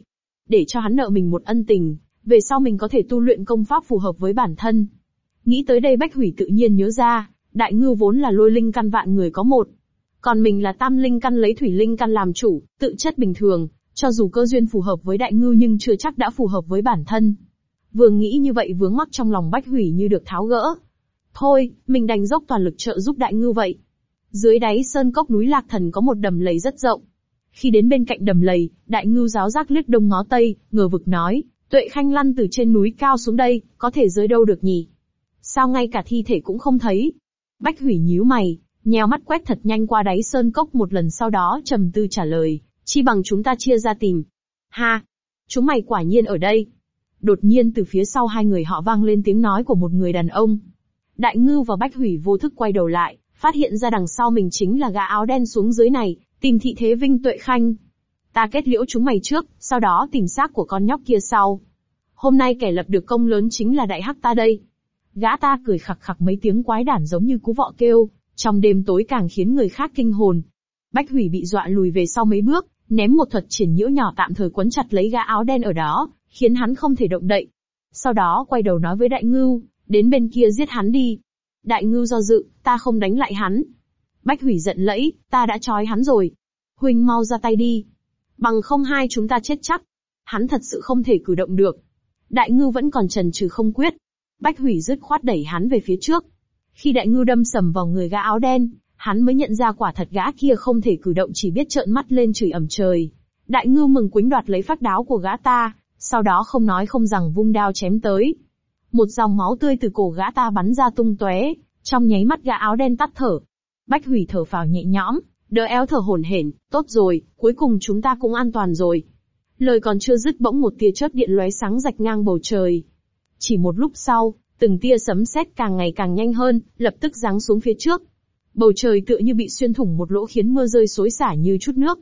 Speaker 1: để cho hắn nợ mình một ân tình, về sau mình có thể tu luyện công pháp phù hợp với bản thân. Nghĩ tới đây Bách Hủy tự nhiên nhớ ra, Đại Ngưu vốn là lôi linh căn vạn người có một. Còn mình là tam linh căn lấy thủy linh căn làm chủ, tự chất bình thường, cho dù cơ duyên phù hợp với Đại Ngưu nhưng chưa chắc đã phù hợp với bản thân. Vừa nghĩ như vậy vướng mắc trong lòng Bách Hủy như được tháo gỡ. Thôi, mình đành dốc toàn lực trợ giúp Đại Ngưu vậy. Dưới đáy sơn cốc núi Lạc Thần có một đầm lầy rất rộng. Khi đến bên cạnh đầm lầy, Đại Ngưu giáo giác liếc đông ngó tây, ngờ vực nói, Tuệ Khanh lăn từ trên núi cao xuống đây, có thể rơi đâu được nhỉ? Sao ngay cả thi thể cũng không thấy? Bách Hủy nhíu mày, nheo mắt quét thật nhanh qua đáy sơn cốc một lần sau đó trầm tư trả lời, chi bằng chúng ta chia ra tìm. Ha! Chúng mày quả nhiên ở đây. Đột nhiên từ phía sau hai người họ vang lên tiếng nói của một người đàn ông. Đại Ngưu và Bách Hủy vô thức quay đầu lại, phát hiện ra đằng sau mình chính là gã áo đen xuống dưới này, tìm thị thế Vinh Tuệ Khanh. Ta kết liễu chúng mày trước, sau đó tìm xác của con nhóc kia sau. Hôm nay kẻ lập được công lớn chính là Đại Hắc ta đây. Gã ta cười khặc khặc mấy tiếng quái đản giống như cú vọ kêu, trong đêm tối càng khiến người khác kinh hồn. Bách Hủy bị dọa lùi về sau mấy bước, ném một thuật triển nhiễu nhỏ tạm thời quấn chặt lấy gã áo đen ở đó, khiến hắn không thể động đậy. Sau đó quay đầu nói với Đại Ngưu, đến bên kia giết hắn đi. Đại Ngưu do dự, ta không đánh lại hắn. Bách Hủy giận lẫy, ta đã trói hắn rồi. Huynh mau ra tay đi. Bằng không hai chúng ta chết chắc. Hắn thật sự không thể cử động được. Đại Ngưu vẫn còn chần chừ không quyết. Bách Hủy dứt khoát đẩy hắn về phía trước. Khi Đại Ngưu đâm sầm vào người gã áo đen, hắn mới nhận ra quả thật gã kia không thể cử động chỉ biết trợn mắt lên chửi ầm trời. Đại Ngưu mừng quính đoạt lấy phách đáo của gã ta, sau đó không nói không rằng vung đao chém tới. Một dòng máu tươi từ cổ gã ta bắn ra tung tóe, trong nháy mắt gã áo đen tắt thở. Bách Hủy thở phào nhẹ nhõm, đỡ éo thở hổn hển, tốt rồi, cuối cùng chúng ta cũng an toàn rồi. Lời còn chưa dứt bỗng một tia chớp điện lóe sáng rạch ngang bầu trời. Chỉ một lúc sau, từng tia sấm sét càng ngày càng nhanh hơn, lập tức giáng xuống phía trước. Bầu trời tựa như bị xuyên thủng một lỗ khiến mưa rơi xối xả như chút nước.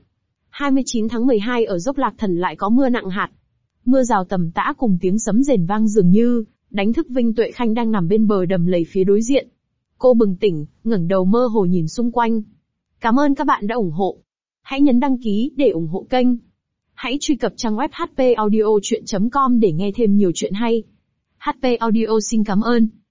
Speaker 1: 29 tháng 12 ở dốc Lạc Thần lại có mưa nặng hạt. Mưa rào tầm tã cùng tiếng sấm rền vang dường như đánh thức Vinh Tuệ Khanh đang nằm bên bờ đầm lầy phía đối diện. Cô bừng tỉnh, ngẩng đầu mơ hồ nhìn xung quanh. Cảm ơn các bạn đã ủng hộ. Hãy nhấn đăng ký để ủng hộ kênh. Hãy truy cập trang web hpaudiochuyen.com để nghe thêm nhiều chuyện hay. HP Audio xin cảm ơn.